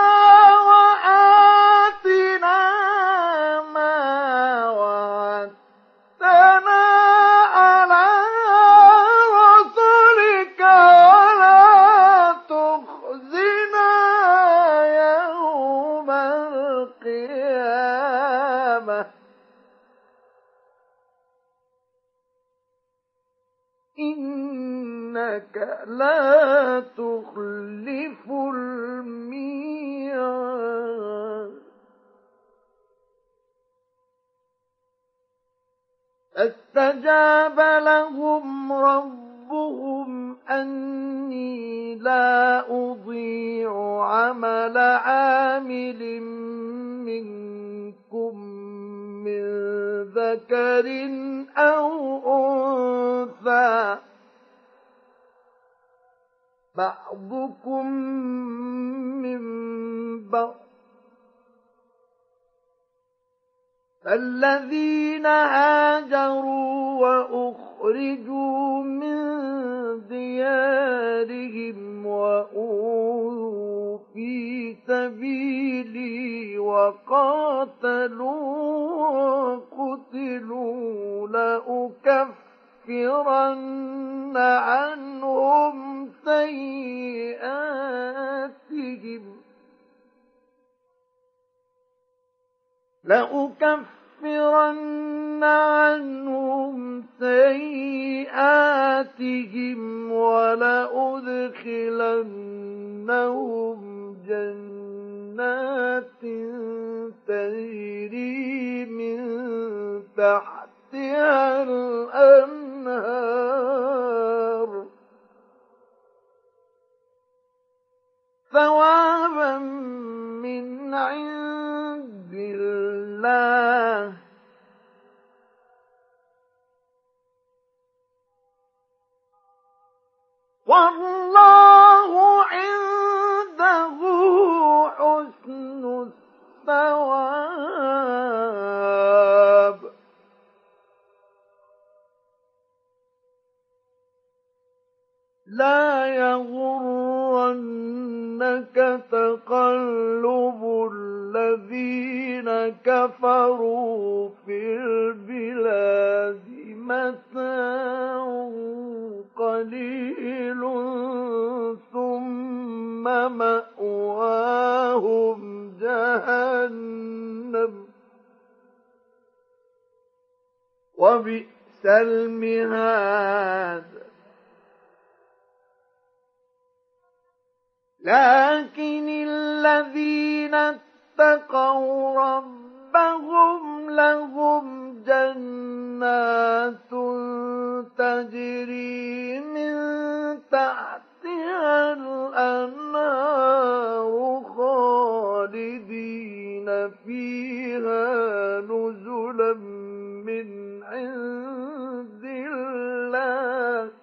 إنك لا تخلف الميعاد فاستجاب لهم ربهم أني لا أضيع عمل عامل منكم من ذكر أو أنثى بعضكم من بعض فالذين هاجروا وأخرجوا من ديارهم وأوذوا في سبيلي وقاتلوا وقتلوا لأكفرن عنهم سيئاتهم ولأدخلنهم جنات تجري من تحتها الأنهار ثوابا من عند الله والله عنده حسن الثواب تقلب الذين كفروا في البلاد متاع قليل ثم مأواهم جهنم وبئس المهاد. لكن الذين اتقوا ربهم لهم جنات تجري من تحتها الأنهار خالدين فيها نزلا من عند الله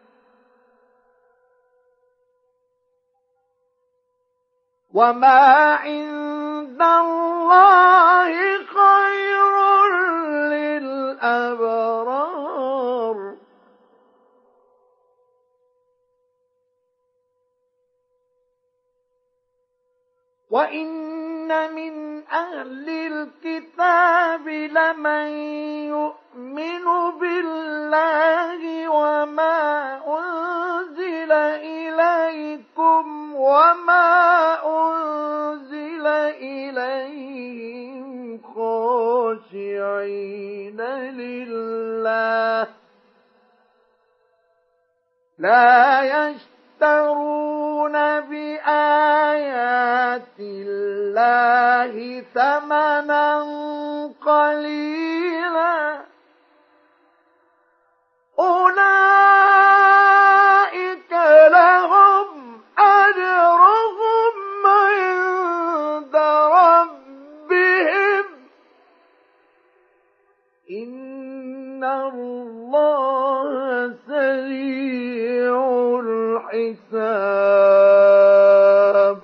وما عند الله خير للأبرار. وإن من أهل الكتاب لمن يؤمن بالله وما أنزل إليكم وما أنزل إليهم خاشعين لله لا يشترون بآيات الله ثمنا قليلا أولئك لهم أجرهم عند ربهم إن الله سريع الحساب.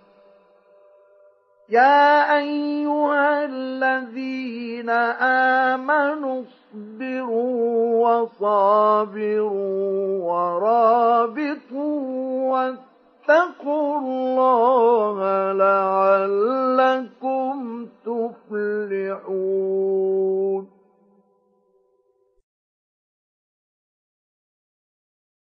يا أيها الذين آمنوا اصبروا وصابروا ورابطوا واتقوا الله لعلكم تفلحون.